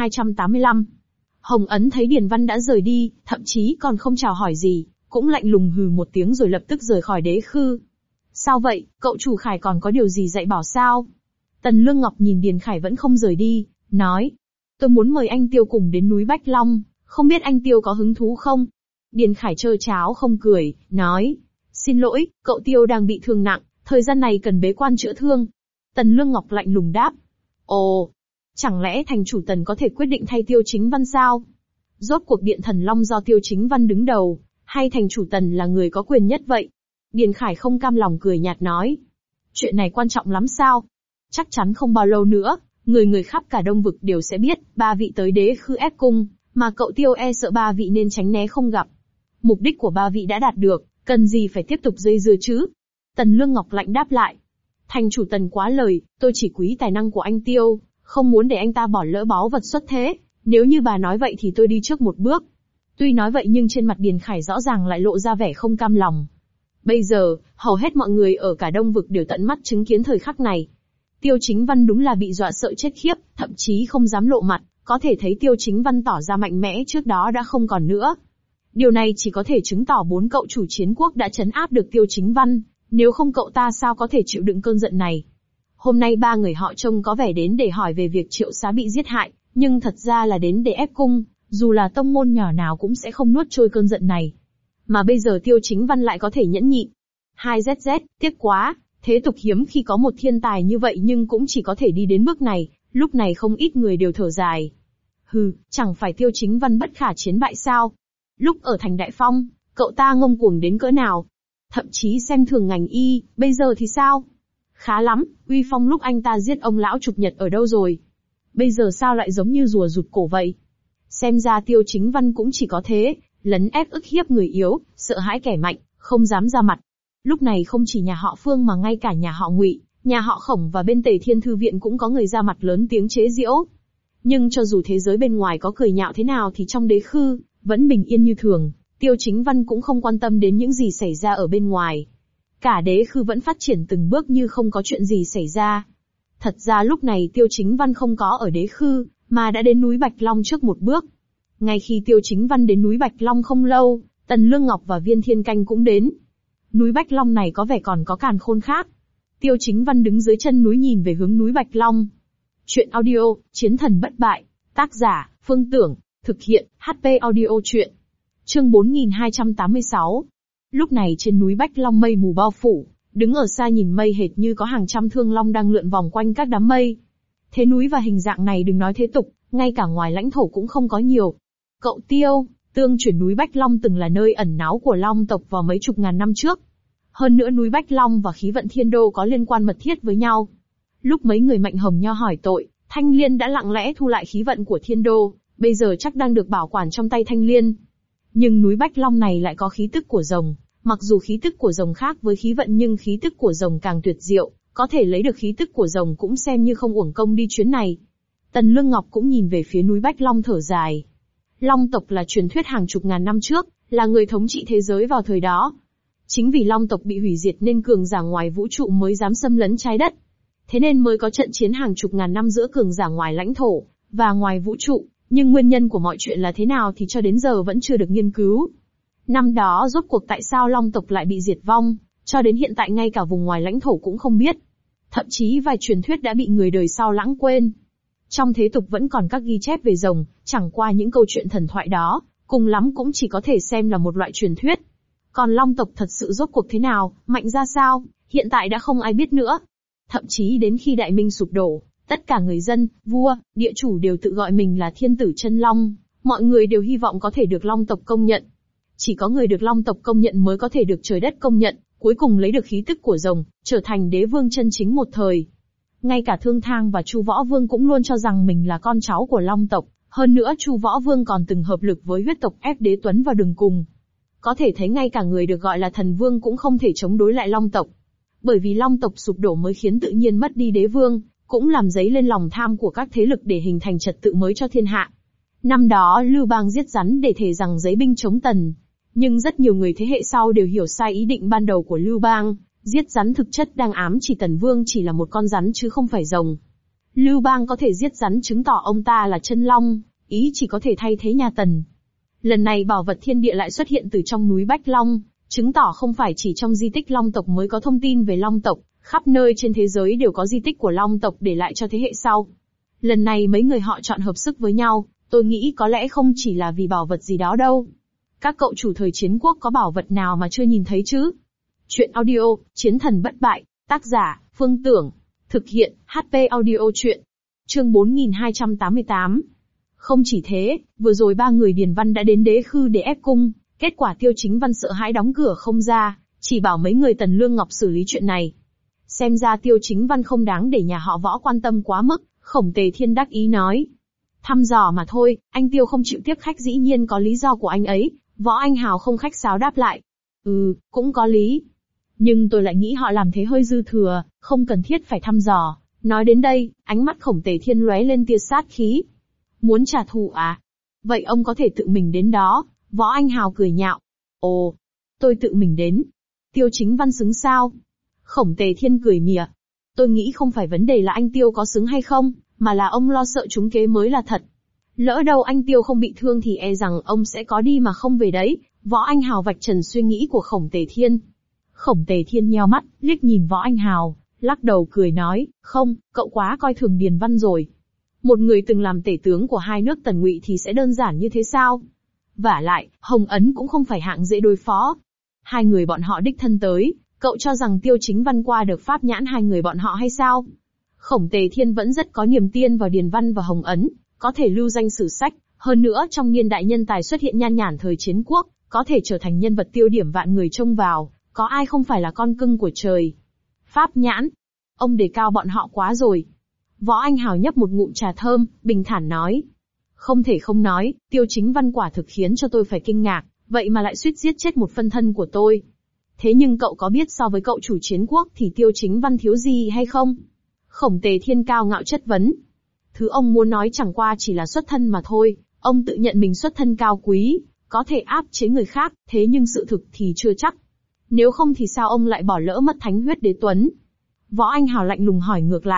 4285. Hồng Ấn thấy Điền Văn đã rời đi, thậm chí còn không chào hỏi gì, cũng lạnh lùng hừ một tiếng rồi lập tức rời khỏi Đế Khư. Sao vậy, cậu chủ Khải còn có điều gì dạy bảo sao? Tần Lương Ngọc nhìn Điền Khải vẫn không rời đi, nói. Tôi muốn mời anh Tiêu cùng đến núi Bách Long, không biết anh Tiêu có hứng thú không? Điền Khải trơ cháo không cười, nói. Xin lỗi, cậu Tiêu đang bị thương nặng, thời gian này cần bế quan chữa thương. Tần Lương Ngọc lạnh lùng đáp. Ồ, chẳng lẽ thành chủ Tần có thể quyết định thay Tiêu Chính Văn sao? Rốt cuộc Điện Thần Long do Tiêu Chính Văn đứng đầu, hay thành chủ Tần là người có quyền nhất vậy? Điền Khải không cam lòng cười nhạt nói. Chuyện này quan trọng lắm sao? Chắc chắn không bao lâu nữa, người khắp cả Đông Vực đều sẽ biết, ba vị tới Đế Khư ép cung, mà cậu Tiêu e sợ ba vị nên tránh né không gặp. Mục đích của ba vị đã đạt được, cần gì phải tiếp tục dây dưa chứ? Tần Lương Ngọc lạnh đáp lại. Thành chủ Tần quá lời, tôi chỉ quý tài năng của anh Tiêu, không muốn để anh ta bỏ lỡ báu vật xuất thế, nếu như bà nói vậy thì tôi đi trước một bước. Tuy nói vậy nhưng trên mặt Điền Khải rõ ràng lại lộ ra vẻ không cam lòng. Bây giờ, hầu hết mọi người ở cả Đông Vực đều tận mắt chứng kiến thời khắc này. Tiêu Chính Văn đúng là bị dọa sợ chết khiếp, thậm chí không dám lộ mặt, có thể thấy Tiêu Chính Văn tỏ ra mạnh mẽ trước đó đã không còn nữa. Điều này chỉ có thể chứng tỏ bốn cậu chủ chiến quốc đã trấn áp được Tiêu Chính Văn, nếu không cậu ta sao có thể chịu đựng cơn giận này. Hôm nay ba người họ trông có vẻ đến để hỏi về việc Triệu Xá bị giết hại, nhưng thật ra là đến để ép cung, dù là tông môn nhỏ nào cũng sẽ không nuốt trôi cơn giận này. Mà bây giờ Tiêu Chính Văn lại có thể nhẫn nhịn. 2ZZ, tiếc quá, thế tục hiếm khi có một thiên tài như vậy nhưng cũng chỉ có thể đi đến bước này, lúc này không ít người đều thở dài. Hừ, chẳng phải Tiêu Chính Văn bất khả chiến bại sao? Lúc ở thành Đại Phong, cậu ta ngông cuồng đến cỡ nào? Thậm chí xem thường ngành y, bây giờ thì sao? Khá lắm, uy phong lúc anh ta giết ông lão Trục Nhật ở đâu rồi? Bây giờ sao lại giống như rùa rụt cổ vậy? Xem ra Tiêu Chính Văn cũng chỉ có thế, lấn ép ức hiếp người yếu, sợ hãi kẻ mạnh, không dám ra mặt. Lúc này không chỉ nhà họ Phương mà ngay cả nhà họ Ngụy, nhà họ Khổng và bên Tề Thiên Thư Viện cũng có người ra mặt lớn tiếng chế giễu. Nhưng cho dù thế giới bên ngoài có cười nhạo thế nào thì trong Đế Khư vẫn bình yên như thường, Tiêu Chính Văn cũng không quan tâm đến những gì xảy ra ở bên ngoài. Cả Đế Khư vẫn phát triển từng bước như không có chuyện gì xảy ra. Thật ra lúc này Tiêu Chính Văn không có ở Đế Khư, mà đã đến núi Bạch Long trước một bước. Ngay khi Tiêu Chính Văn đến núi Bạch Long không lâu, Tần Lương Ngọc và Viên Thiên Canh cũng đến. Núi Bạch Long này có vẻ còn có càn khôn khác. Tiêu Chính Văn đứng dưới chân núi nhìn về hướng núi Bạch Long. Chuyện audio, Chiến thần bất bại. Tác giả, Phương Tưởng. Thực hiện, HP audio chuyện. Chương 4286. Lúc này trên núi Bạch Long mây mù bao phủ, đứng ở xa nhìn mây hệt như có hàng trăm thương long đang lượn vòng quanh các đám mây. Thế núi và hình dạng này đừng nói thế tục, ngay cả ngoài lãnh thổ cũng không có nhiều. Cậu Tiêu, tương truyền núi Bạch Long từng là nơi ẩn náu của Long tộc vào mấy chục ngàn năm trước. Hơn nữa núi Bạch Long và khí vận thiên đô có liên quan mật thiết với nhau. Lúc mấy người Mạnh Hồng Nho hỏi tội, Thanh Liên đã lặng lẽ thu lại khí vận của thiên đô, bây giờ chắc đang được bảo quản trong tay Thanh Liên. Nhưng núi Bạch Long này lại có khí tức của rồng, mặc dù khí tức của rồng khác với khí vận nhưng khí tức của rồng càng tuyệt diệu, có thể lấy được khí tức của rồng cũng xem như không uổng công đi chuyến này. Tần Lương Ngọc cũng nhìn về phía núi Bạch Long thở dài. Long tộc là truyền thuyết hàng chục ngàn năm trước, là người thống trị thế giới vào thời đó. Chính vì Long tộc bị hủy diệt nên cường giả ngoài vũ trụ mới dám xâm lấn trái đất. Thế nên mới có trận chiến hàng chục ngàn năm giữa cường giả ngoài lãnh thổ và ngoài vũ trụ, nhưng nguyên nhân của mọi chuyện là thế nào thì cho đến giờ vẫn chưa được nghiên cứu. Năm đó rốt cuộc tại sao Long tộc lại bị diệt vong, cho đến hiện tại ngay cả vùng ngoài lãnh thổ cũng không biết. Thậm chí vài truyền thuyết đã bị người đời sau lãng quên. Trong thế tục vẫn còn các ghi chép về rồng, chẳng qua những câu chuyện thần thoại đó, cùng lắm cũng chỉ có thể xem là một loại truyền thuyết. Còn Long tộc thật sự rốt cuộc thế nào, mạnh ra sao, hiện tại đã không ai biết nữa. Thậm chí đến khi Đại Minh sụp đổ, tất cả người dân, vua, địa chủ đều tự gọi mình là thiên tử chân Long, mọi người đều hy vọng có thể được Long tộc công nhận. Chỉ có người được Long tộc công nhận mới có thể được trời đất công nhận, cuối cùng lấy được khí tức của rồng, trở thành đế vương chân chính một thời. Ngay cả Thương Thang và Chu Võ Vương cũng luôn cho rằng mình là con cháu của Long tộc, hơn nữa Chu Võ Vương còn từng hợp lực với huyết tộc ép Đế Tuấn vào đường cùng. Có thể thấy ngay cả người được gọi là thần vương cũng không thể chống đối lại Long tộc. Bởi vì Long tộc sụp đổ mới khiến tự nhiên mất đi đế vương, cũng làm dấy lên lòng tham của các thế lực để hình thành trật tự mới cho thiên hạ. Năm đó Lưu Bang giết rắn để thề rằng giấy binh chống Tần. Nhưng rất nhiều người thế hệ sau đều hiểu sai ý định ban đầu của Lưu Bang, giết rắn thực chất đang ám chỉ Tần Vương chỉ là một con rắn chứ không phải rồng. Lưu Bang có thể giết rắn chứng tỏ ông ta là chân Long, ý chỉ có thể thay thế nhà Tần. Lần này bảo vật thiên địa lại xuất hiện từ trong núi Bạch Long, chứng tỏ không phải chỉ trong di tích Long tộc mới có thông tin về Long tộc, khắp nơi trên thế giới đều có di tích của Long tộc để lại cho thế hệ sau. Lần này mấy người họ chọn hợp sức với nhau, tôi nghĩ có lẽ không chỉ là vì bảo vật gì đó đâu. Các cậu chủ thời chiến quốc có bảo vật nào mà chưa nhìn thấy chứ? Chuyện audio, Chiến thần bất bại, tác giả, Phương Tưởng. Thực hiện, HP audio chuyện. Chương 4288. Không chỉ thế, vừa rồi ba người Điền Văn đã đến Đế Khư để ép cung, kết quả Tiêu Chính Văn sợ hãi đóng cửa không ra, chỉ bảo mấy người Tần Lương Ngọc xử lý chuyện này. Xem ra Tiêu Chính Văn không đáng để nhà họ Võ quan tâm quá mức, Khổng Tề Thiên đắc ý nói. Thăm dò mà thôi, anh Tiêu không chịu tiếp khách dĩ nhiên có lý do của anh ấy, Võ Anh Hào không khách sáo đáp lại. Cũng có lý. Nhưng tôi lại nghĩ họ làm thế hơi dư thừa, không cần thiết phải thăm dò. Nói đến đây, ánh mắt Khổng Tề Thiên lóe lên tia sát khí. Muốn trả thù à? Vậy ông có thể tự mình đến đó, Võ Anh Hào cười nhạo. Ồ, tôi tự mình đến. Tiêu Chính Văn xứng sao? Khổng Tề Thiên cười mỉa. Tôi nghĩ không phải vấn đề là anh Tiêu có xứng hay không, mà là ông lo sợ trúng kế mới là thật. Lỡ đâu anh Tiêu không bị thương thì e rằng ông sẽ có đi mà không về đấy. Võ Anh Hào vạch trần suy nghĩ của Khổng Tề Thiên. Khổng Tề Thiên nheo mắt, liếc nhìn Võ Anh Hào, lắc đầu cười nói, không, cậu quá coi thường Điền Văn rồi. Một người từng làm tể tướng của hai nước Tần Ngụy thì sẽ đơn giản như thế sao? Vả lại, Hồng Ấn cũng không phải hạng dễ đối phó. Hai người bọn họ đích thân tới, cậu cho rằng Tiêu Chính Văn qua được pháp nhãn hai người bọn họ hay sao? Khổng Tề Thiên vẫn rất có niềm tin vào Điền Văn và Hồng Ấn, có thể lưu danh sử sách, hơn nữa trong niên đại nhân tài xuất hiện nhan nhản thời chiến quốc, có thể trở thành nhân vật tiêu điểm vạn người trông vào, có ai không phải là con cưng của trời. Pháp nhãn, ông đề cao bọn họ quá rồi. Võ Anh Hào nhấp một ngụm trà thơm, bình thản nói. Không thể không nói, Tiêu Chính Văn quả thực khiến cho tôi phải kinh ngạc, vậy mà lại suýt giết chết một phân thân của tôi. Thế nhưng cậu có biết so với cậu chủ chiến quốc thì Tiêu Chính Văn thiếu gì hay không? Khổng Tề Thiên cao ngạo chất vấn. Thứ ông muốn nói chẳng qua chỉ là xuất thân mà thôi, ông tự nhận mình xuất thân cao quý, có thể áp chế người khác, thế nhưng sự thực thì chưa chắc. Nếu không thì sao ông lại bỏ lỡ mất thánh huyết đế tuấn? Võ Anh Hào lạnh lùng hỏi ngược lại.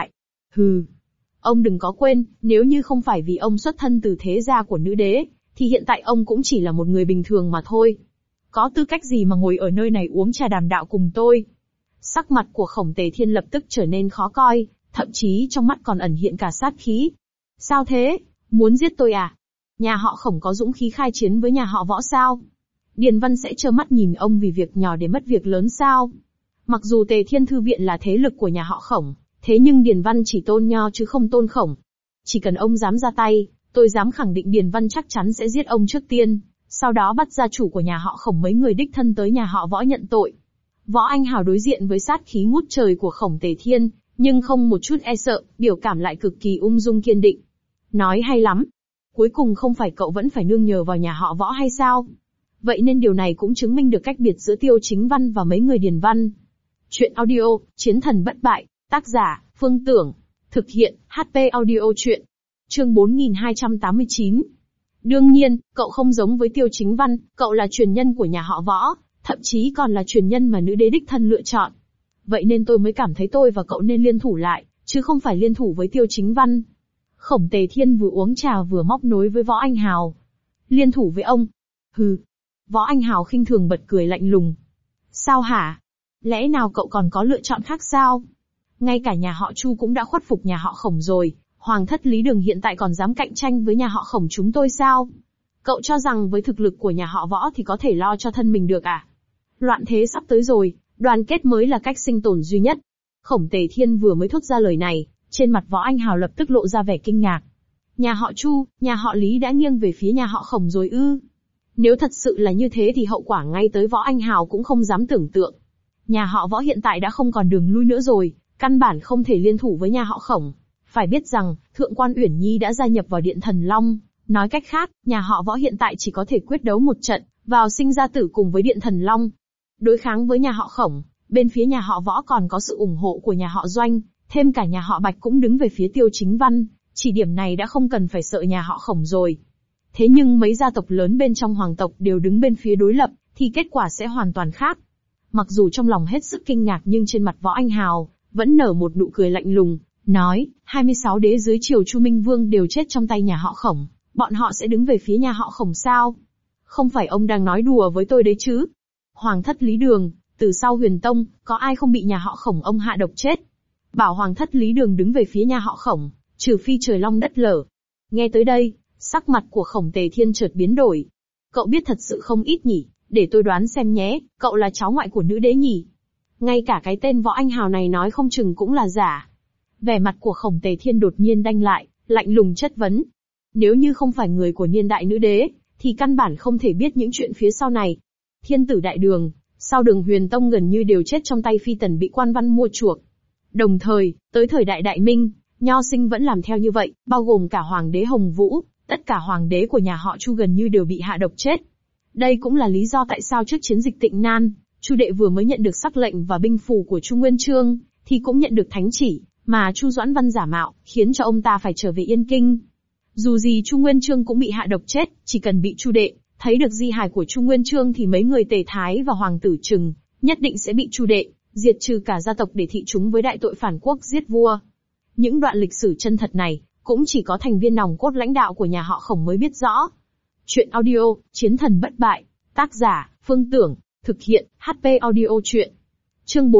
Hừ. Ông đừng có quên, nếu như không phải vì ông xuất thân từ thế gia của nữ đế, thì hiện tại ông cũng chỉ là một người bình thường mà thôi. Có tư cách gì mà ngồi ở nơi này uống trà đàm đạo cùng tôi? Sắc mặt của Khổng Tề Thiên lập tức trở nên khó coi, thậm chí trong mắt còn ẩn hiện cả sát khí. Sao thế? Muốn giết tôi à? Nhà họ Khổng có dũng khí khai chiến với nhà họ Võ sao? Điền Văn sẽ trơ mắt nhìn ông vì việc nhỏ để mất việc lớn sao? Mặc dù Tề Thiên Thư Viện là thế lực của nhà họ Khổng, thế nhưng Điền Văn chỉ tôn Nho chứ không tôn Khổng. Chỉ cần ông dám ra tay, tôi dám khẳng định Điền Văn chắc chắn sẽ giết ông trước tiên, sau đó bắt gia chủ của nhà họ Khổng mấy người đích thân tới nhà họ Võ nhận tội. Võ Anh Hào đối diện với sát khí ngút trời của Khổng Tề Thiên, nhưng không một chút e sợ, biểu cảm lại cực kỳ ung dung kiên định. Nói hay lắm. Cuối cùng không phải cậu vẫn phải nương nhờ vào nhà họ Võ hay sao? Vậy nên điều này cũng chứng minh được cách biệt giữa Tiêu Chính Văn và mấy người Điền Văn. Chuyện audio, Chiến thần bất bại, tác giả, Phương Tưởng. Thực hiện, HP audio chuyện. Chương 4289. Đương nhiên, cậu không giống với Tiêu Chính Văn, cậu là truyền nhân của nhà họ Võ, thậm chí còn là truyền nhân mà nữ đế đích thân lựa chọn. Vậy nên tôi mới cảm thấy tôi và cậu nên liên thủ lại, chứ không phải liên thủ với Tiêu Chính Văn. Khổng Tề Thiên vừa uống trà vừa móc nối với Võ Anh Hào. Liên thủ với ông? Hừ. Võ Anh Hào khinh thường bật cười lạnh lùng. Sao hả? Lẽ nào cậu còn có lựa chọn khác sao? Ngay cả nhà họ Chu cũng đã khuất phục nhà họ Khổng rồi, Hoàng thất Lý Đường hiện tại còn dám cạnh tranh với nhà họ Khổng chúng tôi sao? Cậu cho rằng với thực lực của nhà họ Võ thì có thể lo cho thân mình được à? Loạn thế sắp tới rồi, đoàn kết mới là cách sinh tồn duy nhất. Khổng Tề Thiên vừa mới thốt ra lời này, trên mặt Võ Anh Hào lập tức lộ ra vẻ kinh ngạc. Nhà họ Chu, nhà họ Lý đã nghiêng về phía nhà họ Khổng rồi ư? Nếu thật sự là như thế thì hậu quả ngay tới Võ Anh Hào cũng không dám tưởng tượng. Nhà họ Võ hiện tại đã không còn đường lui nữa rồi, căn bản không thể liên thủ với nhà họ Khổng. Phải biết rằng, Thượng quan Uyển Nhi đã gia nhập vào Điện Thần Long, nói cách khác, nhà họ Võ hiện tại chỉ có thể quyết đấu một trận, vào sinh ra tử cùng với Điện Thần Long. Đối kháng với nhà họ Khổng, bên phía nhà họ Võ còn có sự ủng hộ của nhà họ Doanh, thêm cả nhà họ Bạch cũng đứng về phía Tiêu Chính Văn, chỉ điểm này đã không cần phải sợ nhà họ Khổng rồi. Thế nhưng mấy gia tộc lớn bên trong hoàng tộc đều đứng bên phía đối lập, thì kết quả sẽ hoàn toàn khác. Mặc dù trong lòng hết sức kinh ngạc nhưng trên mặt Võ Anh Hào vẫn nở một nụ cười lạnh lùng, nói, 26 đế dưới triều Chu Minh Vương đều chết trong tay nhà họ Khổng, bọn họ sẽ đứng về phía nhà họ Khổng sao? Không phải ông đang nói đùa với tôi đấy chứ? Hoàng thất Lý Đường, từ sau Huyền Tông, có ai không bị nhà họ Khổng ông hạ độc chết? Bảo Hoàng thất Lý Đường đứng về phía nhà họ Khổng, trừ phi trời long đất lở. Nghe tới đây, sắc mặt của Khổng Tề Thiên chợt biến đổi. Cậu biết thật sự không ít nhỉ, để tôi đoán xem nhé, cậu là cháu ngoại của nữ đế nhỉ? Ngay cả cái tên Võ Anh Hào này nói không chừng cũng là giả. Vẻ mặt của Khổng Tề Thiên đột nhiên đanh lại, lạnh lùng chất vấn. Nếu như không phải người của niên đại nữ đế, thì căn bản không thể biết những chuyện phía sau này. Thiên tử đại đường, sau Đường Huyền Tông gần như đều chết trong tay phi tần bị quan văn mua chuộc. Đồng thời, tới thời đại Đại Minh, Nho Sinh vẫn làm theo như vậy, bao gồm cả Hoàng đế Hồng Vũ, tất cả hoàng đế của nhà họ Chu gần như đều bị hạ độc chết. Đây cũng là lý do tại sao trước chiến dịch Tịnh Nan, Chu đệ vừa mới nhận được sắc lệnh và binh phù của Chu Nguyên Chương, thì cũng nhận được thánh chỉ, mà Chu Doãn Văn giả mạo, khiến cho ông ta phải trở về Yên Kinh. Dù gì Chu Nguyên Chương cũng bị hạ độc chết, chỉ cần bị Chu đệ thấy được di hài của Chu Nguyên Chương thì mấy người Tề Thái và Hoàng tử Trừng nhất định sẽ bị Chu đệ diệt trừ cả gia tộc để thị chúng với đại tội phản quốc giết vua. Những đoạn lịch sử chân thật này, cũng chỉ có thành viên nòng cốt lãnh đạo của nhà họ Khổng mới biết rõ. Chuyện audio, Chiến thần bất bại, tác giả, Phương Tưởng, thực hiện, HP audio chuyện. Chương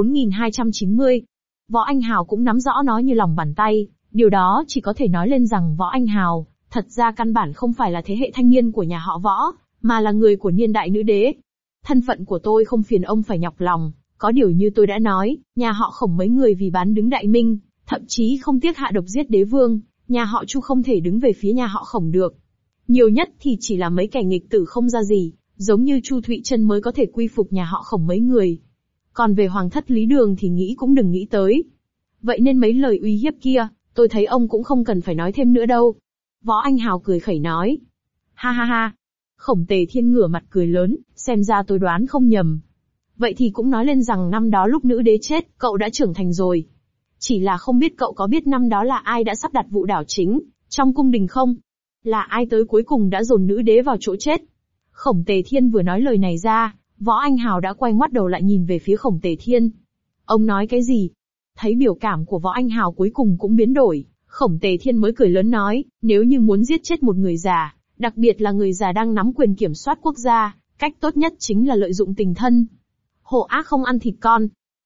4290. Võ Anh Hào cũng nắm rõ nó như lòng bàn tay, điều đó chỉ có thể nói lên rằng Võ Anh Hào, thật ra căn bản không phải là thế hệ thanh niên của nhà họ Võ, mà là người của niên đại nữ đế. Thân phận của tôi không phiền ông phải nhọc lòng, có điều như tôi đã nói, nhà họ Khổng mấy người vì bán đứng Đại Minh, thậm chí không tiếc hạ độc giết đế vương, nhà họ Chu không thể đứng về phía nhà họ Khổng được. Nhiều nhất thì chỉ là mấy kẻ nghịch tử không ra gì, giống như Chu Thụy Trân mới có thể quy phục nhà họ Khổng mấy người. Còn về Hoàng thất Lý Đường thì nghĩ cũng đừng nghĩ tới. Vậy nên mấy lời uy hiếp kia, tôi thấy ông cũng không cần phải nói thêm nữa đâu. Võ Anh Hào cười khẩy nói. Ha ha ha. Khổng Tề Thiên ngửa mặt cười lớn, xem ra tôi đoán không nhầm. Vậy thì cũng nói lên rằng năm đó lúc nữ đế chết, cậu đã trưởng thành rồi. Chỉ là không biết cậu có biết năm đó là ai đã sắp đặt vụ đảo chính trong cung đình không? Là ai tới cuối cùng đã dồn nữ đế vào chỗ chết? Khổng Tề Thiên vừa nói lời này ra, Võ Anh Hào đã quay ngoắt đầu lại nhìn về phía Khổng Tề Thiên. Ông nói cái gì? Thấy biểu cảm của Võ Anh Hào cuối cùng cũng biến đổi, Khổng Tề Thiên mới cười lớn nói, nếu như muốn giết chết một người già, đặc biệt là người già đang nắm quyền kiểm soát quốc gia, cách tốt nhất chính là lợi dụng tình thân. Hổ ác không ăn thịt con.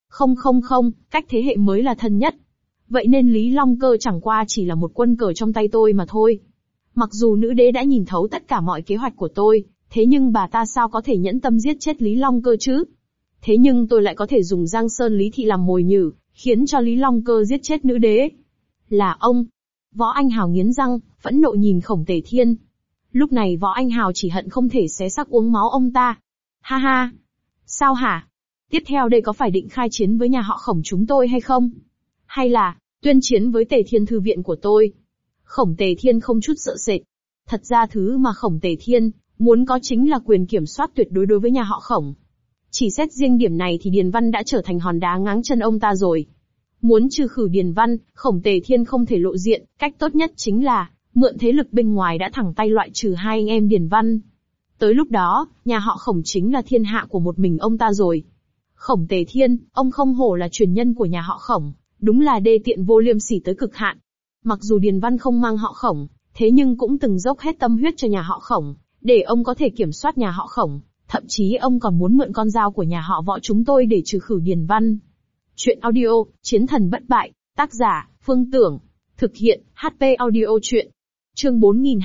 Không, cách thế hệ mới là thân nhất. Vậy nên Lý Long Cơ chẳng qua chỉ là một quân cờ trong tay tôi mà thôi. Mặc dù nữ đế đã nhìn thấu tất cả mọi kế hoạch của tôi, thế nhưng bà ta sao có thể nhẫn tâm giết chết Lý Long Cơ chứ? Thế nhưng tôi lại có thể dùng Giang Sơn Lý Thị làm mồi nhử, khiến cho Lý Long Cơ giết chết nữ đế. Là ông. Võ Anh Hào nghiến răng, phẫn nộ nhìn Khổng Tề Thiên. Lúc này Võ Anh Hào chỉ hận không thể xé xác uống máu ông ta. Ha ha. Sao hả? Tiếp theo đây có phải định khai chiến với nhà họ Khổng chúng tôi hay không? Hay là, tuyên chiến với Tề Thiên Thư viện của tôi? Khổng Tề Thiên không chút sợ sệt. Thật ra thứ mà Khổng Tề Thiên muốn có chính là quyền kiểm soát tuyệt đối đối với nhà họ Khổng. Chỉ xét riêng điểm này thì Điền Văn đã trở thành hòn đá ngáng chân ông ta rồi. Muốn trừ khử Điền Văn, Khổng Tề Thiên không thể lộ diện, cách tốt nhất chính là mượn thế lực bên ngoài đã thẳng tay loại trừ hai anh em Điền Văn. Tới lúc đó, nhà họ Khổng chính là thiên hạ của một mình ông ta rồi. Khổng Tề Thiên, ông không hổ là truyền nhân của nhà họ Khổng, đúng là đê tiện vô liêm sỉ tới cực hạn. Mặc dù Điền Văn không mang họ Khổng, thế nhưng cũng từng dốc hết tâm huyết cho nhà họ Khổng, để ông có thể kiểm soát nhà họ Khổng. Thậm chí ông còn muốn mượn con dao của nhà họ Võ chúng tôi để trừ khử Điền Văn. Chuyện audio, Chiến thần bất bại, tác giả, Phương Tưởng. Thực hiện, HP audio chuyện. Chương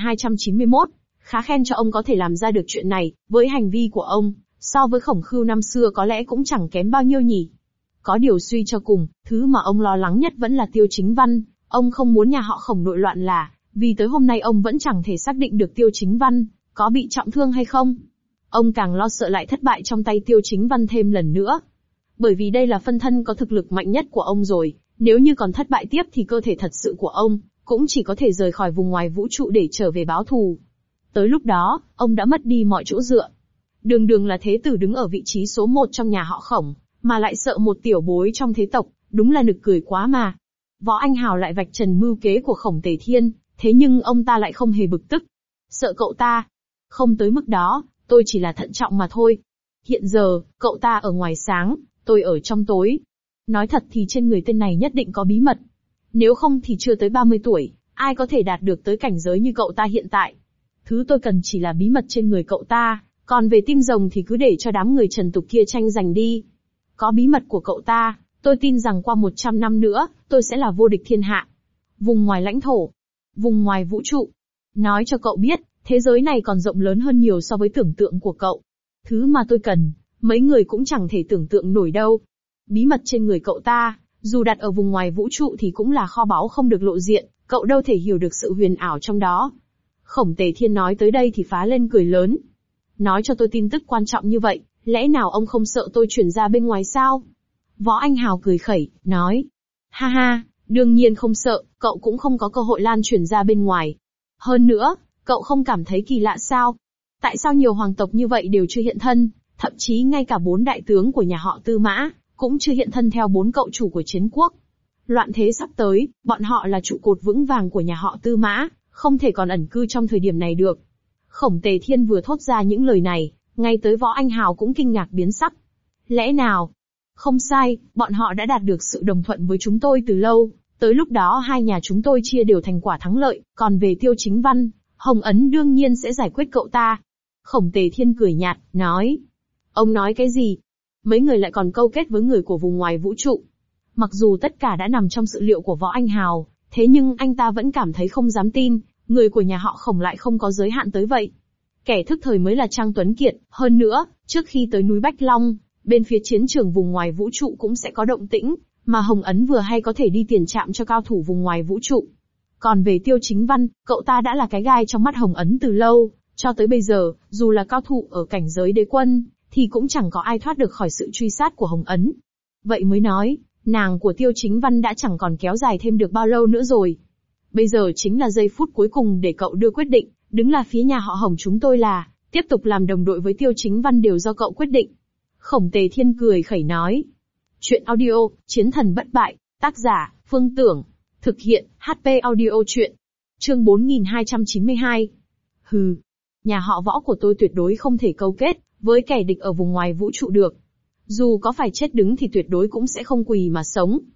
4291. Khá khen cho ông có thể làm ra được chuyện này, với hành vi của ông, so với Khổng Khưu năm xưa có lẽ cũng chẳng kém bao nhiêu nhỉ. Có điều suy cho cùng, thứ mà ông lo lắng nhất vẫn là Tiêu Chính Văn. Ông không muốn nhà họ Khổng nội loạn là, vì tới hôm nay ông vẫn chẳng thể xác định được Tiêu Chính Văn có bị trọng thương hay không. Ông càng lo sợ lại thất bại trong tay Tiêu Chính Văn thêm lần nữa. Bởi vì đây là phân thân có thực lực mạnh nhất của ông rồi, nếu như còn thất bại tiếp thì cơ thể thật sự của ông cũng chỉ có thể rời khỏi vùng ngoài vũ trụ để trở về báo thù. Tới lúc đó, ông đã mất đi mọi chỗ dựa. Đường đường là thế tử đứng ở vị trí số 1 trong nhà họ Khổng, mà lại sợ một tiểu bối trong thế tộc, đúng là nực cười quá mà. Võ Anh Hào lại vạch trần mưu kế của Khổng Tề Thiên, thế nhưng ông ta lại không hề bực tức. Sợ cậu ta? Không tới mức đó, tôi chỉ là thận trọng mà thôi. Hiện giờ, cậu ta ở ngoài sáng, tôi ở trong tối. Nói thật thì trên người tên này nhất định có bí mật. Nếu không thì chưa tới 30 tuổi, ai có thể đạt được tới cảnh giới như cậu ta hiện tại. Thứ tôi cần chỉ là bí mật trên người cậu ta, còn về tim rồng thì cứ để cho đám người trần tục kia tranh giành đi. Có bí mật của cậu ta, tôi tin rằng qua 100 năm nữa, tôi sẽ là vô địch thiên hạ. Vùng ngoài lãnh thổ, vùng ngoài vũ trụ. Nói cho cậu biết, thế giới này còn rộng lớn hơn nhiều so với tưởng tượng của cậu. Thứ mà tôi cần, mấy người cũng chẳng thể tưởng tượng nổi đâu. Bí mật trên người cậu ta, dù đặt ở vùng ngoài vũ trụ thì cũng là kho báu không được lộ diện, cậu đâu thể hiểu được sự huyền ảo trong đó. Khổng Tề Thiên nói tới đây thì phá lên cười lớn. Nói cho tôi tin tức quan trọng như vậy, lẽ nào ông không sợ tôi chuyển ra bên ngoài sao? Võ Anh Hào cười khẩy, nói. Ha ha, đương nhiên không sợ, cậu cũng không có cơ hội lan truyền ra bên ngoài. Hơn nữa, cậu không cảm thấy kỳ lạ sao? Tại sao nhiều hoàng tộc như vậy đều chưa hiện thân, thậm chí ngay cả 4 đại tướng của nhà họ Tư Mã cũng chưa hiện thân theo 4 cậu chủ của chiến quốc. Loạn thế sắp tới, bọn họ là trụ cột vững vàng của nhà họ Tư Mã, không thể còn ẩn cư trong thời điểm này được. Khổng Tề Thiên vừa thốt ra những lời này, ngay tới Võ Anh Hào cũng kinh ngạc biến sắc. Lẽ nào? Không sai, bọn họ đã đạt được sự đồng thuận với chúng tôi từ lâu, tới lúc đó hai nhà chúng tôi chia đều thành quả thắng lợi, còn về Tiêu Chính Văn, Hồng Ấn đương nhiên sẽ giải quyết cậu ta. Khổng Tề Thiên cười nhạt, nói. Ông nói cái gì? Mấy người lại còn câu kết với người của vùng ngoài vũ trụ. Mặc dù tất cả đã nằm trong sự liệu của Võ Anh Hào, thế nhưng anh ta vẫn cảm thấy không dám tin, người của nhà họ Khổng lại không có giới hạn tới vậy. Kẻ thức thời mới là Trang Tuấn Kiệt, hơn nữa, trước khi tới núi Bách Long, bên phía chiến trường vùng ngoài vũ trụ cũng sẽ có động tĩnh, mà Hồng Ấn vừa hay có thể đi tiền trạm cho cao thủ vùng ngoài vũ trụ. Còn về Tiêu Chính Văn, cậu ta đã là cái gai trong mắt Hồng Ấn từ lâu, cho tới bây giờ, dù là cao thủ ở cảnh giới đế quân, thì cũng chẳng có ai thoát được khỏi sự truy sát của Hồng Ấn. Vậy mới nói, nàng của Tiêu Chính Văn đã chẳng còn kéo dài thêm được bao lâu nữa rồi. Bây giờ chính là giây phút cuối cùng để cậu đưa quyết định, đứng là phía nhà họ Hồng chúng tôi là, tiếp tục làm đồng đội với Tiêu Chính Văn đều do cậu quyết định. Khổng Tề Thiên cười khẩy nói. Chuyện audio, Chiến thần bất bại, tác giả, Phương Tưởng. Thực hiện, HP audio chuyện. Chương 4292. Hừ. Nhà họ Võ của tôi tuyệt đối không thể câu kết với kẻ địch ở vùng ngoài vũ trụ được. Dù có phải chết đứng thì tuyệt đối cũng sẽ không quỳ mà sống.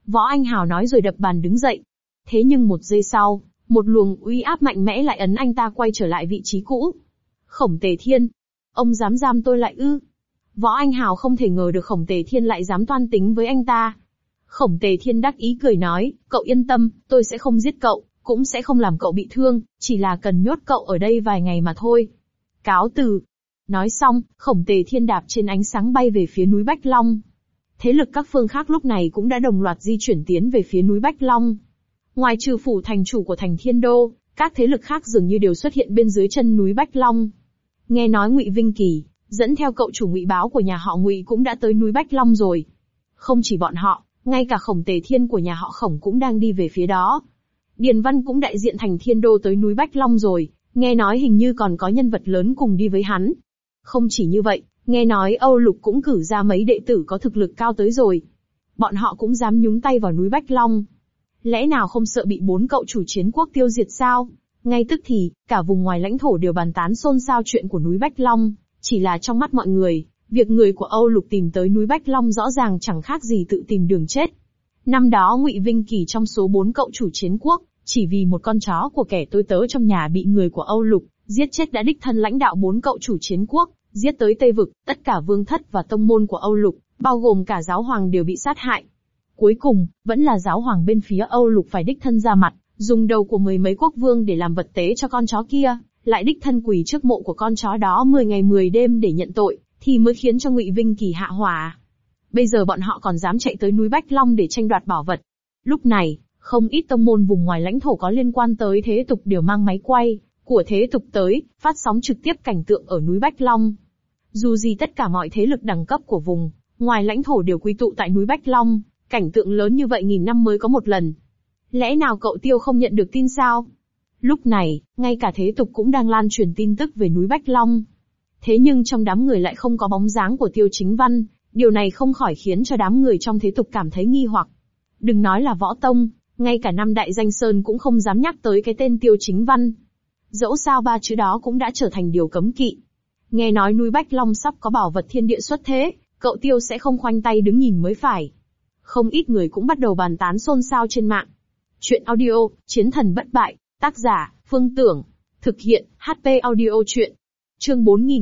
Võ Anh Hào nói rồi đập bàn đứng dậy. Thế nhưng một giây sau, một luồng uy áp mạnh mẽ lại ấn anh ta quay trở lại vị trí cũ. Khổng Tề Thiên, ông dám giam tôi lại ư? Võ Anh Hào không thể ngờ được Khổng Tề Thiên lại dám toan tính với anh ta. Khổng Tề Thiên đắc ý cười nói, cậu yên tâm, tôi sẽ không giết cậu, cũng sẽ không làm cậu bị thương, chỉ là cần nhốt cậu ở đây vài ngày mà thôi. Cáo từ. Nói xong, Khổng Tề Thiên đạp trên ánh sáng bay về phía núi Bách Long. Thế lực các phương khác lúc này cũng đã đồng loạt di chuyển tiến về phía núi Bách Long. Ngoài trừ phủ thành chủ của thành Thiên Đô, các thế lực khác dường như đều xuất hiện bên dưới chân núi Bách Long. Nghe nói Ngụy Vinh Kỳ, dẫn theo cậu chủ Ngụy Báo của nhà họ Ngụy cũng đã tới núi Bách Long rồi. Không chỉ bọn họ, ngay cả Khổng Tề Thiên của nhà họ Khổng cũng đang đi về phía đó. Điền Văn cũng đại diện thành Thiên Đô tới núi Bách Long rồi, nghe nói hình như còn có nhân vật lớn cùng đi với hắn. Không chỉ như vậy, nghe nói Âu Lục cũng cử ra mấy đệ tử có thực lực cao tới rồi. Bọn họ cũng dám nhúng tay vào núi Bách Long. Lẽ nào không sợ bị 4 cậu chủ chiến quốc tiêu diệt sao? Ngay tức thì, cả vùng ngoài lãnh thổ đều bàn tán xôn xao chuyện của núi Bách Long. Chỉ là trong mắt mọi người, việc người của Âu Lục tìm tới núi Bách Long rõ ràng chẳng khác gì tự tìm đường chết. Năm đó Ngụy Vinh Kỳ trong số 4 cậu chủ chiến quốc, chỉ vì một con chó của kẻ tôi tớ trong nhà bị người của Âu Lục giết chết đã đích thân lãnh đạo 4 cậu chủ chiến quốc, giết tới Tây Vực, tất cả vương thất và tông môn của Âu Lục, bao gồm cả giáo hoàng đều bị sát hại. Cuối cùng, vẫn là giáo hoàng bên phía Âu Lục phải đích thân ra mặt, dùng đầu của mười mấy quốc vương để làm vật tế cho con chó kia, lại đích thân quỳ trước mộ của con chó đó 10 ngày 10 đêm để nhận tội, thì mới khiến cho Ngụy Vinh Kỳ hạ hỏa. Bây giờ bọn họ còn dám chạy tới núi Bách Long để tranh đoạt bảo vật. Lúc này, không ít tông môn vùng ngoài lãnh thổ có liên quan tới thế tục đều mang máy quay của thế tục tới, phát sóng trực tiếp cảnh tượng ở núi Bách Long. Dù gì tất cả mọi thế lực đẳng cấp của vùng ngoài lãnh thổ đều quy tụ tại núi Bách Long, cảnh tượng lớn như vậy nghìn năm mới có một lần. Lẽ nào cậu Tiêu không nhận được tin sao? Lúc này, ngay cả thế tục cũng đang lan truyền tin tức về núi Bách Long. Thế nhưng trong đám người lại không có bóng dáng của Tiêu Chính Văn, điều này không khỏi khiến cho đám người trong thế tục cảm thấy nghi hoặc. Đừng nói là võ tông, ngay cả năm đại danh sơn cũng không dám nhắc tới cái tên Tiêu Chính Văn. Dẫu sao 3 chữ đó cũng đã trở thành điều cấm kỵ. Nghe nói núi Bách Long sắp có bảo vật thiên địa xuất thế, cậu Tiêu sẽ không khoanh tay đứng nhìn mới phải. Không ít người cũng bắt đầu bàn tán xôn xao trên mạng. Chuyện audio, Chiến thần bất bại, tác giả, Phương Tưởng, thực hiện, HP audio chuyện. Chương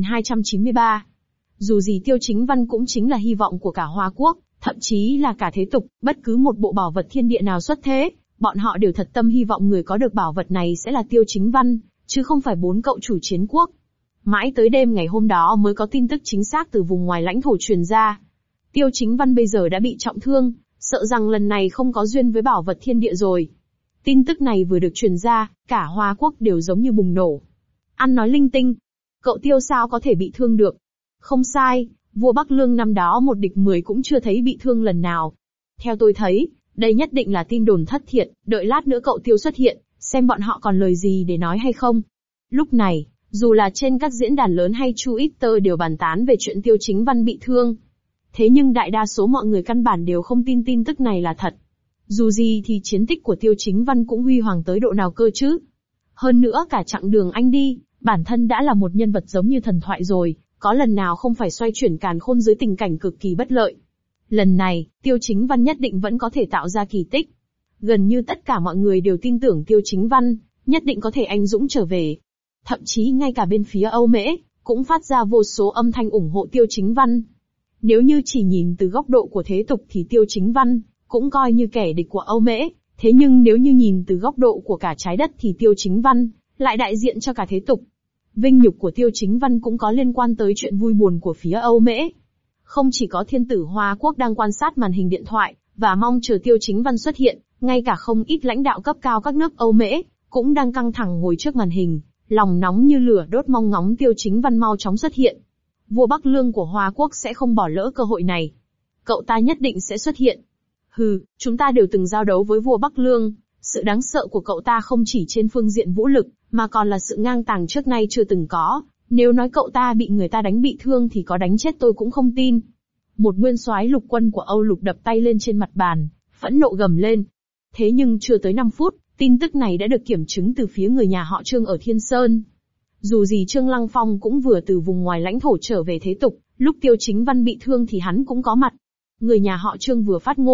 4293. Dù gì Tiêu Chính Văn cũng chính là hy vọng của cả Hoa Quốc, thậm chí là cả thế tục, bất cứ một bộ bảo vật thiên địa nào xuất thế, bọn họ đều thật tâm hy vọng người có được bảo vật này sẽ là Tiêu Chính Văn, chứ không phải 4 cậu chủ chiến quốc. Mãi tới đêm ngày hôm đó mới có tin tức chính xác từ vùng ngoài lãnh thổ truyền ra. Tiêu Chính Văn bây giờ đã bị trọng thương, sợ rằng lần này không có duyên với bảo vật thiên địa rồi. Tin tức này vừa được truyền ra, cả Hoa Quốc đều giống như bùng nổ. Ăn nói linh tinh. Cậu Tiêu sao có thể bị thương được? Không sai, vua Bắc Lương năm đó một địch 10 cũng chưa thấy bị thương lần nào. Theo tôi thấy, đây nhất định là tin đồn thất thiệt, đợi lát nữa cậu Tiêu xuất hiện, xem bọn họ còn lời gì để nói hay không. Lúc này, dù là trên các diễn đàn lớn hay Twitter đều bàn tán về chuyện Tiêu Chính Văn bị thương. Thế nhưng đại đa số mọi người căn bản đều không tin tin tức này là thật. Dù gì thì chiến tích của Tiêu Chính Văn cũng huy hoàng tới độ nào cơ chứ. Hơn nữa cả chặng đường anh đi, bản thân đã là một nhân vật giống như thần thoại rồi, có lần nào không phải xoay chuyển càn khôn dưới tình cảnh cực kỳ bất lợi. Lần này, Tiêu Chính Văn nhất định vẫn có thể tạo ra kỳ tích. Gần như tất cả mọi người đều tin tưởng Tiêu Chính Văn nhất định có thể anh dũng trở về. Thậm chí ngay cả bên phía Âu Mễ cũng phát ra vô số âm thanh ủng hộ Tiêu Chính Văn. Nếu như chỉ nhìn từ góc độ của thế tục thì Tiêu Chính Văn cũng coi như kẻ địch của Âu Mễ, thế nhưng nếu như nhìn từ góc độ của cả trái đất thì Tiêu Chính Văn lại đại diện cho cả thế tục. Vinh nhục của Tiêu Chính Văn cũng có liên quan tới chuyện vui buồn của phía Âu Mễ. Không chỉ có thiên tử Hoa Quốc đang quan sát màn hình điện thoại và mong chờ Tiêu Chính Văn xuất hiện, ngay cả không ít lãnh đạo cấp cao các nước Âu Mễ cũng đang căng thẳng ngồi trước màn hình, lòng nóng như lửa đốt mong ngóng Tiêu Chính Văn mau chóng xuất hiện. Vua Bắc Lương của Hoa Quốc sẽ không bỏ lỡ cơ hội này. Cậu ta nhất định sẽ xuất hiện. Hừ, chúng ta đều từng giao đấu với vua Bắc Lương, sự đáng sợ của cậu ta không chỉ trên phương diện vũ lực, mà còn là sự ngang tàng trước nay chưa từng có. Nếu nói cậu ta bị người ta đánh bị thương thì có đánh chết tôi cũng không tin. Một nguyên soái lục quân của Âu Lục đập tay lên trên mặt bàn, phẫn nộ gầm lên. Thế nhưng chưa tới 5 phút, tin tức này đã được kiểm chứng từ phía người nhà họ Trương ở Thiên Sơn. Dù gì Trương Lăng Phong cũng vừa từ vùng ngoài lãnh thổ trở về thế tục, lúc Tiêu Chính Văn bị thương thì hắn cũng có mặt. Người nhà họ Trương vừa phát ngôn,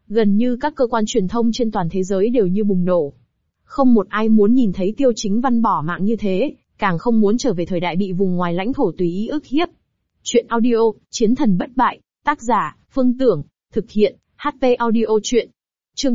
Gần như các cơ quan truyền thông trên toàn thế giới đều như bùng nổ. Không một ai muốn nhìn thấy Tiêu Chính Văn bỏ mạng như thế, càng không muốn trở về thời đại bị vùng ngoài lãnh thổ tùy ý ức hiếp. Chuyện audio, Chiến thần bất bại, tác giả, Phương Tưởng, thực hiện, HP Audio Chuyện. Chương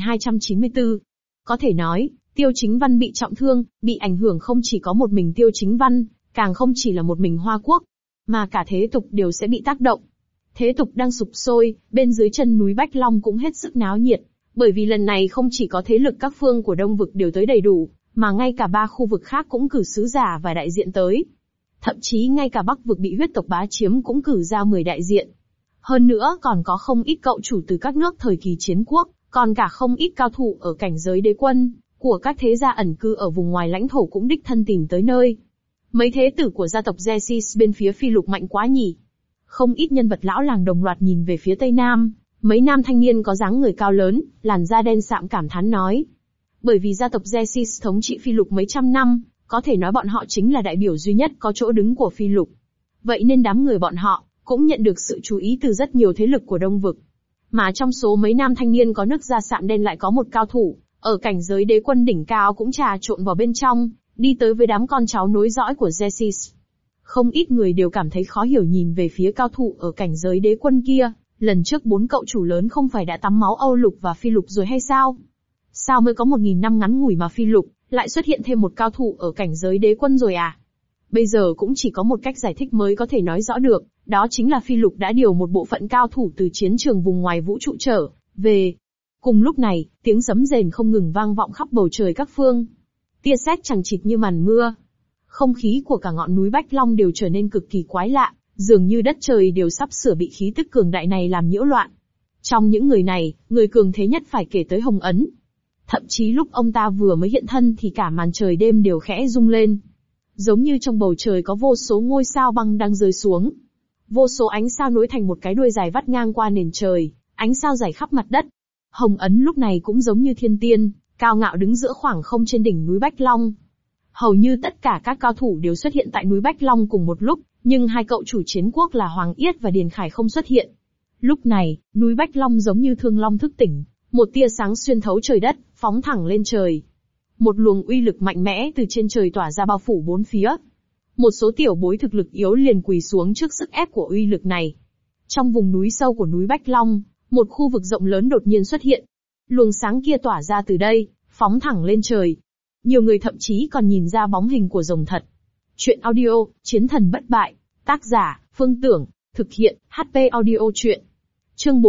4294. Có thể nói, Tiêu Chính Văn bị trọng thương, bị ảnh hưởng không chỉ có một mình Tiêu Chính Văn, càng không chỉ là một mình Hoa Quốc, mà cả thế tục đều sẽ bị tác động. Thế tục đang sục sôi, bên dưới chân núi Bách Long cũng hết sức náo nhiệt, bởi vì lần này không chỉ có thế lực các phương của Đông vực đều tới đầy đủ, mà ngay cả 3 khu vực khác cũng cử sứ giả và đại diện tới. Thậm chí ngay cả Bắc vực bị huyết tộc bá chiếm cũng cử ra 10 đại diện. Hơn nữa còn có không ít cậu chủ từ các nước thời kỳ chiến quốc, còn cả không ít cao thủ ở cảnh giới đế quân, của các thế gia ẩn cư ở vùng ngoài lãnh thổ cũng đích thân tìm tới nơi. Mấy thế tử của gia tộc Gesis bên phía Phi Lục mạnh quá nhỉ. Không ít nhân vật lão làng đồng loạt nhìn về phía Tây Nam, mấy nam thanh niên có dáng người cao lớn, làn da đen sạm cảm thán nói. Bởi vì gia tộc Gesis thống trị Phi Lục mấy trăm năm, có thể nói bọn họ chính là đại biểu duy nhất có chỗ đứng của Phi Lục. Vậy nên đám người bọn họ cũng nhận được sự chú ý từ rất nhiều thế lực của Đông vực. Mà trong số mấy nam thanh niên có nước da sạm đen lại có một cao thủ, ở cảnh giới đế quân đỉnh cao cũng trà trộn vào bên trong, đi tới với đám con cháu nối dõi của Gesis. Không ít người đều cảm thấy khó hiểu nhìn về phía cao thủ ở cảnh giới đế quân kia, lần trước 4 cậu chủ lớn không phải đã tắm máu Âu Lục và Phi Lục rồi hay sao? Sao mới có 1000 năm ngắn ngủi mà Phi Lục lại xuất hiện thêm một cao thủ ở cảnh giới đế quân rồi à? Bây giờ cũng chỉ có một cách giải thích mới có thể nói rõ được, đó chính là Phi Lục đã điều một bộ phận cao thủ từ chiến trường vùng ngoài vũ trụ trở về. Cùng lúc này, tiếng sấm rền không ngừng vang vọng khắp bầu trời các phương. Tia sét chằng chịt như màn mưa. Không khí của cả ngọn núi Bách Long đều trở nên cực kỳ quái lạ, dường như đất trời đều sắp sửa bị khí tức cường đại này làm nhiễu loạn. Trong những người này, người cường thế nhất phải kể tới Hồng Ấn. Thậm chí lúc ông ta vừa mới hiện thân thì cả màn trời đêm đều khẽ rung lên. Giống như trong bầu trời có vô số ngôi sao băng đang rơi xuống. Vô số ánh sao nối thành một cái đuôi dài vắt ngang qua nền trời, ánh sao rải khắp mặt đất. Hồng Ấn lúc này cũng giống như thiên tiên, cao ngạo đứng giữa khoảng không trên đỉnh núi Bách Long. Hầu như tất cả các cao thủ đều xuất hiện tại núi Bách Long cùng một lúc, nhưng hai cậu chủ chiến quốc là Hoàng Yết và Điền Khải không xuất hiện. Lúc này, núi Bách Long giống như thương long thức tỉnh, một tia sáng xuyên thấu trời đất, phóng thẳng lên trời. Một luồng uy lực mạnh mẽ từ trên trời tỏa ra bao phủ bốn phía. Một số tiểu bối thực lực yếu liền quỳ xuống trước sức ép của uy lực này. Trong vùng núi sâu của núi Bách Long, một khu vực rộng lớn đột nhiên xuất hiện. Luồng sáng kia tỏa ra từ đây, phóng thẳng lên trời. Nhiều người thậm chí còn nhìn ra bóng hình của rồng thật. Chuyện audio, Chiến thần bất bại. Tác giả, Phương Tưởng. Thực hiện, HP Audio Chuyện. Chương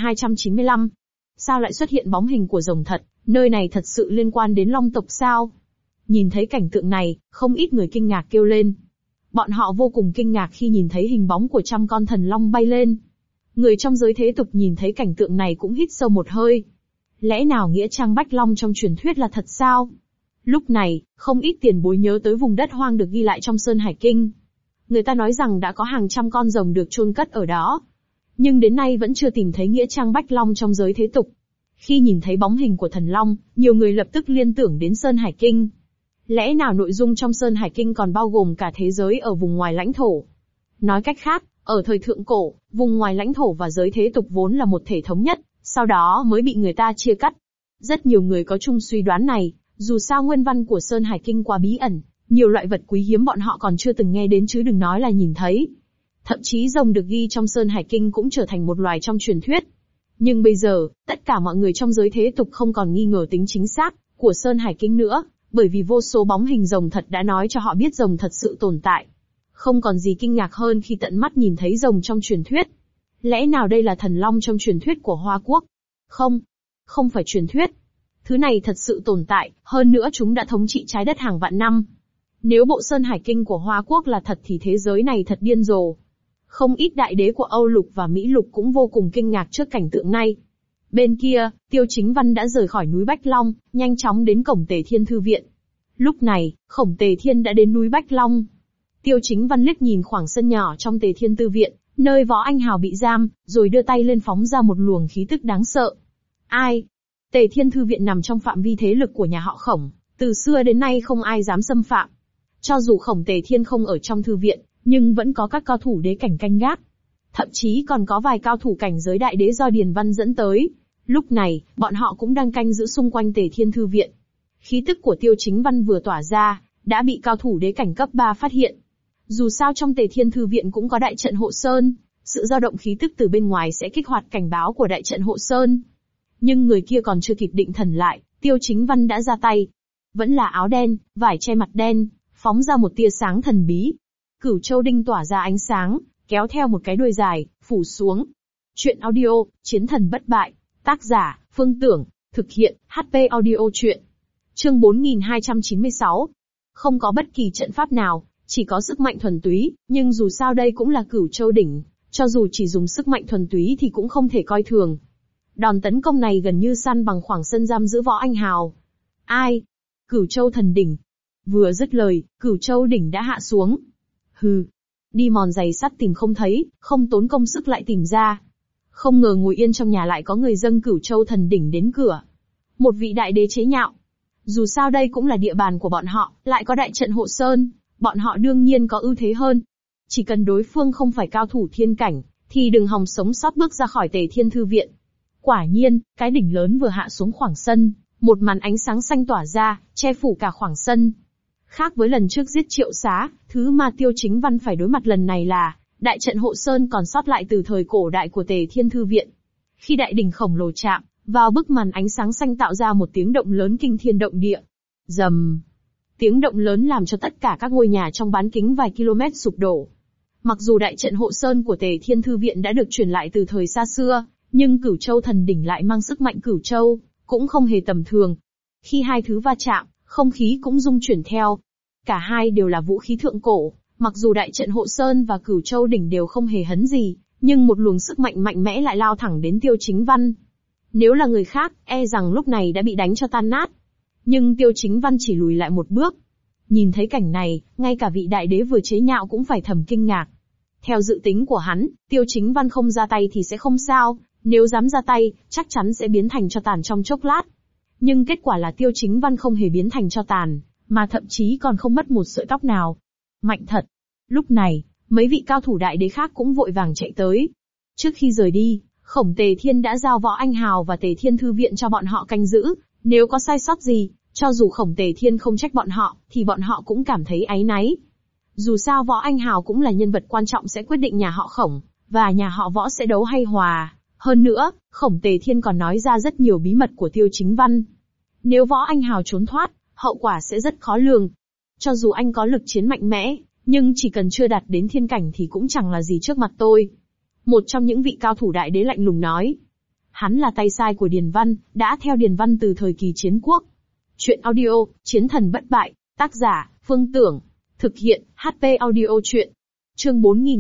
4295. Sao lại xuất hiện bóng hình của rồng thật, nơi này thật sự liên quan đến Long tộc sao? Nhìn thấy cảnh tượng này, không ít người kinh ngạc kêu lên. Bọn họ vô cùng kinh ngạc khi nhìn thấy hình bóng của trăm con thần long bay lên. Người trong giới thế tục nhìn thấy cảnh tượng này cũng hít sâu một hơi. Lẽ nào nghĩa trang Bách Long trong truyền thuyết là thật sao? Lúc này, không ít tiền bối nhớ tới vùng đất hoang được ghi lại trong Sơn Hải Kinh. Người ta nói rằng đã có hàng trăm con rồng được chôn cất ở đó. Nhưng đến nay vẫn chưa tìm thấy nghĩa trang Bách Long trong giới thế tục. Khi nhìn thấy bóng hình của thần long, nhiều người lập tức liên tưởng đến Sơn Hải Kinh. Lẽ nào nội dung trong Sơn Hải Kinh còn bao gồm cả thế giới ở vùng ngoài lãnh thổ? Nói cách khác, ở thời thượng cổ, vùng ngoài lãnh thổ và giới thế tục vốn là một thể thống nhất, sau đó mới bị người ta chia cắt. Rất nhiều người có chung suy đoán này, dù sao nguyên văn của Sơn Hải Kinh quá bí ẩn, nhiều loại vật quý hiếm bọn họ còn chưa từng nghe đến chứ đừng nói là nhìn thấy. Thậm chí rồng được ghi trong Sơn Hải Kinh cũng trở thành một loài trong truyền thuyết. Nhưng bây giờ, tất cả mọi người trong giới thế tục không còn nghi ngờ tính chính xác của Sơn Hải Kinh nữa, bởi vì vô số bóng hình rồng thật đã nói cho họ biết rồng thật sự tồn tại. Không còn gì kinh ngạc hơn khi tận mắt nhìn thấy rồng trong truyền thuyết. Lẽ nào đây là thần long trong truyền thuyết của Hoa Quốc? Không phải truyền thuyết. Thứ này thật sự tồn tại, hơn nữa chúng đã thống trị trái đất hàng vạn năm. Nếu bộ Sơn Hải Kinh của Hoa Quốc là thật thì thế giới này thật điên rồ. Không ít đại đế của Âu Lục và Mỹ Lục cũng vô cùng kinh ngạc trước cảnh tượng này. Bên kia, Tiêu Chính Văn đã rời khỏi núi Bách Long, nhanh chóng đến cổng Tề Thiên Thư Viện. Lúc này, Khổng Tề Thiên đã đến núi Bách Long. Tiêu Chính Văn liếc nhìn khoảng sân nhỏ trong Tề Thiên Thư Viện, nơi Võ Anh Hào bị giam, rồi đưa tay lên phóng ra một luồng khí tức đáng sợ. Ai? Tề Thiên Thư Viện nằm trong phạm vi thế lực của nhà họ Khổng, từ xưa đến nay không ai dám xâm phạm. Cho dù Khổng Tề Thiên không ở trong thư viện, nhưng vẫn có các cao thủ đế cảnh canh gác. Thậm chí còn có vài cao thủ cảnh giới đại đế do Điền Văn dẫn tới. Lúc này, bọn họ cũng đang canh giữ xung quanh Tề Thiên Thư Viện. Khí tức của Tiêu Chính Văn vừa tỏa ra, đã bị cao thủ đế cảnh cấp 3 phát hiện. Dù sao trong Tề Thiên Thư Viện cũng có đại trận hộ sơn, sự dao động khí tức từ bên ngoài sẽ kích hoạt cảnh báo của đại trận hộ sơn. Nhưng người kia còn chưa kịp định thần lại, Tiêu Chính Văn đã ra tay. Vẫn là áo đen, vải che mặt đen, phóng ra một tia sáng thần bí. Cửu Châu Đinh tỏa ra ánh sáng, kéo theo một cái đuôi dài, phủ xuống. Chuyện audio, Chiến thần bất bại. Tác giả, Phương Tưởng. Thực hiện, HP Audio Chuyện. Chương 4296. Không có bất kỳ trận pháp nào, chỉ có sức mạnh thuần túy, nhưng dù sao đây cũng là Cửu Châu Đỉnh, cho dù chỉ dùng sức mạnh thuần túy thì cũng không thể coi thường. Đòn tấn công này gần như san bằng khoảng sân giam giữ Võ Anh Hào. Ai? Cửu Châu Thần Đỉnh. Vừa dứt lời, Cửu Châu Đỉnh đã hạ xuống. Hừ. Đi mòn giày sắt tìm không thấy, không tốn công sức lại tìm ra. Không ngờ ngồi yên trong nhà lại có người dâng Cửu Châu Thần Đỉnh đến cửa. Một vị đại đế chế nhạo. Dù sao đây cũng là địa bàn của bọn họ, lại có đại trận hộ sơn, bọn họ đương nhiên có ưu thế hơn. Chỉ cần đối phương không phải cao thủ thiên cảnh, thì đừng hòng sống sót bước ra khỏi Tề Thiên Thư Viện. Quả nhiên, cái đỉnh lớn vừa hạ xuống khoảng sân, một màn ánh sáng xanh tỏa ra, che phủ cả khoảng sân. Khác với lần trước giết Triệu Xá, thứ mà Tiêu Chính Văn phải đối mặt lần này là đại trận hộ sơn còn sót lại từ thời cổ đại của Tề Thiên Thư Viện. Khi đại đỉnh khổng lồ chạm vào bức màn ánh sáng xanh tạo ra một tiếng động lớn kinh thiên động địa. Rầm. Tiếng động lớn làm cho tất cả các ngôi nhà trong bán kính vài km sụp đổ. Mặc dù đại trận hộ sơn của Tề Thiên Thư Viện đã được truyền lại từ thời xa xưa, nhưng Cửu Châu Thần Đỉnh lại mang sức mạnh Cửu Châu, cũng không hề tầm thường. Khi hai thứ va chạm, không khí cũng rung chuyển theo. Cả hai đều là vũ khí thượng cổ, mặc dù đại trận hộ sơn và Cửu Châu Đỉnh đều không hề hấn gì, nhưng một luồng sức mạnh mạnh mẽ lại lao thẳng đến Tiêu Chính Văn. Nếu là người khác, e rằng lúc này đã bị đánh cho tan nát. Nhưng Tiêu Chính Văn chỉ lùi lại một bước. Nhìn thấy cảnh này, ngay cả vị đại đế vừa chế nhạo cũng phải thầm kinh ngạc. Theo dự tính của hắn, Tiêu Chính Văn không ra tay thì sẽ không sao, nếu dám ra tay, chắc chắn sẽ biến thành tro tàn trong chốc lát. Nhưng kết quả là Tiêu Chính Văn không hề biến thành tro tàn, mà thậm chí còn không mất một sợi tóc nào. Mạnh thật. Lúc này, mấy vị cao thủ đại đế khác cũng vội vàng chạy tới. Trước khi rời đi, Khổng Tề Thiên đã giao Võ Anh Hào và Tề Thiên Thư Viện cho bọn họ canh giữ, nếu có sai sót gì, cho dù Khổng Tề Thiên không trách bọn họ, thì bọn họ cũng cảm thấy áy náy. Dù sao Võ Anh Hào cũng là nhân vật quan trọng sẽ quyết định nhà họ Khổng, và nhà họ Võ sẽ đấu hay hòa. Hơn nữa, Khổng Tề Thiên còn nói ra rất nhiều bí mật của Tiêu Chính Văn. Nếu Võ Anh Hào trốn thoát, hậu quả sẽ rất khó lường. Cho dù anh có lực chiến mạnh mẽ, nhưng chỉ cần chưa đạt đến thiên cảnh thì cũng chẳng là gì trước mặt tôi. Một trong những vị cao thủ đại đế lạnh lùng nói. Hắn là tay sai của Điền Văn, đã theo Điền Văn từ thời kỳ chiến quốc. Chuyện audio, Chiến thần bất bại, tác giả, Phương Tưởng. Thực hiện, HP Audio Chuyện. Chương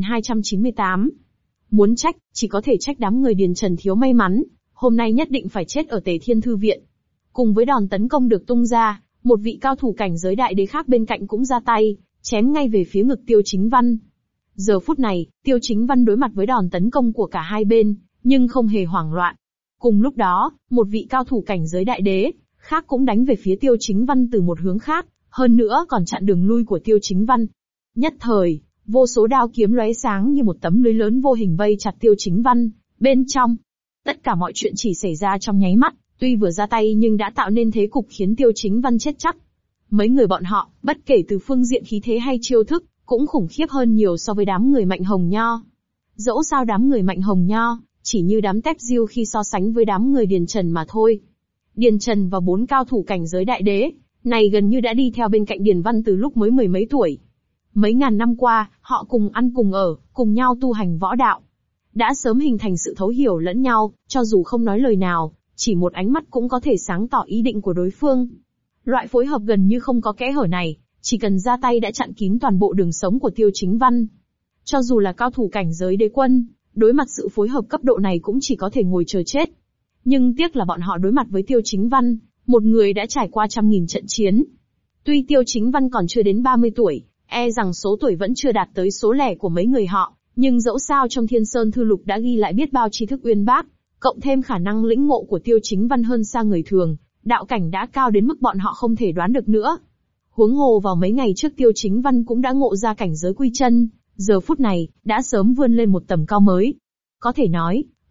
4298. Muốn trách, chỉ có thể trách đám người Điền Trần thiếu may mắn, hôm nay nhất định phải chết ở Tề Thiên Thư Viện. Cùng với đòn tấn công được tung ra, một vị cao thủ cảnh giới đại đế khác bên cạnh cũng ra tay, chém ngay về phía ngực Tiêu Chính Văn. Giờ phút này, Tiêu Chính Văn đối mặt với đòn tấn công của cả hai bên, nhưng không hề hoảng loạn. Cùng lúc đó, một vị cao thủ cảnh giới đại đế khác cũng đánh về phía Tiêu Chính Văn từ một hướng khác, hơn nữa còn chặn đường lui của Tiêu Chính Văn. Nhất thời, vô số đao kiếm lóe sáng như một tấm lưới lớn vô hình vây chặt Tiêu Chính Văn. Bên trong, tất cả mọi chuyện chỉ xảy ra trong nháy mắt, tuy vừa ra tay nhưng đã tạo nên thế cục khiến Tiêu Chính Văn chết chắc. Mấy người bọn họ, bất kể từ phương diện khí thế hay chiêu thức, cũng khủng khiếp hơn nhiều so với đám người Mạnh Hồng Nho. Dẫu sao đám người Mạnh Hồng Nho, chỉ như đám tép diêu khi so sánh với đám người Điền Trần mà thôi. Điền Trần và 4 cao thủ cảnh giới đại đế, này gần như đã đi theo bên cạnh Điền Văn từ lúc mới mười mấy tuổi. Mấy ngàn năm qua, họ cùng ăn cùng ở, cùng nhau tu hành võ đạo. Đã sớm hình thành sự thấu hiểu lẫn nhau, cho dù không nói lời nào, chỉ một ánh mắt cũng có thể sáng tỏ ý định của đối phương. Loại phối hợp gần như không có kẽ hở này, chỉ cần ra tay đã chặn kín toàn bộ đường sống của Tiêu Chính Văn. Cho dù là cao thủ cảnh giới đế quân, đối mặt sự phối hợp cấp độ này cũng chỉ có thể ngồi chờ chết. Nhưng tiếc là bọn họ đối mặt với Tiêu Chính Văn, một người đã trải qua trăm nghìn trận chiến. Tuy Tiêu Chính Văn còn chưa đến 30 tuổi, e rằng số tuổi vẫn chưa đạt tới số lẻ của mấy người họ, nhưng dẫu sao trong Thiên Sơn Thư Lục đã ghi lại biết bao tri thức uyên bác, cộng thêm khả năng lĩnh ngộ của Tiêu Chính Văn hơn xa người thường, đạo cảnh đã cao đến mức bọn họ không thể đoán được nữa. Huống hồ vào mấy ngày trước Tiêu Chính Văn cũng đã ngộ ra cảnh giới quy chân, giờ phút này, đã sớm vươn lên một tầm cao mới. Có thể nói,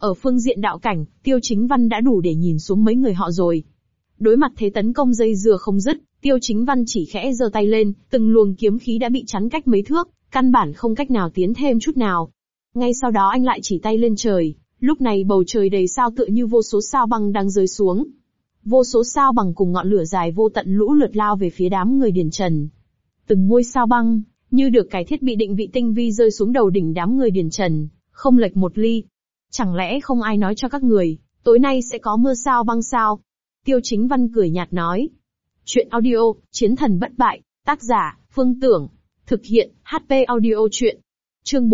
Ở phương diện đạo cảnh, Tiêu Chính Văn đã đủ để nhìn xuống mấy người họ rồi. Đối mặt thế tấn công dây dưa không dứt, Tiêu Chính Văn chỉ khẽ giơ tay lên, từng luồng kiếm khí đã bị chắn cách mấy thước, căn bản không cách nào tiến thêm chút nào. Ngay sau đó anh lại chỉ tay lên trời, lúc này bầu trời đầy sao tựa như vô số sao băng đang rơi xuống. Vô số sao bằng cùng ngọn lửa dài vô tận lũ lượt lao về phía đám người Điền Trần. Từng ngôi sao băng, như được cái thiết bị định vị tinh vi rơi xuống đầu đỉnh đám người Điền Trần, không lệch một ly. Chẳng lẽ không ai nói cho các người, tối nay sẽ có mưa sao băng sao? Tiêu Chính Văn cười nhạt nói. Chuyện audio, Chiến thần bất bại, tác giả, Phương Tưởng. Thực hiện, HP audio chuyện. Chương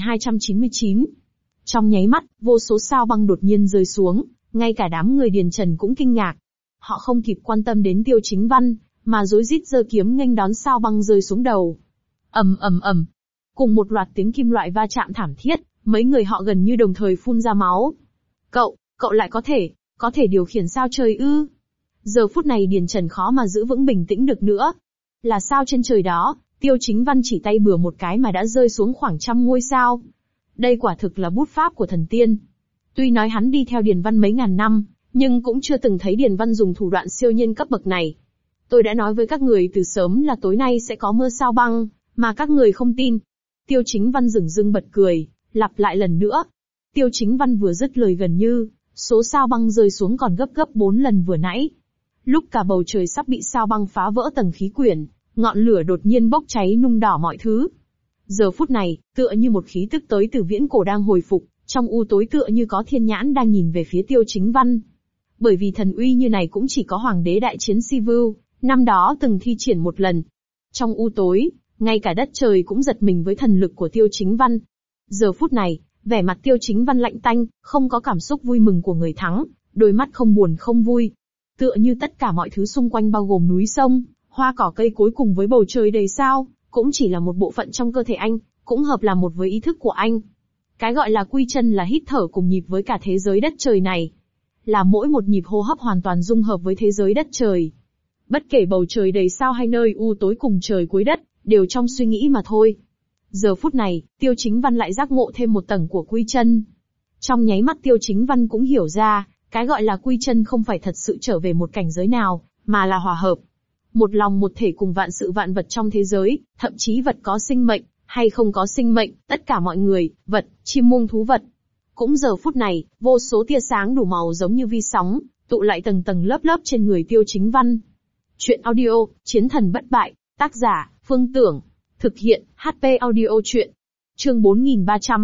4299. Trong nháy mắt, vô số sao băng đột nhiên rơi xuống, ngay cả đám người Điền Trần cũng kinh ngạc. Họ không kịp quan tâm đến Tiêu Chính Văn, mà rối rít giơ kiếm nghênh đón sao băng rơi xuống đầu. Ầm ầm ầm. Cùng một loạt tiếng kim loại va chạm thảm thiết, mấy người họ gần như đồng thời phun ra máu. Cậu lại có thể điều khiển sao trời ư? Giờ phút này Điền Trần khó mà giữ vững bình tĩnh được nữa. Là sao trên trời đó, Tiêu Chính Văn chỉ tay bừa một cái mà đã rơi xuống khoảng 100 ngôi sao. Đây quả thực là bút pháp của thần tiên. Tuy nói hắn đi theo Điền Văn mấy ngàn năm, nhưng cũng chưa từng thấy Điền Văn dùng thủ đoạn siêu nhiên cấp bậc này. Tôi đã nói với các người từ sớm là tối nay sẽ có mưa sao băng, mà các người không tin. Tiêu Chính Văn dửng dưng bật cười, lặp lại lần nữa. Tiêu Chính Văn vừa dứt lời gần như, số sao băng rơi xuống còn gấp 4 lần vừa nãy. Lúc cả bầu trời sắp bị sao băng phá vỡ tầng khí quyển, ngọn lửa đột nhiên bốc cháy nung đỏ mọi thứ. Giờ phút này, tựa như một khí tức tới từ viễn cổ đang hồi phục, trong u tối tựa như có thiên nhãn đang nhìn về phía Tiêu Chính Văn. Bởi vì thần uy như này cũng chỉ có Hoàng đế đại chiến Sivu, năm đó từng thi triển một lần. Trong u tối, ngay cả đất trời cũng giật mình với thần lực của Tiêu Chính Văn. Giờ phút này, vẻ mặt Tiêu Chính Văn lạnh tanh, không có cảm xúc vui mừng của người thắng, đôi mắt không buồn không vui. Tựa như tất cả mọi thứ xung quanh bao gồm núi sông, hoa cỏ cây cối cùng với bầu trời đầy sao, cũng chỉ là một bộ phận trong cơ thể anh, cũng hợp làm một với ý thức của anh. Cái gọi là quy chân là hít thở cùng nhịp với cả thế giới đất trời này. Là mỗi một nhịp hô hấp hoàn toàn dung hợp với thế giới đất trời. Bất kể bầu trời đầy sao hay nơi u tối cùng trời cuối đất, đều trong suy nghĩ mà thôi. Giờ phút này, Tiêu Chính Văn lại giác ngộ thêm một tầng của quy chân. Trong nháy mắt Tiêu Chính Văn cũng hiểu ra, cái gọi là quy chân không phải thật sự trở về một cảnh giới nào, mà là hòa hợp. Một lòng một thể cùng vạn sự vạn vật trong thế giới, thậm chí vật có sinh mệnh, hay không có sinh mệnh, tất cả mọi người, vật, chim muông thú vật. Cũng giờ phút này, vô số tia sáng đủ màu giống như vi sóng, tụ lại tầng tầng lớp lớp trên người Tiêu Chính Văn. Chuyện audio, Chiến thần bất bại, tác giả, Phương Tưởng. Thực hiện, HP audio chuyện. Chương 4300.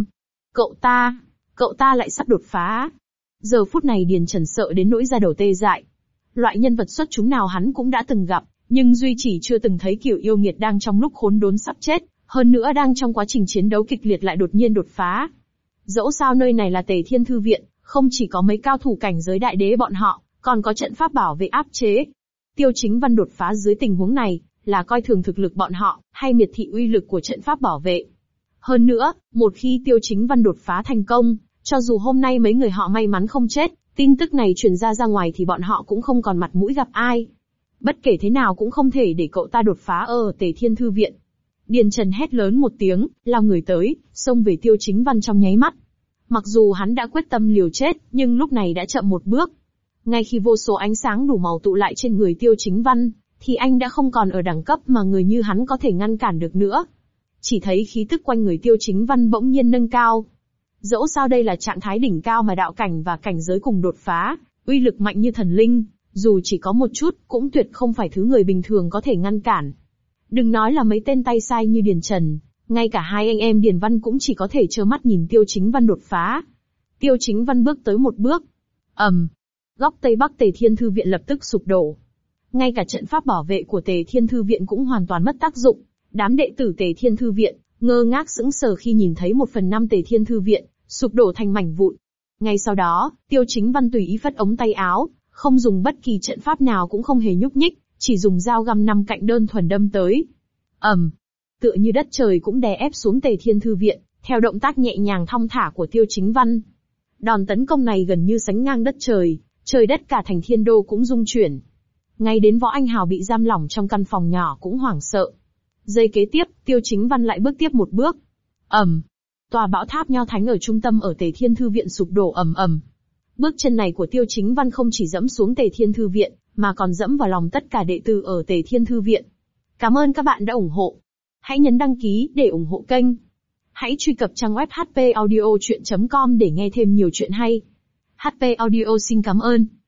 Cậu ta lại sắp đột phá. Giờ phút này Điền Trần sợ đến nỗi da đầu tê dại. Loại nhân vật xuất chúng nào hắn cũng đã từng gặp, nhưng duy chỉ chưa từng thấy kiểu yêu nghiệt đang trong lúc khốn đốn sắp chết, hơn nữa đang trong quá trình chiến đấu kịch liệt lại đột nhiên đột phá. Dẫu sao nơi này là Tề Thiên Thư Viện, không chỉ có mấy cao thủ cảnh giới đại đế bọn họ, còn có trận pháp bảo vệ áp chế. Tiêu Chính Văn đột phá dưới tình huống này, là coi thường thực lực bọn họ, hay miệt thị uy lực của trận pháp bảo vệ. Hơn nữa, một khi Tiêu Chính Văn đột phá thành công, cho dù hôm nay mấy người họ may mắn không chết, tin tức này truyền ra ngoài thì bọn họ cũng không còn mặt mũi gặp ai. Bất kể thế nào cũng không thể để cậu ta đột phá ở Tề Thiên Thư Viện. Điền Trần hét lớn một tiếng, lao người tới, xông về Tiêu Chính Văn trong nháy mắt. Mặc dù hắn đã quyết tâm liều chết, nhưng lúc này đã chậm một bước. Ngay khi vô số ánh sáng đủ màu tụ lại trên người Tiêu Chính Văn, thì anh đã không còn ở đẳng cấp mà người như hắn có thể ngăn cản được nữa. Chỉ thấy khí tức quanh người Tiêu Chính Văn bỗng nhiên nâng cao. Dẫu sao đây là trạng thái đỉnh cao mà đạo cảnh và cảnh giới cùng đột phá, uy lực mạnh như thần linh, dù chỉ có một chút, cũng tuyệt không phải thứ người bình thường có thể ngăn cản. Đừng nói là mấy tên tay sai như Điền Trần, ngay cả hai anh em Điền Văn cũng chỉ có thể trơ mắt nhìn Tiêu Chính Văn đột phá. Tiêu Chính Văn bước tới một bước. Góc Tây Bắc Tề Thiên Thư Viện lập tức sụp đổ. Ngay cả trận pháp bảo vệ của Tề Thiên Thư Viện cũng hoàn toàn mất tác dụng. Đám đệ tử Tề Thiên Thư Viện, ngơ ngác sững sờ khi nhìn thấy 1/5 Tề Thiên Thư Viện, sụp đổ thành mảnh vụn. Ngay sau đó, Tiêu Chính Văn tùy ý phất ống tay áo, không dùng bất kỳ trận pháp nào cũng không hề nhúc nhích, chỉ dùng dao găm 5 cạnh đơn thuần đâm tới. Tựa như đất trời cũng đè ép xuống Tề Thiên Thư Viện, theo động tác nhẹ nhàng thong thả của Tiêu Chính Văn. Đòn tấn công này gần như sánh ngang đất trời, trời đất cả thành thiên đô cũng rung chuyển. Ngay đến Võ Anh Hào bị giam lỏng trong căn phòng nhỏ cũng hoảng sợ. Giây kế tiếp, Tiêu Chính Văn lại bước tiếp một bước. Tòa bảo tháp nho thánh ở trung tâm ở Tề Thiên Thư Viện sụp đổ ầm ầm. Bước chân này của Tiêu Chính Văn không chỉ dẫm xuống Tề Thiên Thư Viện, mà còn dẫm vào lòng tất cả đệ tử ở Tề Thiên Thư Viện. Cảm ơn các bạn đã ủng hộ. Hãy nhấn đăng ký để ủng hộ kênh. Hãy truy cập trang web hpaudiochuyen.com để nghe thêm nhiều chuyện hay. HP Audio xin cảm ơn.